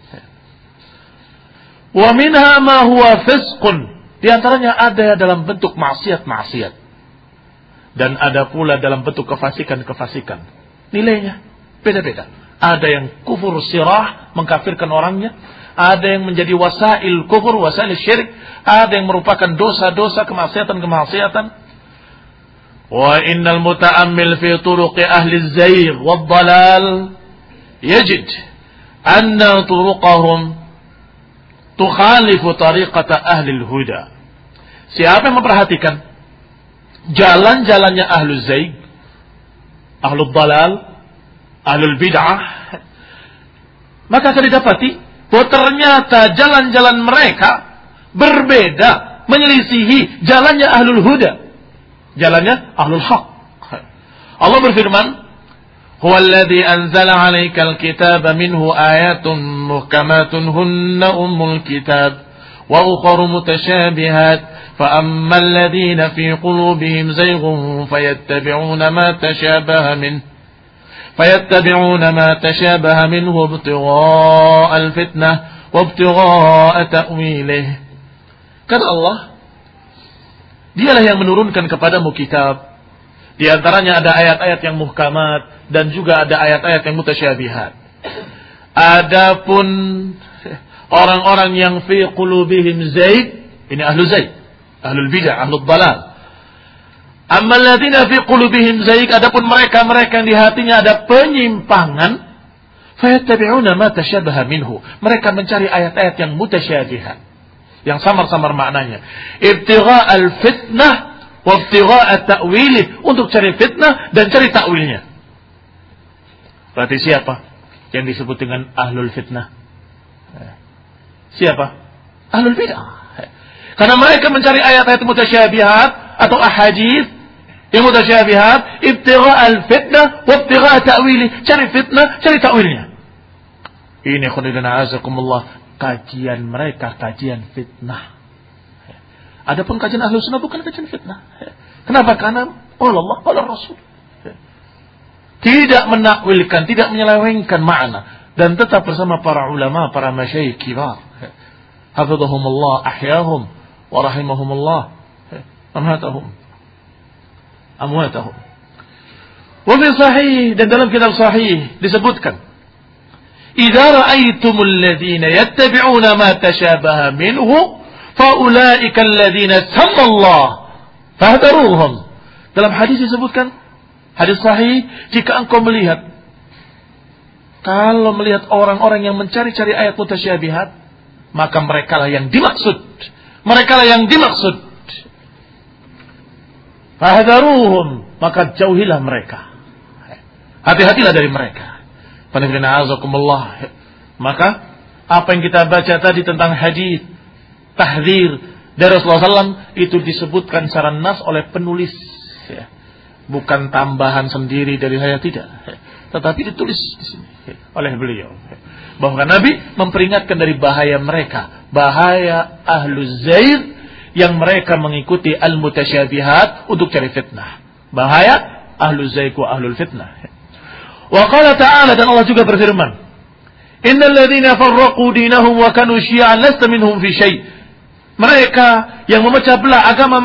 Wa minha ma huwa fisqun. Di antaranya ada dalam bentuk maksiat-maksiat. Dan ada pula dalam bentuk kefasikan-kefasikan. Nilainya beda-beda. Ada yang kufur sirah, mengkafirkan orangnya. Ada yang menjadi wasail kufur, wasail syirik. Ada yang merupakan dosa-dosa, kemaksiatan-kemaksiatan. Wa innal muta'ammil fi turuqi ahli zaygh wad dalal yajid anna turuqahum tukhalifu tariqata ahlil huda. Siapa yang memperhatikan jalan-jalannya ahlul zaig, ahlul dalal, ahlul bid'ah, maka akan didapati bahwa ternyata jalan-jalan mereka berbeda, menyelisihi jalannya ahlul huda, jalannya ahlul haq. Allah berfirman, هو الذي أنزل عليك الكتاب منه آيات محكمات هن أم الكتاب وأخر متشابهات فأما الذين في قلوبهم زيغ فيتبعون ما تشابه منه ابتغاء الفتنة وابتغاء تأويله. Kata Allah, dialah yang menurunkan kepadamu kitab. Di antaranya ada ayat-ayat yang muhkamat dan juga ada ayat-ayat yang mutasyabihat. Adapun orang-orang yang fi qulubihim zaid, ini ahlu zaid, ahlul bid'ah, ahlul dalal. Ammal ladzina fi qulubihim zaid, adapun mereka yang di hatinya ada penyimpangan, fayattabi'una ma tasyabaha minhu. Mereka mencari ayat-ayat yang mutasyabihat, yang samar-samar maknanya. Ibtigha'al fitnah wabtigha'a ta'wilih, untuk cari fitnah dan cari takwilnya. Berarti siapa yang disebut dengan ahlul fitnah? Siapa? Ahlul bid'ah. Karena mereka mencari ayat-ayat mutasyabihat atau ahadits yang mutasyabihat, ibtigha'al fitnah wabtigha'a ta'wilih, cari fitnah, cari takwilnya. Ini khonidana azakumullah, kajian mereka kajian fitnah. Adapun kajian ahlu sunnah bukan kajian fitnah. Kenapa? Karena Allah, Allah Rasul. Tidak menakwilkan, tidak menyelewengkan makna. Dan tetap bersama para ulama, para masyayikh kibar. Hafidhahumullah, ahyahum, wa rahimahumullah. Amwatahum. Wa fi sahih, dan dalam kitab sahih disebutkan, idza ra'aytumul ladzina yattabi'una ma tashabaha minhu faulaika alladziina samma Allah fahdharuhum. Dalam hadis disebutkan, Hadis sahih, jika engkau melihat, kalau melihat orang-orang yang mencari-cari ayat mutasyabihat, maka merekalah yang dimaksud. Merekalah yang dimaksud. Fahadharuhum, maka jauhilah mereka. Hati-hatilah dari mereka. Maka apa yang kita baca tadi tentang hadis tahdzir dari Rasulullah SAW itu disebutkan secara nas oleh penulis, bukan tambahan sendiri dari saya, tidak, tetapi ditulis di sini oleh beliau bahwa Nabi memperingatkan dari bahaya mereka, bahaya ahluz zaid yang mereka mengikuti al-mutasyabihat untuk cari fitnah. Bahaya ahluz zaid wa ahlul fitnah. Wa qala ta'ala, dan Allah juga berfirman, innal ladzina farraqu dinahum wa kanu syi'an lasta minhum fi syai'. Mereka yang memecah belah agama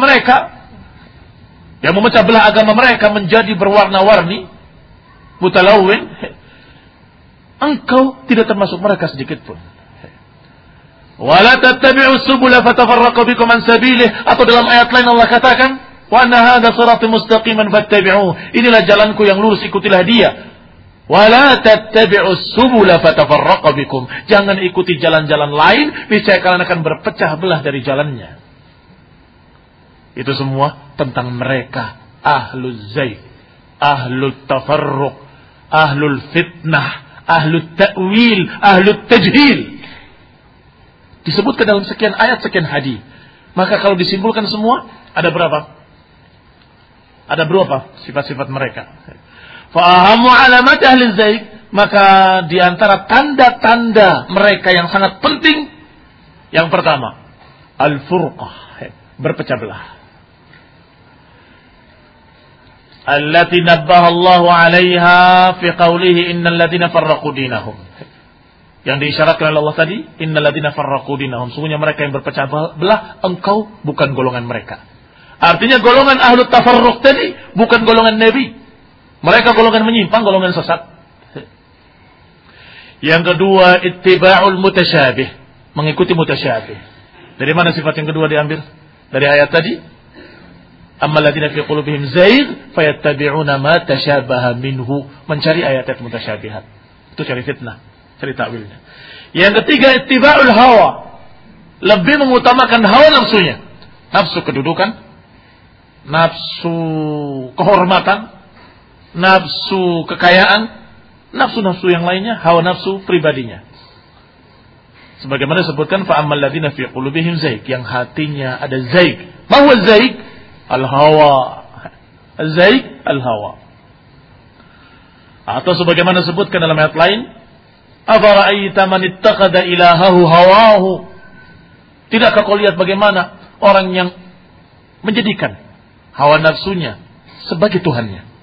mereka, menjadi berwarna-warni, mutalawwin, engkau tidak termasuk mereka sedikit pun. Wala tattabi'us subula fatafarraqu bikum an sabilih, atau dalam ayat lain Allah katakan, wa anna hadza sirati mustaqiman fattabi'uhu. Inilah jalanku yang lurus, ikutilah dia. Wala tattabi'us subula fatafarraqu bikum. Jangan ikuti jalan-jalan lain, niscaya kalian akan berpecah belah dari jalannya. Itu semua tentang mereka, ahlul zaid, ahlul tafarruq, ahlul fitnah, ahlul ta'wil, ahlul tajhil. Disebutkan dalam sekian ayat, sekian hadis. Maka kalau disimpulkan semua, ada berapa? Ada berapa sifat-sifat mereka? Fa'ahamu alamat ahli zaid, maka di antara tanda-tanda mereka yang sangat penting, yang pertama, al-furqah, berpecah belah. Allati nabbaha Allahu 'alaiha fi qawlihi innal ladzina farraqu dinahum. Yang diisyaratkan oleh Allah tadi, innal ladzina farraqu dinahum, sungguhnya mereka yang berpecah belah, engkau bukan golongan mereka. Artinya golongan ahlu tafarruq tadi bukan golongan Nabi. Mereka golongan menyimpang, golongan sesat. Yang kedua, ittiba'ul mutasyabih, mengikuti mutasyabih. Dari mana sifat yang kedua diambil? Dari ayat tadi, ammal ladzina fi qulubihim zaygh fayattabi'una ma tashabaha minhu, mencari ayat-ayat mutasyabihat. Itu cari fitnah, cari ta'wilnya. Yang ketiga, ittiba'ul hawa, lebih mengutamakan hawa nafsunya. Nafsu kedudukan, nafsu kehormatan, nafsu kekayaan, nafsu-nafsu yang lainnya, hawa nafsu pribadinya. Sebagaimana disebutkan, fa'ammal ladzina fi qulubihim zaygh, yang hatinya ada zaygh. Ma huwa zaygh? Al-hawa. Az-zaygh al-hawa. Atau sebagaimana disebutkan dalam ayat lain, afara'aita man ittakhadha ilahahu hawahu. Tidakkah kau lihat bagaimana orang yang menjadikan hawa nafsunya sebagai Tuhannya?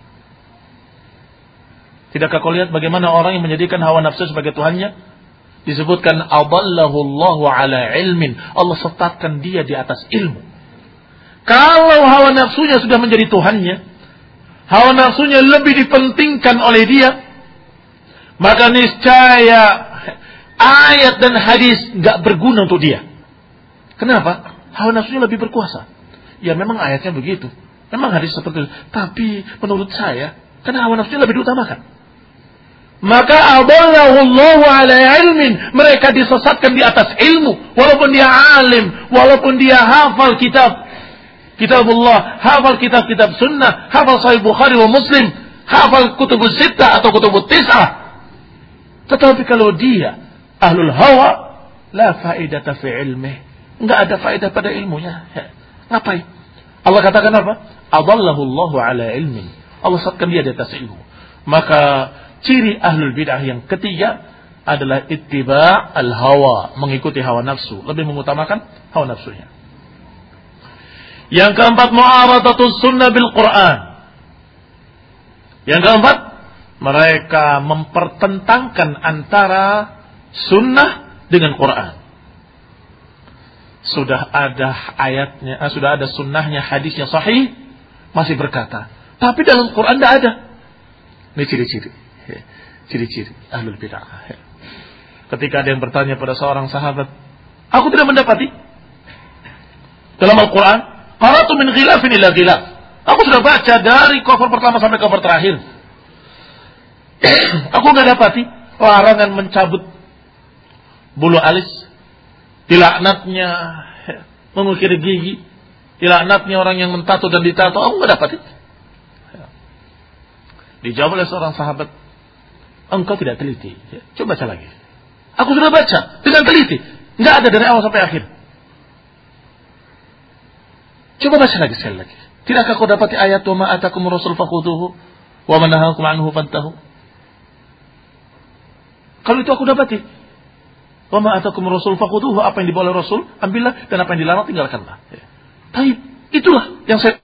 Tidakkah kau lihat bagaimana orang yang menjadikan hawa nafsu sebagai Tuhannya? Disebutkan adallahu Allahu ala ilmin, Allah sesatkan dia di atas ilmu. Kalau hawa nafsunya sudah menjadi Tuhannya, hawa nafsunya lebih dipentingkan oleh dia, maka niscaya ayat dan hadis gak berguna untuk dia. Kenapa? Hawa nafsunya lebih berkuasa. Ya memang ayatnya begitu, memang hadis seperti itu, tapi menurut saya, karena hawa nafsunya lebih diutamakan, maka adallahu Allahu ala ilmin, mereka disesatkan di atas ilmu. Walaupun dia alim, walaupun dia hafal kitabullah, hafal kitab-kitab sunnah, hafal sahih Bukhari wa Muslim, hafal kutubus sittah atau kutubus tis'ah, tetapi kalau dia ahlul hawa, la faidata fi ilmih, enggak ada faedah pada ilmunya. Ngapain? Allah katakan apa? Adallahu Allahu ala ilmin, Allah sesatkan dia di atas ilmu. Maka ciri ahlul bid'ah yang ketiga adalah ittiba' al-hawa, mengikuti hawa nafsu, lebih mengutamakan hawa nafsunya. Yang keempat, mu'aradatus sunnah bil Quran. Yang keempat, mereka mempertentangkan antara sunnah dengan Quran. Sudah ada ayatnya, sudah ada sunnahnya, hadisnya sahih, masih berkata, tapi dalam Quran tidak ada. Ini ciri-ciri ahlul bid'ah. Ketika ada yang bertanya pada seorang sahabat, aku tidak mendapati dalam Al-Quran, qara'tu min ghilafin ila ghilaf, Aku sudah baca dari cover pertama sampai cover terakhir. Aku nggak dapati larangan mencabut bulu alis, dilaknatnya mengukir gigi, dilaknatnya orang yang mentato dan ditato. Aku nggak dapati. Dijawab oleh seorang sahabat, engkau tidak teliti. Coba baca lagi. Aku sudah baca dengan teliti, nggak ada dari awal sampai akhir. Coba baca lagi sekali lagi. Tidakkah kau dapati ayat wa ma atakum rasul fakhuduhu wa ma nahakum anhu fantahu? Kalau itu aku dapati. Wa ma atakum rasul fakhuduhu, apa yang dibawa oleh Rasul ambillah, dan apa yang dilarang tinggalkanlah. Tapi itulah yang saya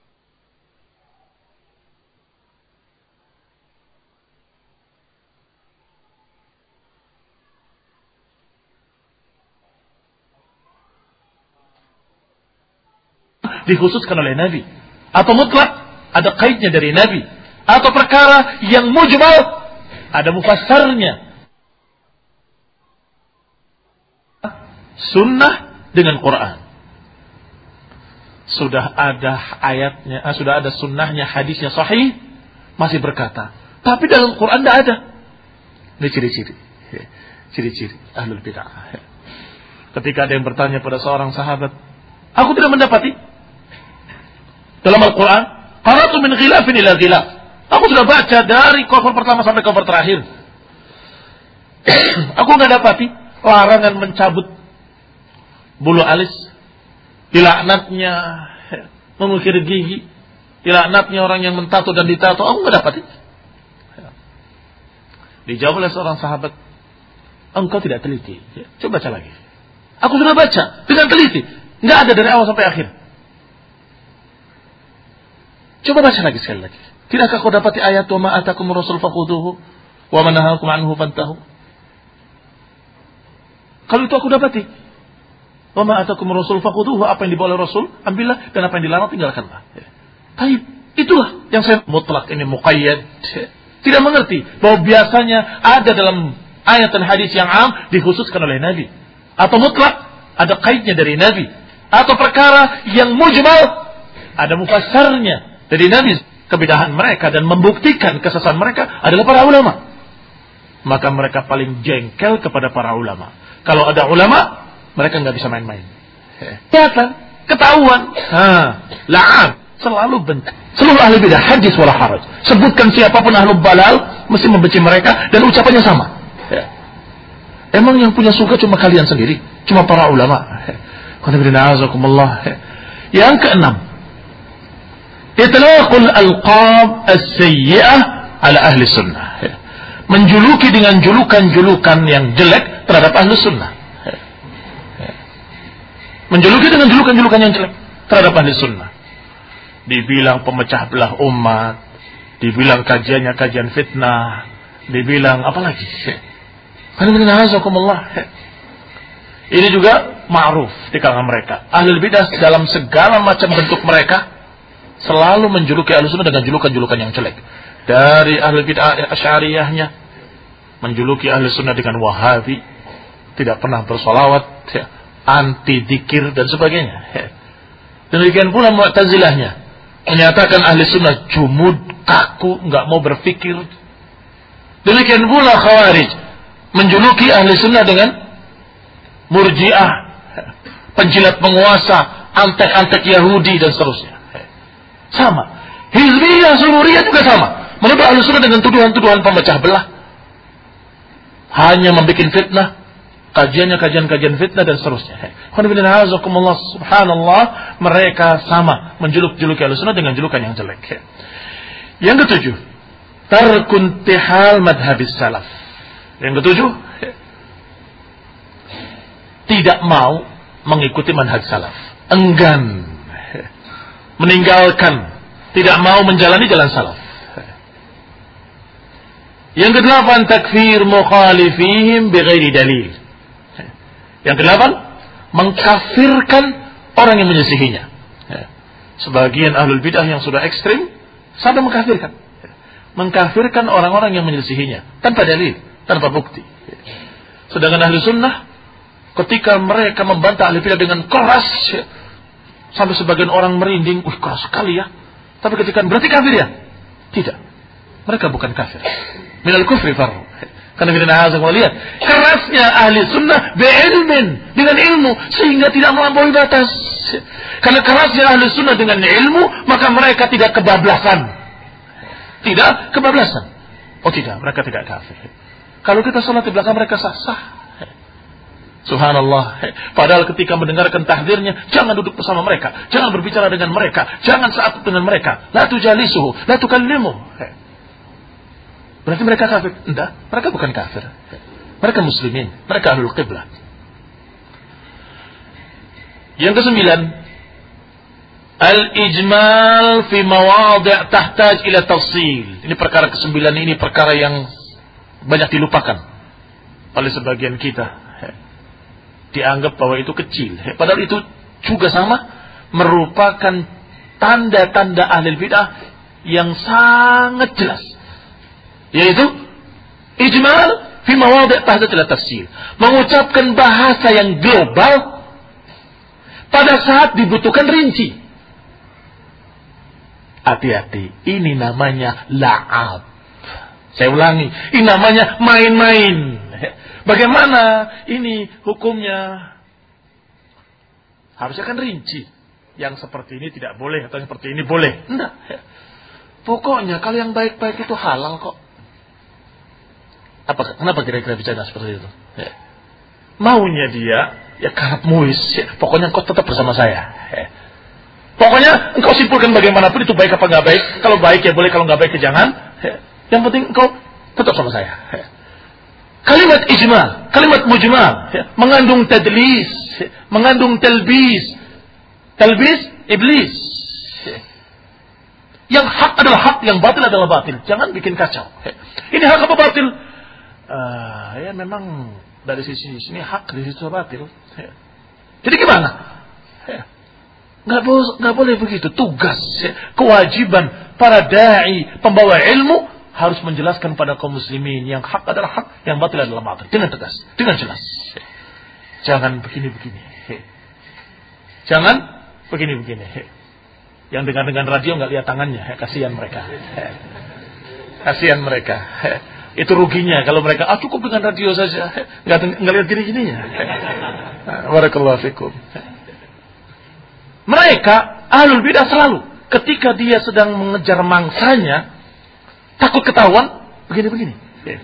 dikhususkan oleh Nabi, atau mutlak ada kaidnya dari Nabi, atau perkara yang mujmal ada mufassarnya. Sunnah dengan Quran, sudah ada ayatnya, sudah ada sunnahnya, hadisnya sahih, masih berkata, tapi dalam Quran tidak ada. Ini ciri-ciri ahlul bid'ah. Ketika ada yang bertanya pada seorang sahabat, aku tidak mendapati dalam Al-Quran, qara'tu min ghilafin ila ghilaf. Aku sudah baca dari cover pertama sampai cover terakhir. Aku nggak dapati larangan mencabut bulu alis, dilaknatnya mengukir gigi, dilaknatnya orang yang mentato dan ditato. Aku nggak dapati. Dijawab oleh seorang sahabat, engkau tidak teliti. Coba baca lagi. Aku sudah baca dengan teliti, nggak ada dari awal sampai akhir. Coba baca lagi sekali lagi. Tidakkah kau dapati ayat wa ma atakum rasul fakhuduhu wa ma nahakum anhu fantahu? Kalau itu aku dapati. Wa ma atakum rasul fakhuduhu, apa yang dibawa oleh Rasul ambillah, dan apa yang dilarang tinggalkanlah. Tapi itulah yang saya mutlak, ini muqayyad. Tidak mengerti bahwa biasanya ada dalam ayat dan hadis yang am dikhususkan oleh Nabi, atau mutlak ada kaidnya dari Nabi, atau perkara yang mujmal ada mufassarnya dari Nabi. Kebidahan mereka dan membuktikan kesesatan mereka adalah para ulama. Maka mereka paling jengkel kepada para ulama. Kalau ada ulama, mereka nggak bisa main-main. Kelihatan, ketahuan. La'an, selalu benci. Seluruh ahli bidah, hadis wala haraj. Sebutkan siapapun ahlul balal, mesti membenci mereka, dan ucapannya sama. Emang yang punya surga cuma kalian sendiri? Cuma para ulama? Yang keenam, itlaqul alqab as-sayyi'ah ala ahli sunnah. Menjuluki dengan julukan-julukan yang jelek terhadap ahli sunnah. Menjuluki dengan julukan-julukan yang jelek terhadap ahli sunnah. Dibilang pemecah belah umat, dibilang kajiannya kajian fitnah, dibilang apa lagi? Ini juga ma'ruf di kalangan mereka. Ahlul bidah dalam segala macam bentuk mereka selalu menjuluki ahli sunnah dengan julukan-julukan yang jelek. Dari ahli bid'ah asy'ariyahnya menjuluki ahli sunnah dengan wahabi, tidak pernah bersolawat, anti dzikir dan sebagainya. Demikian pula mu'tazilahnya menyatakan ahli sunnah jumud, kaku, nggak mau berpikir. Demikian pula khawarij menjuluki ahli sunnah dengan murji'ah, penjilat penguasa, antek-antek Yahudi dan seterusnya. Sama. Hizbiyah, Sururiyah juga sama. Menuduh ahli sunnah dengan tuduhan-tuduhan pemecah belah. Hanya membuat fitnah. Kajiannya kajian fitnah dan seterusnya. Subhanallah, mereka sama menjuluki ahli sunnah dengan julukan yang jelek. Yang ketujuh, tarkun tihal madhabis salaf. Yang ketujuh, tidak mau mengikuti manhaj salaf. Enggan, meninggalkan, tidak mau menjalani jalan salaf. Yang kedelapan, takfir mukhalifihim bighairi dalil. Yang kedelapan, mengkafirkan orang yang menyelisihinya. Sebagian ahlul bidah yang sudah ekstrim sampai mengkafirkan. Mengkafirkan orang-orang yang menyelisihinya tanpa dalil, tanpa bukti. Sedangkan ahli sunnah ketika mereka membantah ahli bidah dengan keras, sampai sebagian orang merinding, keras sekali ya. Tapi ketika berarti kafir ya? Tidak. Mereka bukan kafir. Minal kufri farru. Karena kita lihat kerasnya ahli sunnah beilmin, dengan ilmu, sehingga tidak melampaui batas. Karena kerasnya ahli sunnah dengan ilmu, maka mereka tidak kebablasan. Tidak kebablasan. Oh tidak, mereka tidak kafir. Kalau kita sholat di belakang mereka sah-sah. Subhanallah. Padahal ketika mendengarkan tahdzirnya, jangan duduk bersama mereka, jangan berbicara dengan mereka, jangan satu dengan mereka. La tujalisuhu, la tukallimu. Berarti mereka kafir? Enggak, mereka bukan kafir. Mereka muslimin, mereka ahlul qiblah. Yang kesembilan, al-ijmal fi mawadhi' tahtaj ila tafsil. Ini perkara kesembilan, ini perkara yang banyak dilupakan oleh sebagian kita. Dianggap bahwa itu kecil. Padahal itu juga sama, merupakan tanda-tanda ahli bid'ah yang sangat jelas. Yaitu ijmal fi mawadhi' tahtaj ila tafsil. Mengucapkan bahasa yang global pada saat dibutuhkan rinci. Hati-hati, ini namanya la'ab. Saya ulangi, ini namanya main-main. Bagaimana ini hukumnya? Harusnya kan rinci. Yang seperti ini tidak boleh, atau seperti ini boleh. Enggak. Pokoknya kalau yang baik-baik itu halal kok. Kenapa kira-kira bicara seperti itu? Maunya dia, ya karep muis. Pokoknya engkau tetap bersama saya. Pokoknya engkau simpulkan bagaimanapun itu baik apa nggak baik. Kalau baik ya boleh, kalau nggak baik ya jangan. Yang penting engkau tetap sama saya. Kalimat ijma, kalimat mujma, mengandung tadlis, mengandung talbis. Talbis iblis. Yang hak adalah hak, yang batil adalah batil. Jangan bikin kacau. Ini hak apa batil? Ya memang dari sisi sini hak, dari sisi batil. Jadi gimana? Nggak boleh begitu. Tugas, kewajiban para dai, pembawa ilmu harus menjelaskan pada kaum muslimin yang hak adalah hak, yang batil adalah batil, dengan tegas, dengan jelas. Jangan begini-begini. Jangan begini-begini. Yang dengar radio nggak lihat tangannya, kasihan mereka. Kasihan mereka. Itu ruginya kalau mereka cukup dengan radio saja, nggak lihat gini-gininya. Barakallahu fikum. Mereka ahlul bidah selalu ketika dia sedang mengejar mangsanya, takut ketahuan, begini-begini.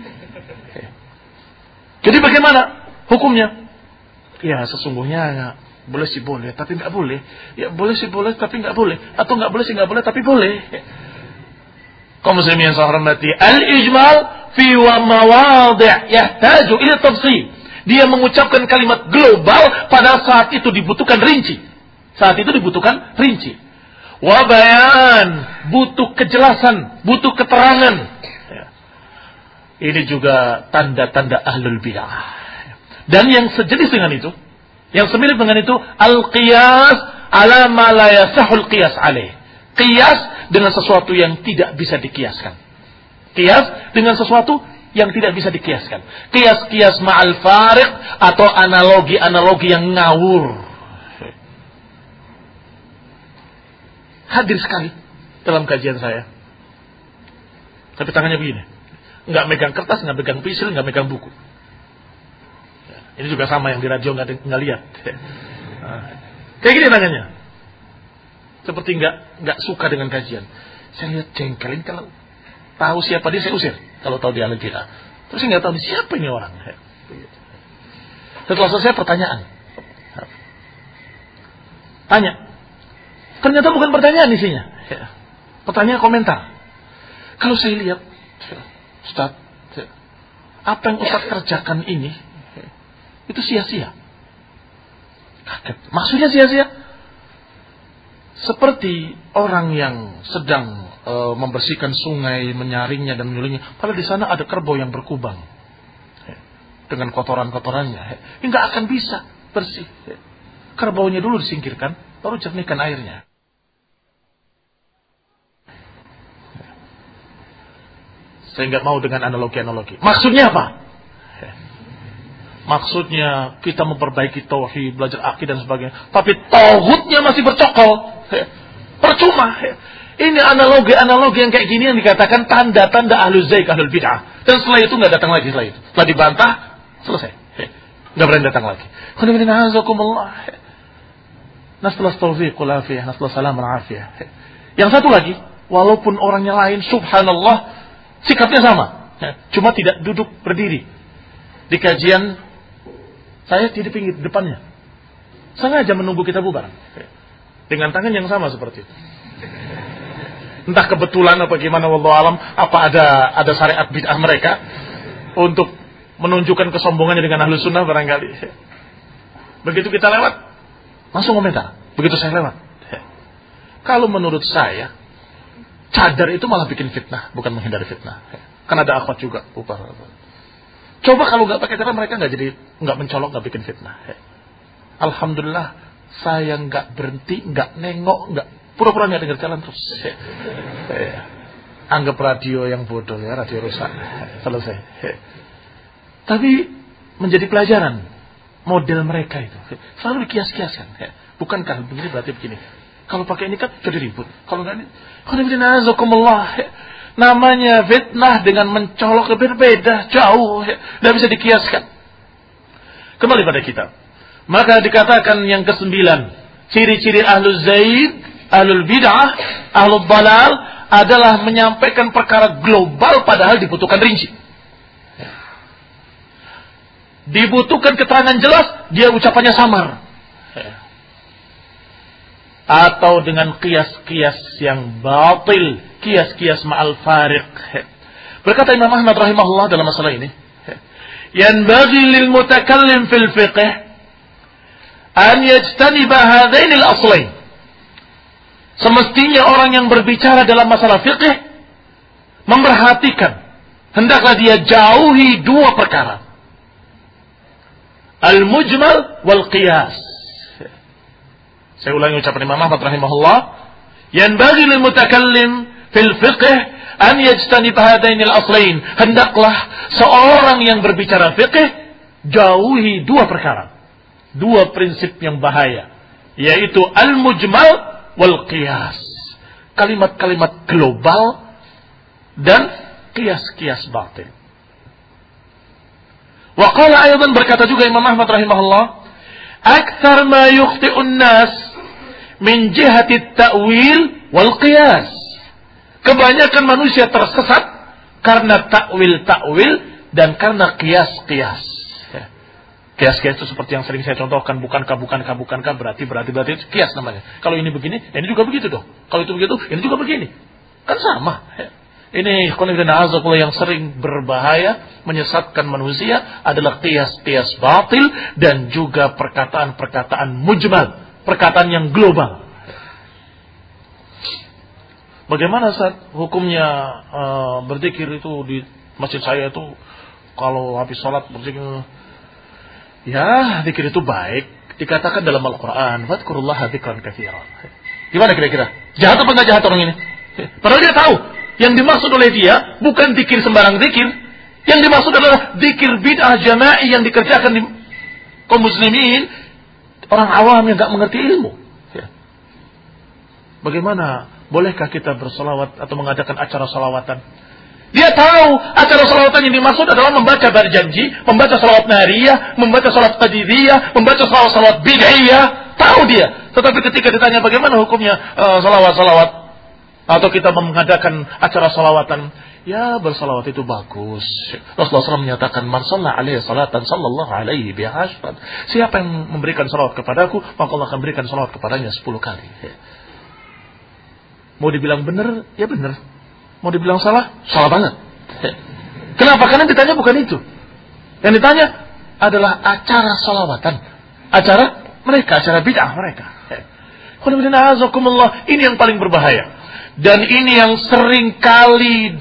Jadi bagaimana hukumnya? Ya sesungguhnya boleh sih boleh, tapi nggak boleh. Ya boleh sih boleh, tapi nggak boleh. Atau nggak boleh sih nggak boleh, tapi boleh. Kaum muslimin yang saya hormati, al-ijmal fi wa mawadhi' yahtaju ila tafsil. Dia mengucapkan kalimat global pada saat itu dibutuhkan rinci. Saat itu dibutuhkan rinci. Wabayan, butuh kejelasan, butuh keterangan. Ini juga tanda-tanda ahlul bidah. Dan yang sejenis dengan itu, yang semirip dengan itu, al-qiyas ala ma la yasahul qiyas alaih. Qiyas dengan sesuatu yang tidak bisa dikiaskan. Qiyas dengan sesuatu yang tidak bisa dikiaskan. Qiyas-qiyas ma'al fariq atau analogi-analogi yang ngawur. Hadir sekali dalam kajian saya. Tapi tangannya begini. Nggak megang kertas, nggak megang pensil, nggak megang buku. Ini juga sama yang di radio nggak lihat. Kayak gini tangannya. Seperti nggak suka dengan kajian. Saya lihat jengkelin, kalau tahu siapa dia saya usir. Kalau tahu dia ahli bidah. Terus nggak tahu siapa ini orang. Setelah selesai pertanyaan. Tanya. Ternyata bukan pertanyaan isinya. Pertanyaan komentar. Kalau saya lihat, Ustaz, apa yang Ustaz kerjakan ini, itu sia-sia. Kaget. Maksudnya sia-sia? Seperti orang yang sedang membersihkan sungai, menyaringnya dan menyulingnya. Padahal di sana ada kerbau yang berkubang. Dengan kotoran-kotorannya. Ini nggak akan bisa bersih. Kerbaunya dulu disingkirkan, baru jernihkan airnya. Saya nggak mau dengan analogi-analogi. Maksudnya apa? Maksudnya kita memperbaiki tauhid, belajar akidah dan sebagainya. Tapi tauhidnya masih bercokol. Percuma. Ini analogi yang kayak gini yang dikatakan tanda-tanda ahlul zaik, ahlul bid'ah. Dan setelah itu nggak datang lagi setelah itu. Setelah dibantah, selesai. Nggak berani datang lagi. Nasallahu taufiqul afiyah, nasallahu salam al afiyah. Yang satu lagi, walaupun orangnya lain, subhanallah, sikapnya sama. Cuma tidak duduk berdiri. Di kajian, saya di pinggir depannya. Sengaja menunggu kita bubar. Dengan tangan yang sama seperti itu. Entah kebetulan apa gimana, wallahu alam, apa ada syariat bid'ah mereka untuk menunjukkan kesombongannya dengan ahlu sunnah barangkali. Begitu kita lewat, langsung komentar. Begitu saya lewat. Kalau menurut saya, cadar itu malah bikin fitnah, bukan menghindari fitnah. Kan ada akhwat juga. Coba kalau nggak pakai cadar, mereka nggak mencolok, nggak bikin fitnah. Alhamdulillah, saya nggak berhenti, nggak nengok, nggak pura-pura nggak dengar jalan terus. Anggap radio yang bodoh ya, radio rusak. Selesai. Tapi menjadi pelajaran model mereka itu. Selalu dikias-kiaskan. Bukankah begini berarti begini. Kalau pakai ini kan jadi ribut. Kalau nggak ini, namanya fitnah dengan mencolok berbeda jauh. Tidak bisa dikiaskan. Kembali pada kitab. Maka dikatakan yang ke-9, ciri-ciri ahlul zaid, ahlul bid'ah, ahlul dalal adalah menyampaikan perkara global padahal dibutuhkan rinci. Dibutuhkan keterangan jelas, dia ucapannya samar. Atau dengan kias-kias yang batil, kias-kias ma'al fariq. Berkata Imam Ahmad rahimahullah dalam masalah ini, yanbaghi lil mutakallim fil fiqh an yajtaniba hadainil aslain. Semestinya orang yang berbicara dalam masalah fikih memperhatikan, hendaklah dia jauhi dua perkara. Al-mujmal wal qiyas. Saya ulangi ucapan Imam Ahmad rahimahullah, yanbaghi lil mutakallim fil fiqh an yajtanib hadainil aslain. Hendaklah seorang yang berbicara fikih jauhi dua perkara. Dua prinsip yang bahaya, yaitu al-mujmal wal qiyas. Kalimat-kalimat global dan qiyas-qiyas batil. Wa qala aydan, berkata juga Imam Ahmad rahimahullah, aktsar ma yukhti'un nas min jihati ta'wil wal qiyas. Kebanyakan manusia tersesat karena takwil dan karena qiyas-qiyas. Qiyas-qiyas itu seperti yang sering saya contohkan, bukankah berarti itu qiyas namanya. Kalau ini begini, ini juga begitu dong. Kalau itu begitu, ini juga begini. Kan sama. Ini yang sering berbahaya, menyesatkan manusia adalah qiyas-qiyas batil dan juga perkataan-perkataan mujmal, perkataan yang global. Bagaimana saat hukumnya berzikir itu di masjid saya itu, kalau habis sholat berzikir, ya zikir itu baik, dikatakan dalam Al-Quran, wadkurullaha dzikran katsiran. Gimana kira-kira? Jahat apa enggak jahat orang ini? Padahal dia tahu yang dimaksud oleh dia bukan zikir sembarang zikir. Yang dimaksud adalah zikir bid'ah jama'i yang dikerjakan di kaum muslimin, orang awam yang enggak mengerti ilmu. Bagaimana bolehkah kita bersolawat atau mengadakan acara solawatan? Dia tahu acara solawatan yang dimaksud adalah membaca berjanji, membaca salawat nariyah, membaca salawat qadiriyah, membaca salawat bid'iyah. Tahu dia. Tetapi ketika ditanya bagaimana hukumnya salawat-salawat atau kita mengadakan acara salawatan, ya bersalawat itu bagus. Rasulullah SAW menyatakan, man shalla alaihi salatan sallallahu alaihi biha asyran. Siapa yang memberikan salawat kepadaku, maka Allah akan berikan salawat kepadanya 10 kali. Mau dibilang benar, ya benar. Mau dibilang salah, salah banget. Kenapa? Karena ditanya bukan itu. Yang ditanya adalah acara salawatan, acara mereka, acara bid'ah mereka. Ini yang paling berbahaya. Dan ini yang sering kali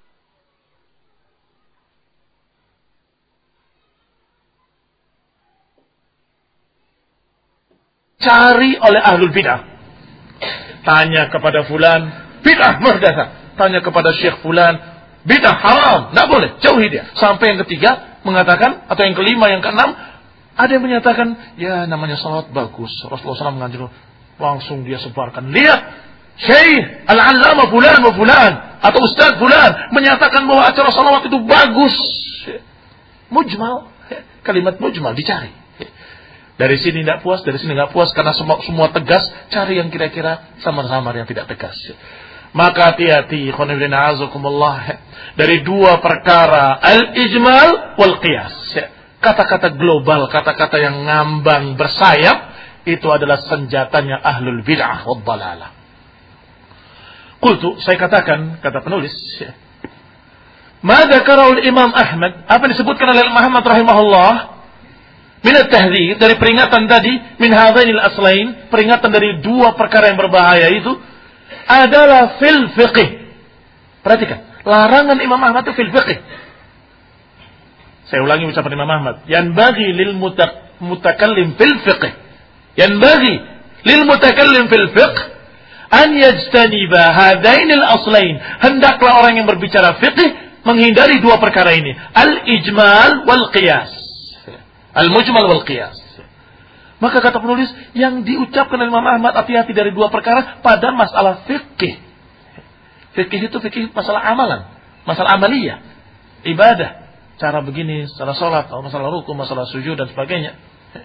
dicari oleh ahlul bid'ah. Tanya kepada fulan, bid'ah muhdatsah. Tanya kepada syekh fulan, bid'ah haram, tidak boleh, jauhi dia. Sampai yang ketiga mengatakan, atau yang kelima, yang keenam, ada yang menyatakan, ya namanya salawat bagus. Rasulullah SAW mengajarkan, langsung dia sebarkan. Lihat, Syekh Al-Allamah fulan wa fulan atau Ustaz fulan menyatakan bahwa acara salawat itu bagus. Mujmal, kalimat mujmal dicari. Dari sini tidak puas, dari sini nggak puas karena semua tegas, cari yang kira-kira samar-samar yang tidak tegas. Maka hati-hati, khonibina azakumullah, dari dua perkara, al-ijmal wal qiyas. Kata-kata global, kata-kata yang ngambang bersayap, itu adalah senjatanya ahlul bid'ah wad dalalah. Qultu, saya katakan, kata penulis, ma dzakarahu Imam Ahmad, apa disebutkan oleh Imam Ahmad rahimahullah, min at-tahdhir, dari peringatan tadi, min hadainil aslain, peringatan dari dua perkara yang berbahaya itu adalah fil fiqh. Perhatikan, larangan Imam Ahmad itu fil fiqh. Saya ulangi ucapan Imam Ahmad, yanbaghi lil mutakallim fil fiqh. Yanbaghi lil mutakallim fil fiqh an yajtaniba hadainil aslain. Hendaklah orang yang berbicara fiqh menghindari dua perkara ini, al-ijmal wal qiyas. Al-mujmal wal qiyas. Maka kata penulis, yang diucapkan oleh Imam Ahmad, hati-hati dari dua perkara pada masalah fikih. Fikih itu fikih masalah amalan, masalah amaliyah, ibadah. Cara begini, salah salat, masalah rukun, masalah sujud dan sebagainya.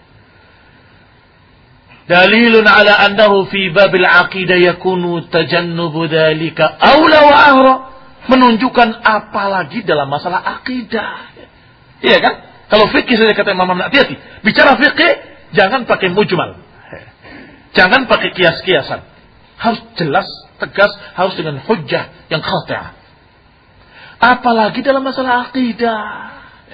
Dalilun ala annahu fi babil aqidah yakunu tajannubu dzalika aula wa ahra. Menunjukkan apalagi dalam masalah akidah. Iya kan? Kalau fikih saja kata Imam Ahmad, hati-hati. Bicara fikih, jangan pakai mujmal. Jangan pakai kias-kiasan. Harus jelas, tegas, harus dengan hujjah yang qati'ah. Apalagi dalam masalah akidah.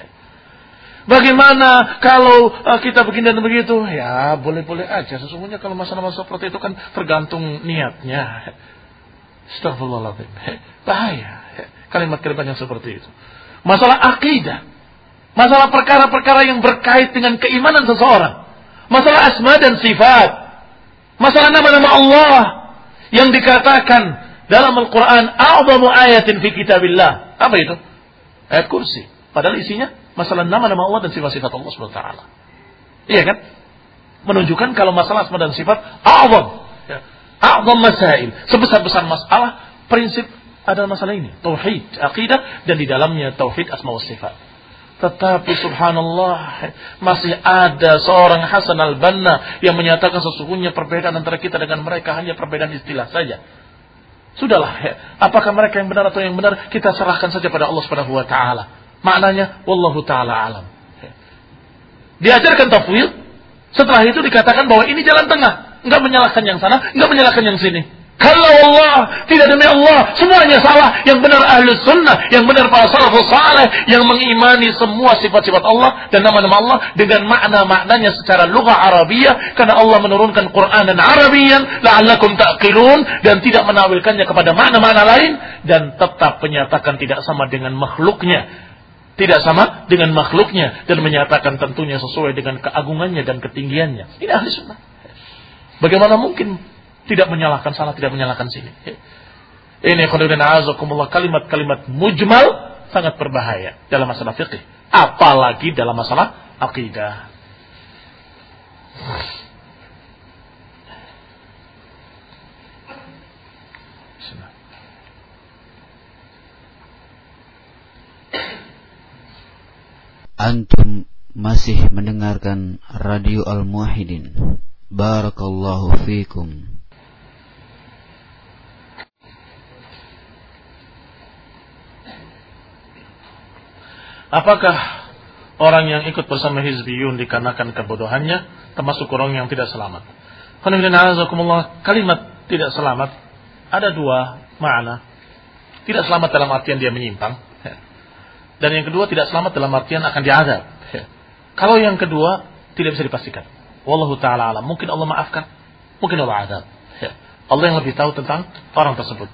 Bagaimana kalau kita begini dan begitu? Ya, boleh-boleh aja. Sesungguhnya kalau masalah-masalah seperti itu kan tergantung niatnya. Astagfirullahaladzim. Bahaya. Kalimat-kalimat yang seperti itu. Masalah akidah. Masalah perkara-perkara yang berkait dengan keimanan seseorang. Masalah asma dan sifat. Masalah nama-nama Allah. Yang dikatakan dalam Al-Quran, a'zamu ayatin fi kitabillah. Apa itu? Ayat kursi. Padahal isinya masalah nama-nama Allah dan sifat-sifat Allah SWT. Iya kan? Menunjukkan kalau masalah asma dan sifat, a'zam. A'zam masail. Sebesar-besar masalah, prinsip adalah masalah ini. Tauhid, akidah, dan di dalamnya tauhid asma wa sifat. Tetapi subhanallah, masih ada seorang Hasan al-Banna yang menyatakan sesungguhnya perbedaan antara kita dengan mereka hanya perbedaan istilah saja. Sudahlah, apakah mereka yang benar atau yang benar, kita serahkan saja pada Allah Subhanahu wa taala. Maknanya wallahu taala alam. Diajarkan tafwid, setelah itu dikatakan bahwa ini jalan tengah, enggak menyalahkan yang sana, enggak menyalahkan yang sini. Kalau Allah, tidak demi Allah, semuanya salah. Yang benar ahlus sunnah, yang benar para salafus saleh, yang mengimani semua sifat-sifat Allah dan nama-nama Allah dengan makna-maknanya secara lugah Arabiyah, karena Allah menurunkan Quran dan Arabian, la'allakum ta'qilun, dan tidak menawilkannya kepada makna-makna lain, dan tetap menyatakan tidak sama dengan makhluknya, tidak sama dengan makhluknya, dan menyatakan tentunya sesuai dengan keagungannya dan ketinggiannya. Ini ahli sunnah. Bagaimana mungkin tidak menyalahkan sana, tidak menyalahkan sini. Ini khonibina azakumullah, kalimat-kalimat mujmal sangat berbahaya dalam masalah fiqh, apalagi dalam masalah akidah. Antum masih mendengarkan Radio Al-Muwahhidin. Barakallahu fiikum. Apakah orang yang ikut bersama hizbiyun dikarenakan kebodohannya termasuk orang yang tidak selamat? Kalimat tidak selamat ada dua makna. Tidak selamat dalam artian dia menyimpang, dan yang kedua tidak selamat dalam artian akan diazab. Kalau yang kedua tidak bisa dipastikan. Wallahu ta'ala alam. Mungkin Allah maafkan, mungkin Allah azab. Allah yang lebih tahu tentang orang tersebut.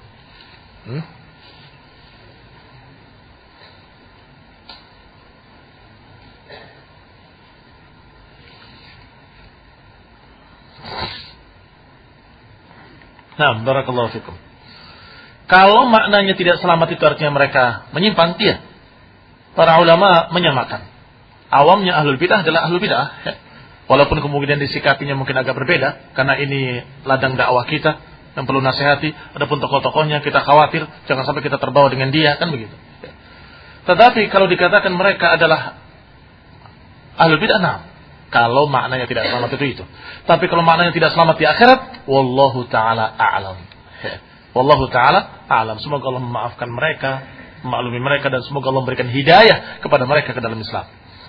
Nah, barakallahu fikum. Kalau maknanya tidak selamat itu artinya mereka menyimpang, iya. Para ulama menyamakan. Awamnya ahlul bidah adalah ahlul bidah. Walaupun kemudian disikapinya mungkin agak berbeda, karena ini ladang dakwah kita, yang perlu nasihati. Adapun tokoh-tokohnya kita khawatir jangan sampai kita terbawa dengan dia, kan begitu. Tetapi kalau dikatakan mereka adalah ahlul bid'ah, nah, kalau maknanya tidak selamat itu. Tapi kalau maknanya tidak selamat di akhirat, wallahu taala a'lam. Wallahu taala a'lam. Semoga Allah memaafkan mereka, memaklumi mereka, dan semoga Allah memberikan hidayah kepada mereka ke dalam Islam.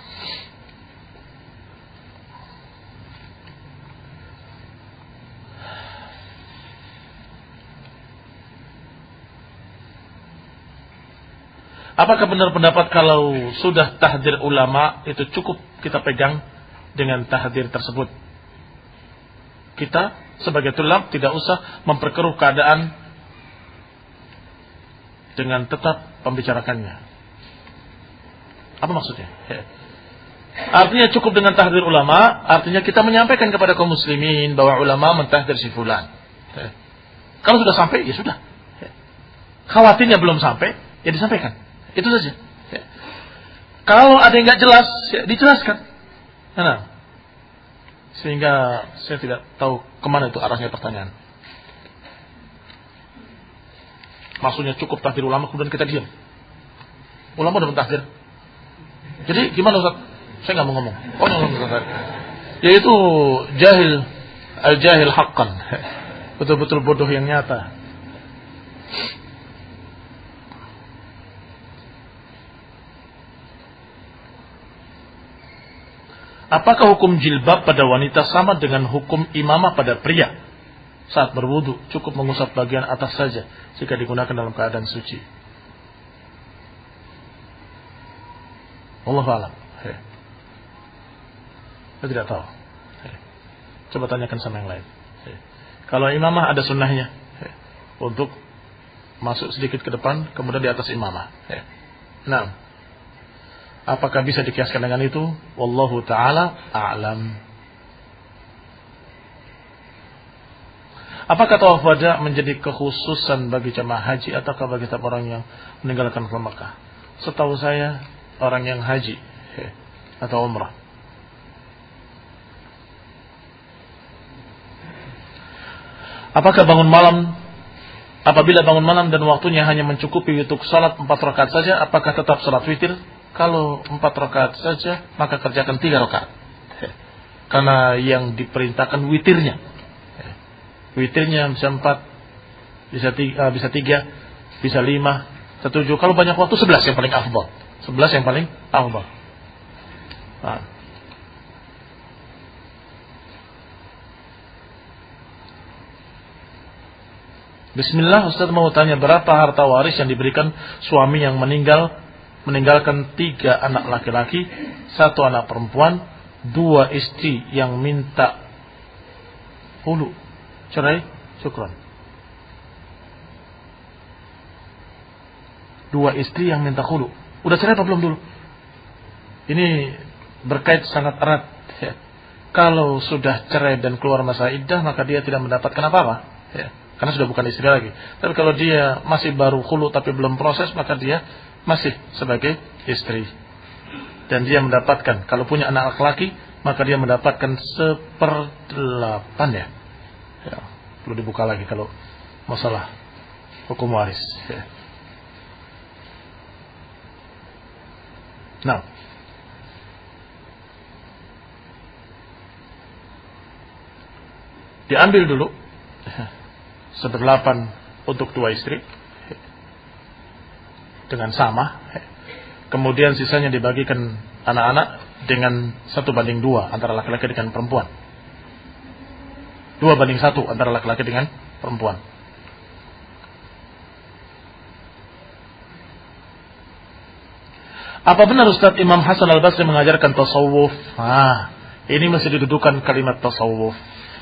Apakah benar pendapat kalau sudah tahdzir ulama itu cukup kita pegang dengan tahdzir tersebut? Kita sebagai tulab tidak usah memperkeruh keadaan dengan tetap membicarakannya. Apa maksudnya? Artinya cukup dengan tahdzir ulama, artinya kita menyampaikan kepada kaum muslimin bahwa ulama mentahdzir si fulan. Kalau sudah sampai, ya sudah. Khawatirnya belum sampai, ya disampaikan. Itu saja. Kalau ada yang nggak jelas, ya dijelaskan. Nah, sehingga saya tidak tahu kemana itu arahnya pertanyaan. Maksudnya cukup tahdzir ulama kemudian kita diam. Ulama udah mentahdzir. Jadi gimana Ustaz? Saya nggak mau ngomong. Oh, ngomong Ustaz. Yaitu jahil, al-jahil haqqan. Betul-betul bodoh yang nyata. Apakah hukum jilbab pada wanita sama dengan hukum imamah pada pria? Saat berwudu cukup mengusap bagian atas saja jika digunakan dalam keadaan suci. Wallahu a'lam. Saya tidak tahu. Coba tanyakan sama yang lain. Kalau imamah ada sunnahnya untuk masuk sedikit ke depan kemudian di atas imamah. Nah, apakah bisa dikiaskan dengan itu? Wallahu ta'ala a'lam. Apakah tawaf wada menjadi kekhususan bagi jamaah haji ataukah bagi setiap orang yang meninggalkan Mekah? Setahu saya orang yang haji atau umrah. Apakah apabila bangun malam dan waktunya hanya mencukupi untuk salat 4 rakaat saja, apakah tetap salat witir? Kalau 4 rakaat saja, maka kerjakan 3 rakaat. Karena yang diperintahkan witirnya. Witirnya bisa 4, bisa 3, bisa 5, bisa 7. Kalau banyak waktu 11 yang paling afdal. 11 yang paling afdal. Nah. Bismillah, Ustaz mau tanya berapa harta waris yang diberikan suami yang meninggalkan 3 anak laki-laki, 1 anak perempuan, 2 istri yang minta hulu cerai, syukran. 2 istri yang minta hulu. Udah cerai apa belum dulu? Ini berkait sangat erat. Ya. Kalau sudah cerai dan keluar masa iddah, maka dia tidak mendapatkan apa-apa. Ya. Karena sudah bukan istri lagi. Tapi kalau dia masih baru hulu tapi belum proses, maka dia masih sebagai istri. Dan dia mendapatkan, kalau punya anak laki-laki, maka dia mendapatkan 1/8 ya. Ya, perlu dibuka lagi kalau masalah hukum waris. Ya. Nah, diambil dulu 1/8 untuk 2 istri dengan sama. Kemudian sisanya dibagikan anak-anak dengan 1/2 antara laki-laki dengan perempuan. 2/1 antara laki-laki dengan perempuan. Apa benar Ustaz Imam Hasan Al-Basri mengajarkan tasawuf? Ini masih didudukan kalimat tasawuf.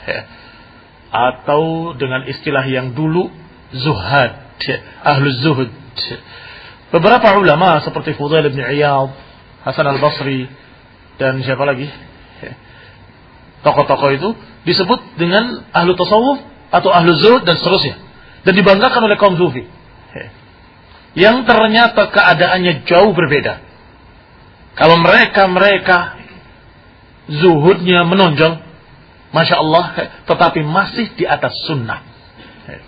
Atau dengan istilah yang dulu zuhad, ahlul zuhud. Beberapa ulama seperti Fudail bin Iyad, Hasan Al-Basri dan siapa lagi? Tokoh-tokoh itu disebut dengan ahlu tasawuf atau ahlu zuhud dan seterusnya. Dan dibanggakan oleh kaum sufi. Yang ternyata keadaannya jauh berbeda. Kalau mereka zuhudnya menonjol, Masya Allah, tetapi masih di atas sunnah.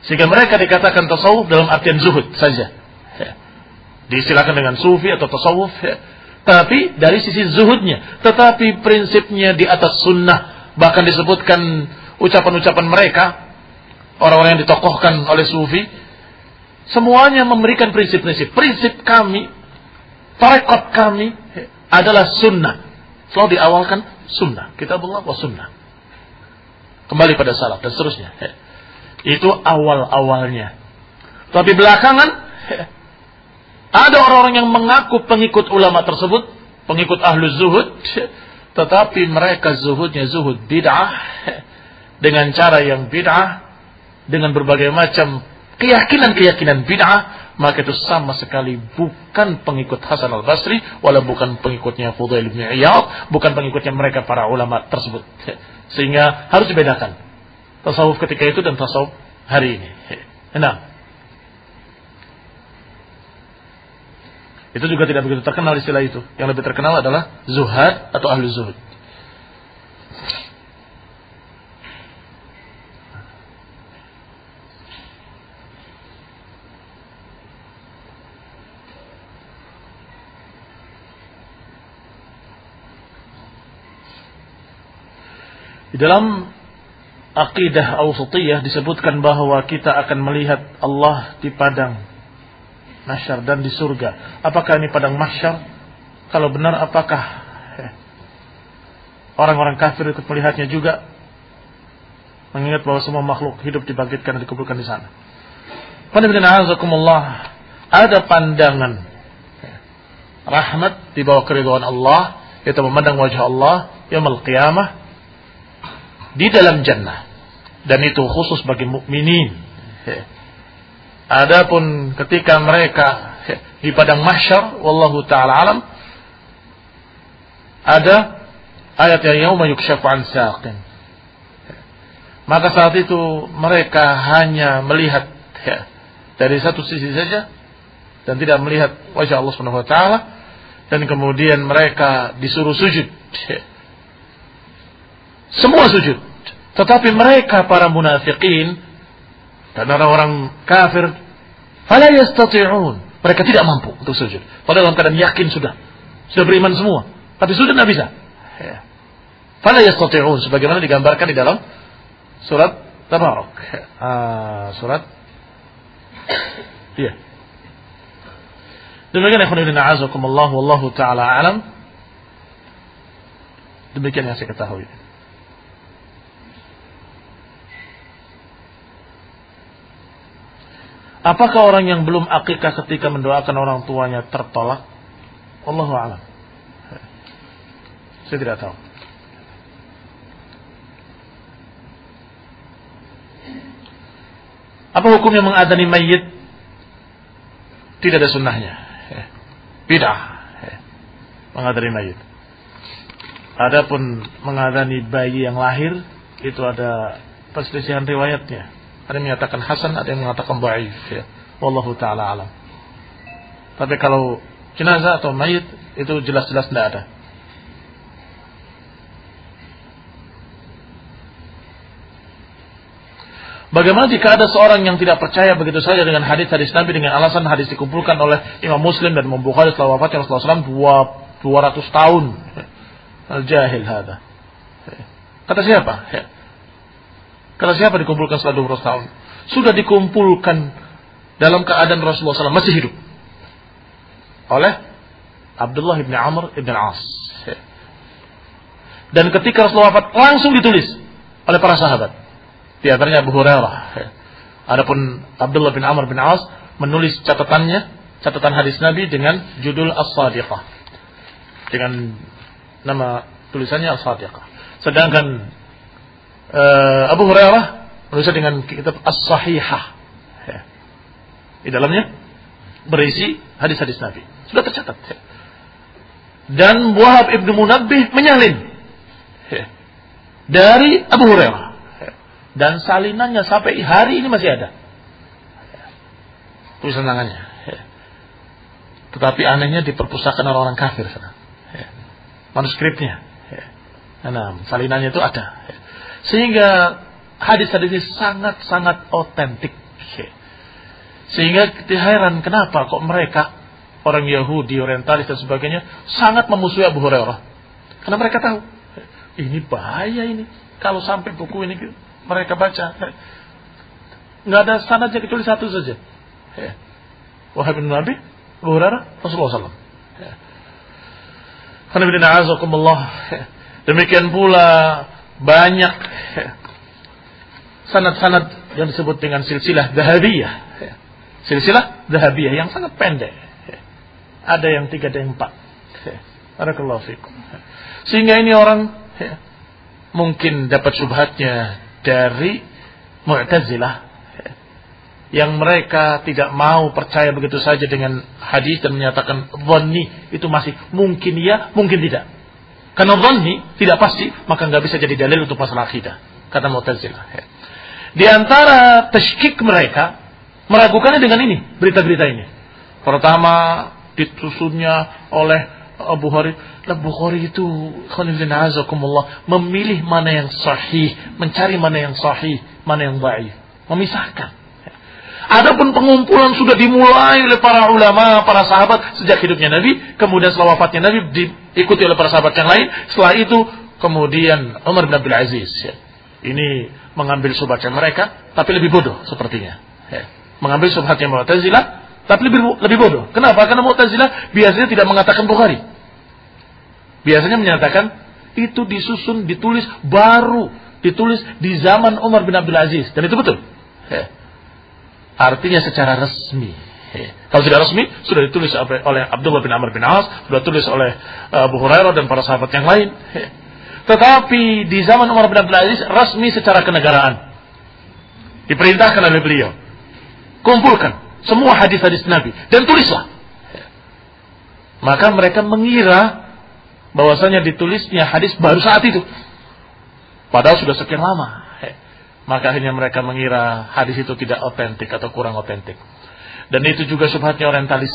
Sehingga mereka dikatakan tasawuf dalam artian zuhud saja. Diistilahkan dengan sufi atau tasawuf. Tapi dari sisi zuhudnya. Tetapi prinsipnya di atas sunnah. Bahkan disebutkan ucapan-ucapan mereka. Orang-orang yang ditokohkan oleh sufi. Semuanya memberikan prinsip-prinsip. Prinsip kami, tarekat kami adalah sunnah. Selalu diawalkan sunnah. Kitabullah wa sunnah. Kembali pada salaf dan seterusnya. Itu awal-awalnya. Tapi belakangan ada orang-orang yang mengaku pengikut ulama tersebut, pengikut ahlus zuhud, tetapi mereka zuhudnya zuhud bid'ah, dengan cara yang bid'ah, dengan berbagai macam keyakinan-keyakinan bid'ah, maka itu sama sekali bukan pengikut Hasan al-Basri, wala bukan pengikutnya Fudail bin Iyad, bukan pengikutnya mereka para ulama tersebut. Sehingga harus dibedakan tasawuf ketika itu dan tasawuf hari ini. Nah, itu juga tidak begitu terkenal istilah itu. Yang lebih terkenal adalah zuhad atau ahlu zuhud. Di dalam aqidah awsatiyah disebutkan bahwa kita akan melihat Allah di padang mahsyar dan di surga. Apakah ini padang mahsyar? Kalau benar, apakah orang-orang kafir itu melihatnya juga? Mengingat bahwa semua makhluk hidup dibangkitkan dan dikumpulkan di sana. Ada pandangan rahmat di bawah keridhaan Allah, yaitu memandang wajah Allah yaumul qiyamah di dalam jannah, dan itu khusus bagi mukminin. Adapun ketika mereka di padang mahsyar, wallahu taala alam, ada ayat yang yauma yukshafu an saqin. Maka saat itu mereka hanya melihat dari satu sisi saja dan tidak melihat wajah Allah Subhanahu wa taala, dan kemudian mereka disuruh sujud. Semua sujud. Tetapi mereka para munafiqin dan orang-orang kafir, fala yastati'un, mereka tidak mampu untuk sujud. Padahal dalam keadaan yakin sudah beriman semua, tapi sujud tidak bisa. Fala yastati'un, sebagaimana digambarkan di dalam surat Tabarak. Surat iya. Demikian ikhwan fillah, a'azakumullah, wallahu taala alam. Demikian yang saya ketahui. Apakah orang yang belum akikah ketika mendoakan orang tuanya tertolak? Wallahu a'lam. Saya tidak tahu. Apa hukumnya mengadani mayit? Tidak ada sunnahnya. Bid'ah. Mengadani mayit. Adapun mengadani bayi yang lahir, itu ada perselisihan riwayatnya. Ada yang menyatakan hasan, ada yang mengatakan dhaif. Wallahu taala alam. Tapi kalau jenazah atau mayit, itu jelas-jelas tidak ada. Bagaimana jika ada seorang yang tidak percaya begitu saja dengan hadis-hadis Nabi dengan alasan hadis dikumpulkan oleh Imam Muslim dan Imam Bukhari setelah wafatnya Rasulullah SAW 200 tahun. Al-jahil hada. Kata siapa? Kata siapa dikumpulkan setelah 200 tahun? Sudah dikumpulkan dalam keadaan Rasulullah SAW masih hidup oleh Abdullah bin Amr bin As. Dan ketika Rasulullah wafat langsung ditulis oleh para sahabat. Di antaranya Abu Hurairah. Adapun Abdullah bin Amr bin As menulis catatan hadis Nabi dengan judul As-Sadiqah. Dengan nama tulisannya As-Sadiqah. Sedangkan Abu Hurairah menulis dengan kitab As-Sahihah. Di dalamnya berisi hadis-hadis Nabi. Sudah tercatat. Dan Wahab ibnu Munabbih menyalin dari Abu Hurairah. Dan salinannya sampai hari ini masih ada. Tulisan tangannya. Tetapi anehnya di perpustakaan orang-orang kafir. Manuskripnya. Nah, salinannya itu ada. Sehingga hadis-hadis ini sangat-sangat otentik. Sehingga heran kenapa kok mereka orang Yahudi, orientalis dan sebagainya sangat memusuhi Abu Hurairah. Karena mereka tahu ini bahaya ini kalau sampai buku ini mereka baca. Nggak ada sanadnya kecuali satu saja. Wahab bin Nabi, Abu Hurairah, Rasulullah SAW. Demikian pula banyak sanad-sanad yang disebut dengan silsilah Dhahabiyah. Silsilah Dhahabiyah yang sangat pendek. Ada yang 3, ada yang 4. Barakallahu fikum. Sehingga ini orang mungkin dapat syubhatnya dari Mu'tazilah yang mereka tidak mau percaya begitu saja dengan hadis dan menyatakan dhanni itu masih mungkin ya, mungkin tidak. Karena dhanni tidak pasti, maka nggak bisa jadi dalil untuk masalah akidah, kata Mu'tazilah. Di antara tasykik mereka meragukannya dengan ini, berita-berita ini. Pertama, ditusunnya oleh Bukhari itu memilih mana yang sahih, mencari mana yang sahih, mana yang dhaif, memisahkan. Adapun pengumpulan sudah dimulai oleh para ulama, para sahabat sejak hidupnya Nabi, kemudian setelah wafatnya Nabi diikuti oleh para sahabat yang lain. Setelah itu kemudian Umar bin Abdul Aziz. Ini mengambil subhatnya mereka, tapi lebih bodoh sepertinya. Mengambil subhatnya Mu'tazilah, tapi lebih bodoh. Kenapa? Karena Mu'tazilah biasanya tidak mengatakan Bukhari. Biasanya menyatakan itu disusun, ditulis baru, ditulis di zaman Umar bin Abdul Aziz, dan itu betul. Artinya secara resmi. Kalau tidak resmi, sudah ditulis oleh Abdullah bin Amr bin As, sudah ditulis oleh Abu Hurairah dan para sahabat yang lain. Tetapi di zaman Umar bin Abdul Aziz, resmi secara kenegaraan. Diperintahkan oleh beliau. Kumpulkan semua hadis-hadis Nabi dan tulislah. Maka mereka mengira bahwasanya ditulisnya hadis baru saat itu. Padahal sudah sekian lama. Maka akhirnya mereka mengira hadis itu tidak otentik atau kurang otentik. Dan itu juga syubhatnya orientalis.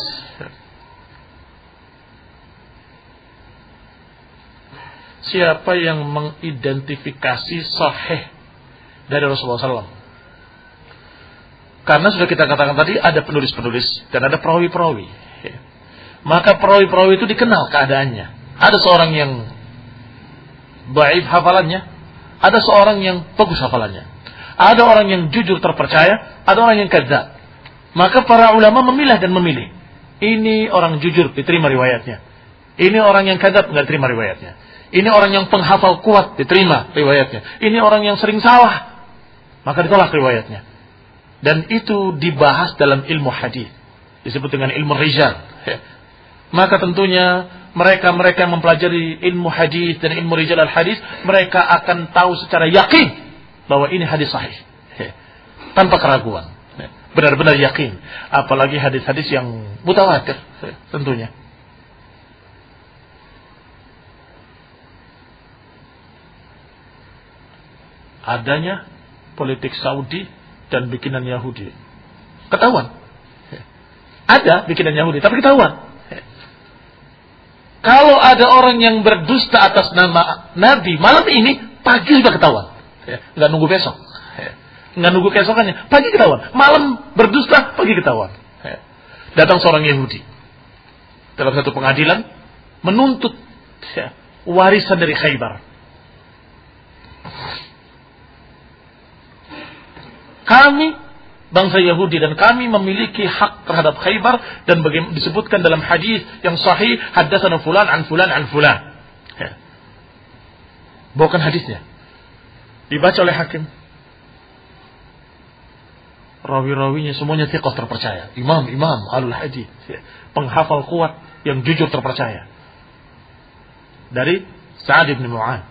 Siapa yang mengidentifikasi sahih dari Rasulullah SAW? Karena sudah kita katakan tadi ada penulis-penulis dan ada perawi-perawi. Maka perawi-perawi itu dikenal keadaannya. Ada seorang yang dhaif hafalannya, ada seorang yang bagus hafalannya. Ada orang yang jujur terpercaya, ada orang yang kadzdzab. Maka para ulama memilah dan memilih. Ini orang jujur, diterima riwayatnya. Ini orang yang kadzdzab, enggak terima riwayatnya. Ini orang yang penghafal kuat, diterima riwayatnya. Ini orang yang sering salah, maka ditolak riwayatnya. Dan itu dibahas dalam ilmu hadis, disebut dengan ilmu rijal. Maka tentunya mereka yang mempelajari ilmu hadis dan ilmu rijal al-hadis, mereka akan tahu secara yakin bahwa ini hadis sahih, tanpa keraguan, benar-benar yakin. Apalagi hadis-hadis yang mutawatir, tentunya. Adanya politik Saudi dan bikinan Yahudi, ketahuan. Ada bikinan Yahudi, tapi ketahuan. Kalau ada orang yang berdusta atas nama Nabi malam ini, pagi sudah ketahuan. Nggak nunggu besok, nggak nunggu keesokannya, pagi ketahuan. Malam berdusta, pagi ketahuan. Datang seorang Yahudi dalam satu pengadilan menuntut warisan dari Khaybar. Kami bangsa Yahudi dan kami memiliki hak terhadap Khaybar, dan disebutkan dalam hadis yang sahih, haddatsana fulan an fulan an fulan. Bawakan hadisnya. Dibaca oleh hakim. Rawi-rawinya semuanya thiqah terpercaya. Imam alul hadis, penghafal kuat yang jujur terpercaya. Dari Sa'ad bin Mu'adz.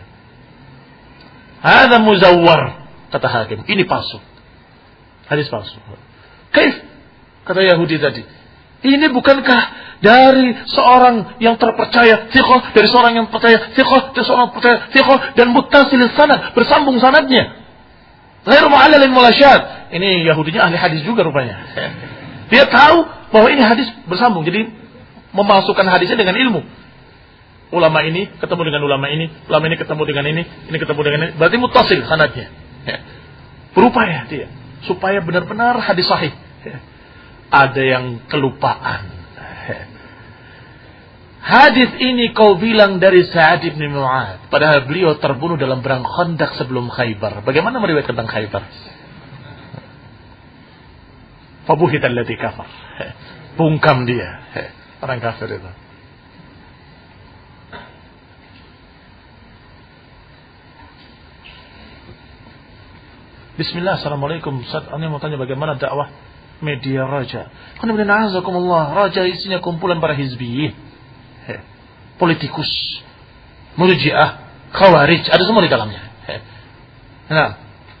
Hadza muzawwar, kata hakim. Ini palsu. Hadis palsu. Kaif? Kata Yahudi tadi. Ini bukankah dari seorang yang terpercaya thiqah, dari seorang yang percaya thiqah, dari seorang percaya thiqah, dan muttasil sanad, bersambung sanadnya. Ghairu mu'allalin walasyad. Ini Yahudinya ahli hadis juga rupanya. Dia tahu bahwa ini hadis bersambung, jadi memasukkan hadisnya dengan ilmu. Ulama ini ketemu dengan ulama ini ketemu dengan ini ketemu dengan ini, berarti muttasil sanadnya. Berupaya dia. supaya benar-benar hadis sahih. Ada yang kelupaan. Hadis ini kau bilang dari Sa'ad bin Mu'adz, padahal beliau terbunuh dalam perang Khandaq sebelum Khaybar. Bagaimana meriwayatkan tentang Khaybar? Fabuhital ladzi kafar. Bungkam dia. Orang kafir itu. Bismillah, assalamualaikum. Ustaz, saya mau tanya bagaimana dakwah media Raja. Raja isinya kumpulan para hizbiyin, politikus, murji'ah, khawarij, ada semua di dalamnya. Nah,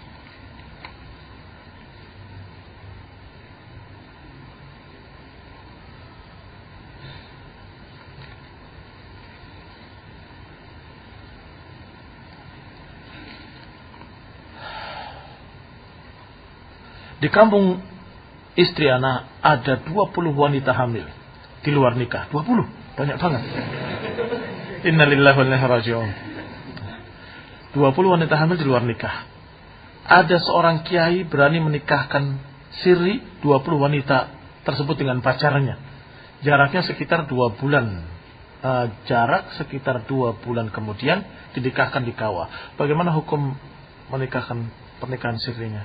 di kampung istri anak ada 20 wanita hamil di luar nikah. 20, banyak banget. Innalillahi wa inna ilaihi raji'un. 20 wanita hamil di luar nikah. Ada seorang kiai berani menikahkan siri 20 wanita tersebut dengan pacarnya. Jaraknya sekitar 2 bulan. Jarak sekitar 2 bulan kemudian dinikahkan di kawah. Bagaimana hukum menikahkan pernikahan sirinya?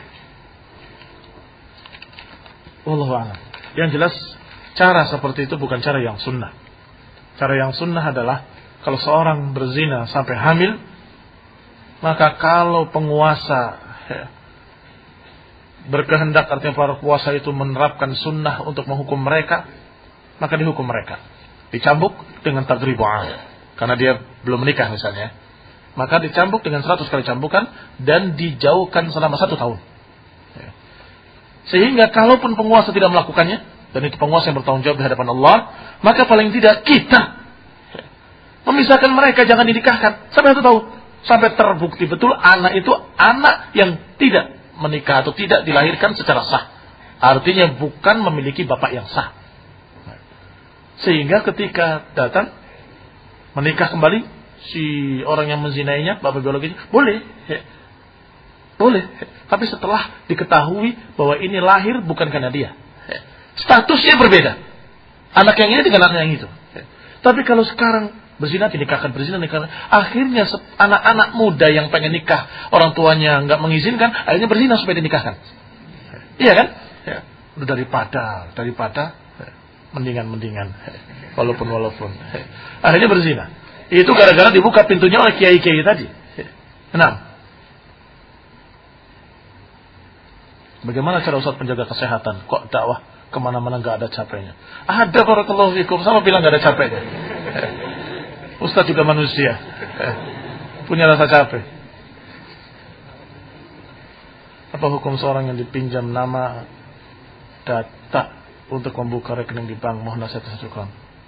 Wallahu a'lam. Yang jelas cara seperti itu bukan cara yang sunnah. Cara yang sunnah adalah kalau seorang berzina sampai hamil, maka kalau penguasa berkehendak, artinya para penguasa itu menerapkan sunnah untuk menghukum mereka, maka dihukum mereka. Dicambuk dengan tagribu 'am, karena dia belum menikah misalnya. Maka dicambuk dengan 100 kali cambukan dan dijauhkan selama 1 tahun. Sehingga kalaupun penguasa tidak melakukannya, dan itu penguasa yang bertanggung jawab di hadapan Allah, maka paling tidak kita memisahkan mereka, jangan dinikahkan sampai 1 tahun, sampai terbukti betul anak itu anak yang tidak menikah atau tidak dilahirkan secara sah, artinya bukan memiliki bapak yang sah. Sehingga ketika datang menikah kembali si orang yang menzinainya, bapak biologisnya, boleh, tapi setelah diketahui bahwa ini lahir bukan karena dia. Statusnya berbeda. Anak yang ini dengan anak yang itu. Tapi kalau sekarang berzina dinikahkan, akhirnya anak-anak muda yang pengen nikah, orang tuanya nggak mengizinkan, akhirnya berzina supaya dinikahkan. Iya kan? Udah daripada mendingan. Walaupun. Akhirnya berzina. Itu gara-gara dibuka pintunya oleh kiai-kiai tadi. Kenapa? Bagaimana cara Ustaz menjaga kesehatan? Kok dakwah kemana-mana nggak ada capeknya? Ada, barakallahu fikum. Sama bilang nggak ada capeknya. Ustaz juga manusia, punya rasa capek. Apa hukum seorang yang dipinjam nama data untuk membuka rekening di bank? Mohon nasihat dan syukran.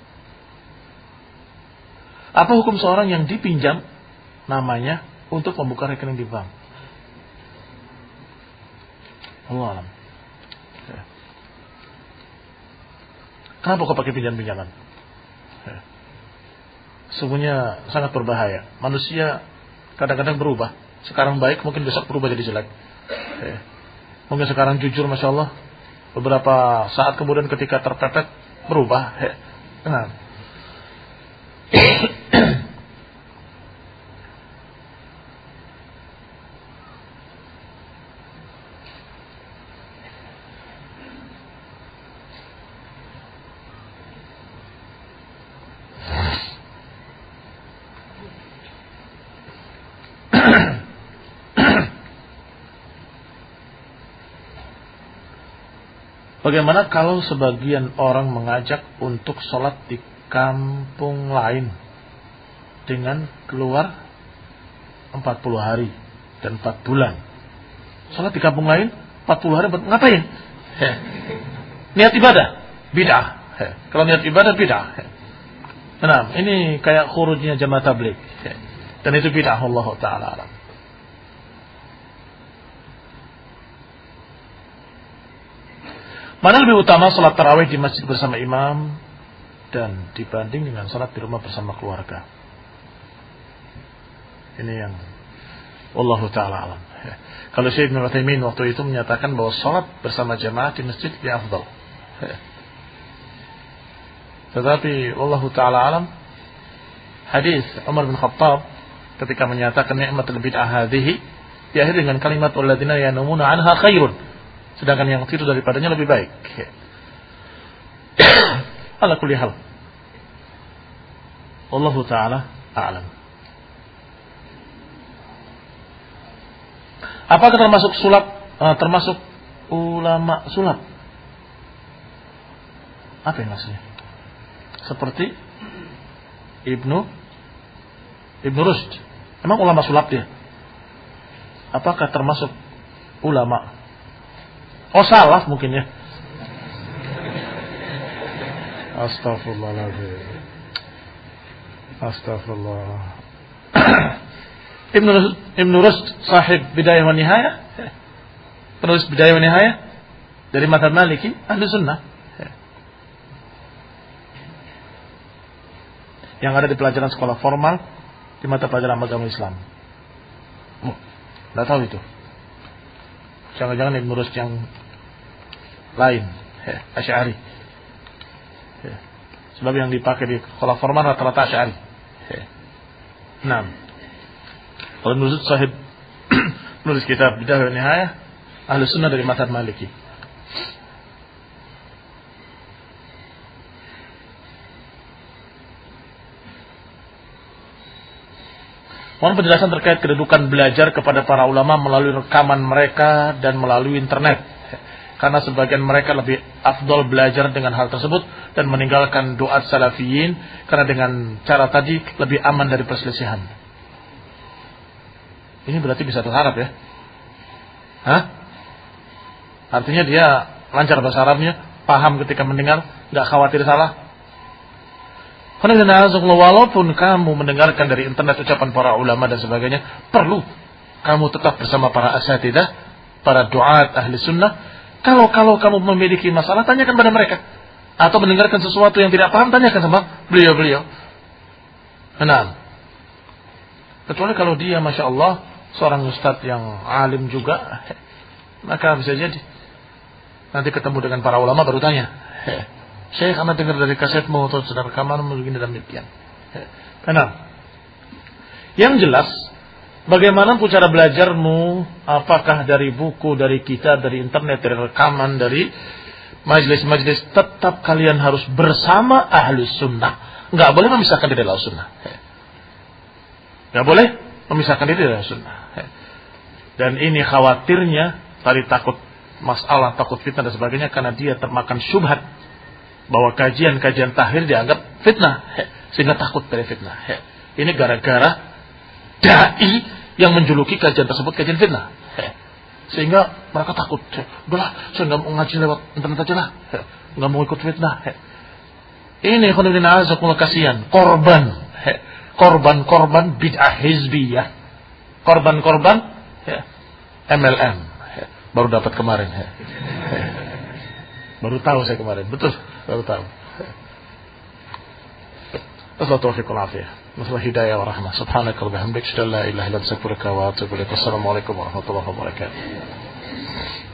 Apa hukum seorang yang dipinjam namanya untuk membuka rekening di bank? Allah alam. Kenapa kau pakai pinjam-pinjaman? Sungguhnya sangat berbahaya. Manusia kadang-kadang berubah. Sekarang baik, mungkin besok berubah jadi jelek. Mungkin sekarang jujur, Masya Allah, beberapa saat kemudian ketika terpepet berubah. Nah. Bagaimana kalau sebagian orang mengajak untuk sholat di kampung lain dengan keluar 40 hari dan 4 bulan? Sholat di kampung lain 40 hari ngapain? Niat ibadah? Bid'ah. Kalau niat ibadah bid'ah. Nah, ini kayak khurujnya jamaah tabligh. Dan itu bid'ah, Allah Ta'ala alam. Mana lebih utama salat tarawih di masjid bersama imam dan dibanding dengan salat di rumah bersama keluarga? Ini yang Wallahu ta'ala alam. Kalau Syekh Ibnu Utsaimin waktu itu menyatakan bahwa salat bersama jamaah di masjid lebih afdal. Tetapi wallahu ta'ala alam, hadis Umar bin Khattab ketika menyatakan nikmatul bid'ah hadhihi diakhiri dengan kalimat walladzina yanumuna anha khairun, sedangkan yang tidur daripadanya lebih baik. Ala kulli hal, wallahu ta'ala a'lam. Apakah termasuk sulap, termasuk ulama sulap? Apa yang maksudnya? Seperti Ibnu Rushd, emang ulama sulap dia? Apakah termasuk ulama? Oh, salaf mungkin ya. Astagfirullahaladzim. Astagfirullah. Ibnu Rushd sahib Bidayah wa Nihayah, penulis Bidayah wa Nihayah dari mazhab Maliki, ahli sunnah, yang ada di pelajaran sekolah formal di mata pelajaran agama Islam. Tidak tahu itu. Jangan-jangan Ibnu Rushd yang lain, Asy'ari. Sebab yang dipakai di sekolah formal rata-rata Asy'ari. Nah, kalau Ibnu Rushd sahib nulis kitab Bidayah wa Nihayah, ahli sunnah dari mazhab Maliki. Mohon penjelasan terkait kedudukan belajar kepada para ulama melalui rekaman mereka dan melalui internet. Karena sebagian mereka lebih afdol belajar dengan hal tersebut dan meninggalkan doa salafiyin karena dengan cara tadi lebih aman dari perselisihan. Ini berarti bisa berharap ya? Hah? Artinya dia lancar bahasa Arabnya, paham ketika mendengar, nggak khawatir salah. Walaupun kamu mendengarkan dari internet ucapan para ulama dan sebagainya, perlu kamu tetap bersama para asatidzah, para duat ahli sunnah. Kalau kamu memiliki masalah, tanyakan pada mereka. Atau mendengarkan sesuatu yang tidak paham, tanyakan sama beliau-beliau. Nah, kecuali kalau dia masya Allah seorang ustadz yang alim juga, maka bisa jadi nanti ketemu dengan para ulama baru tanya, Syekh, anda dengar dari kasetmu atau sedang rekaman begini dan demikian. Karena yang jelas, bagaimana cara belajarmu, apakah dari buku, dari kitab, dari internet, dari rekaman, dari majelis-majelis, tetap kalian harus bersama ahli sunnah. Nggak boleh memisahkan diri dari sunnah. Nggak boleh memisahkan diri dari sunnah. Dan ini khawatirnya tadi takut masalah, takut fitnah dan sebagainya, karena dia termakan syubhat bahwa kajian-kajian tahlil dianggap fitnah, sehingga takut dari fitnah. Ini gara-gara dai yang menjuluki kajian tersebut kajian fitnah, sehingga mereka takut. Udahlah, saya nggak mau ngaji lewat internet aja lah, nggak mau ikut fitnah. Ini khonibina azakumullah, kasihan korban bid'ah hizbiyah, korban MLM. Baru dapat kemarin, baru tahu saya kemarin, betul. Baru tahu. Assalamualaikum warahmatullahi wabarakatuh. Masalah hidayah wa rahmah. Subhanaka wa bihamdika, asyhadu an la ilaha illa anta, astaghfiruka wa atubu ilaik. Wassalamualaikum warahmatullahi wabarakatuh.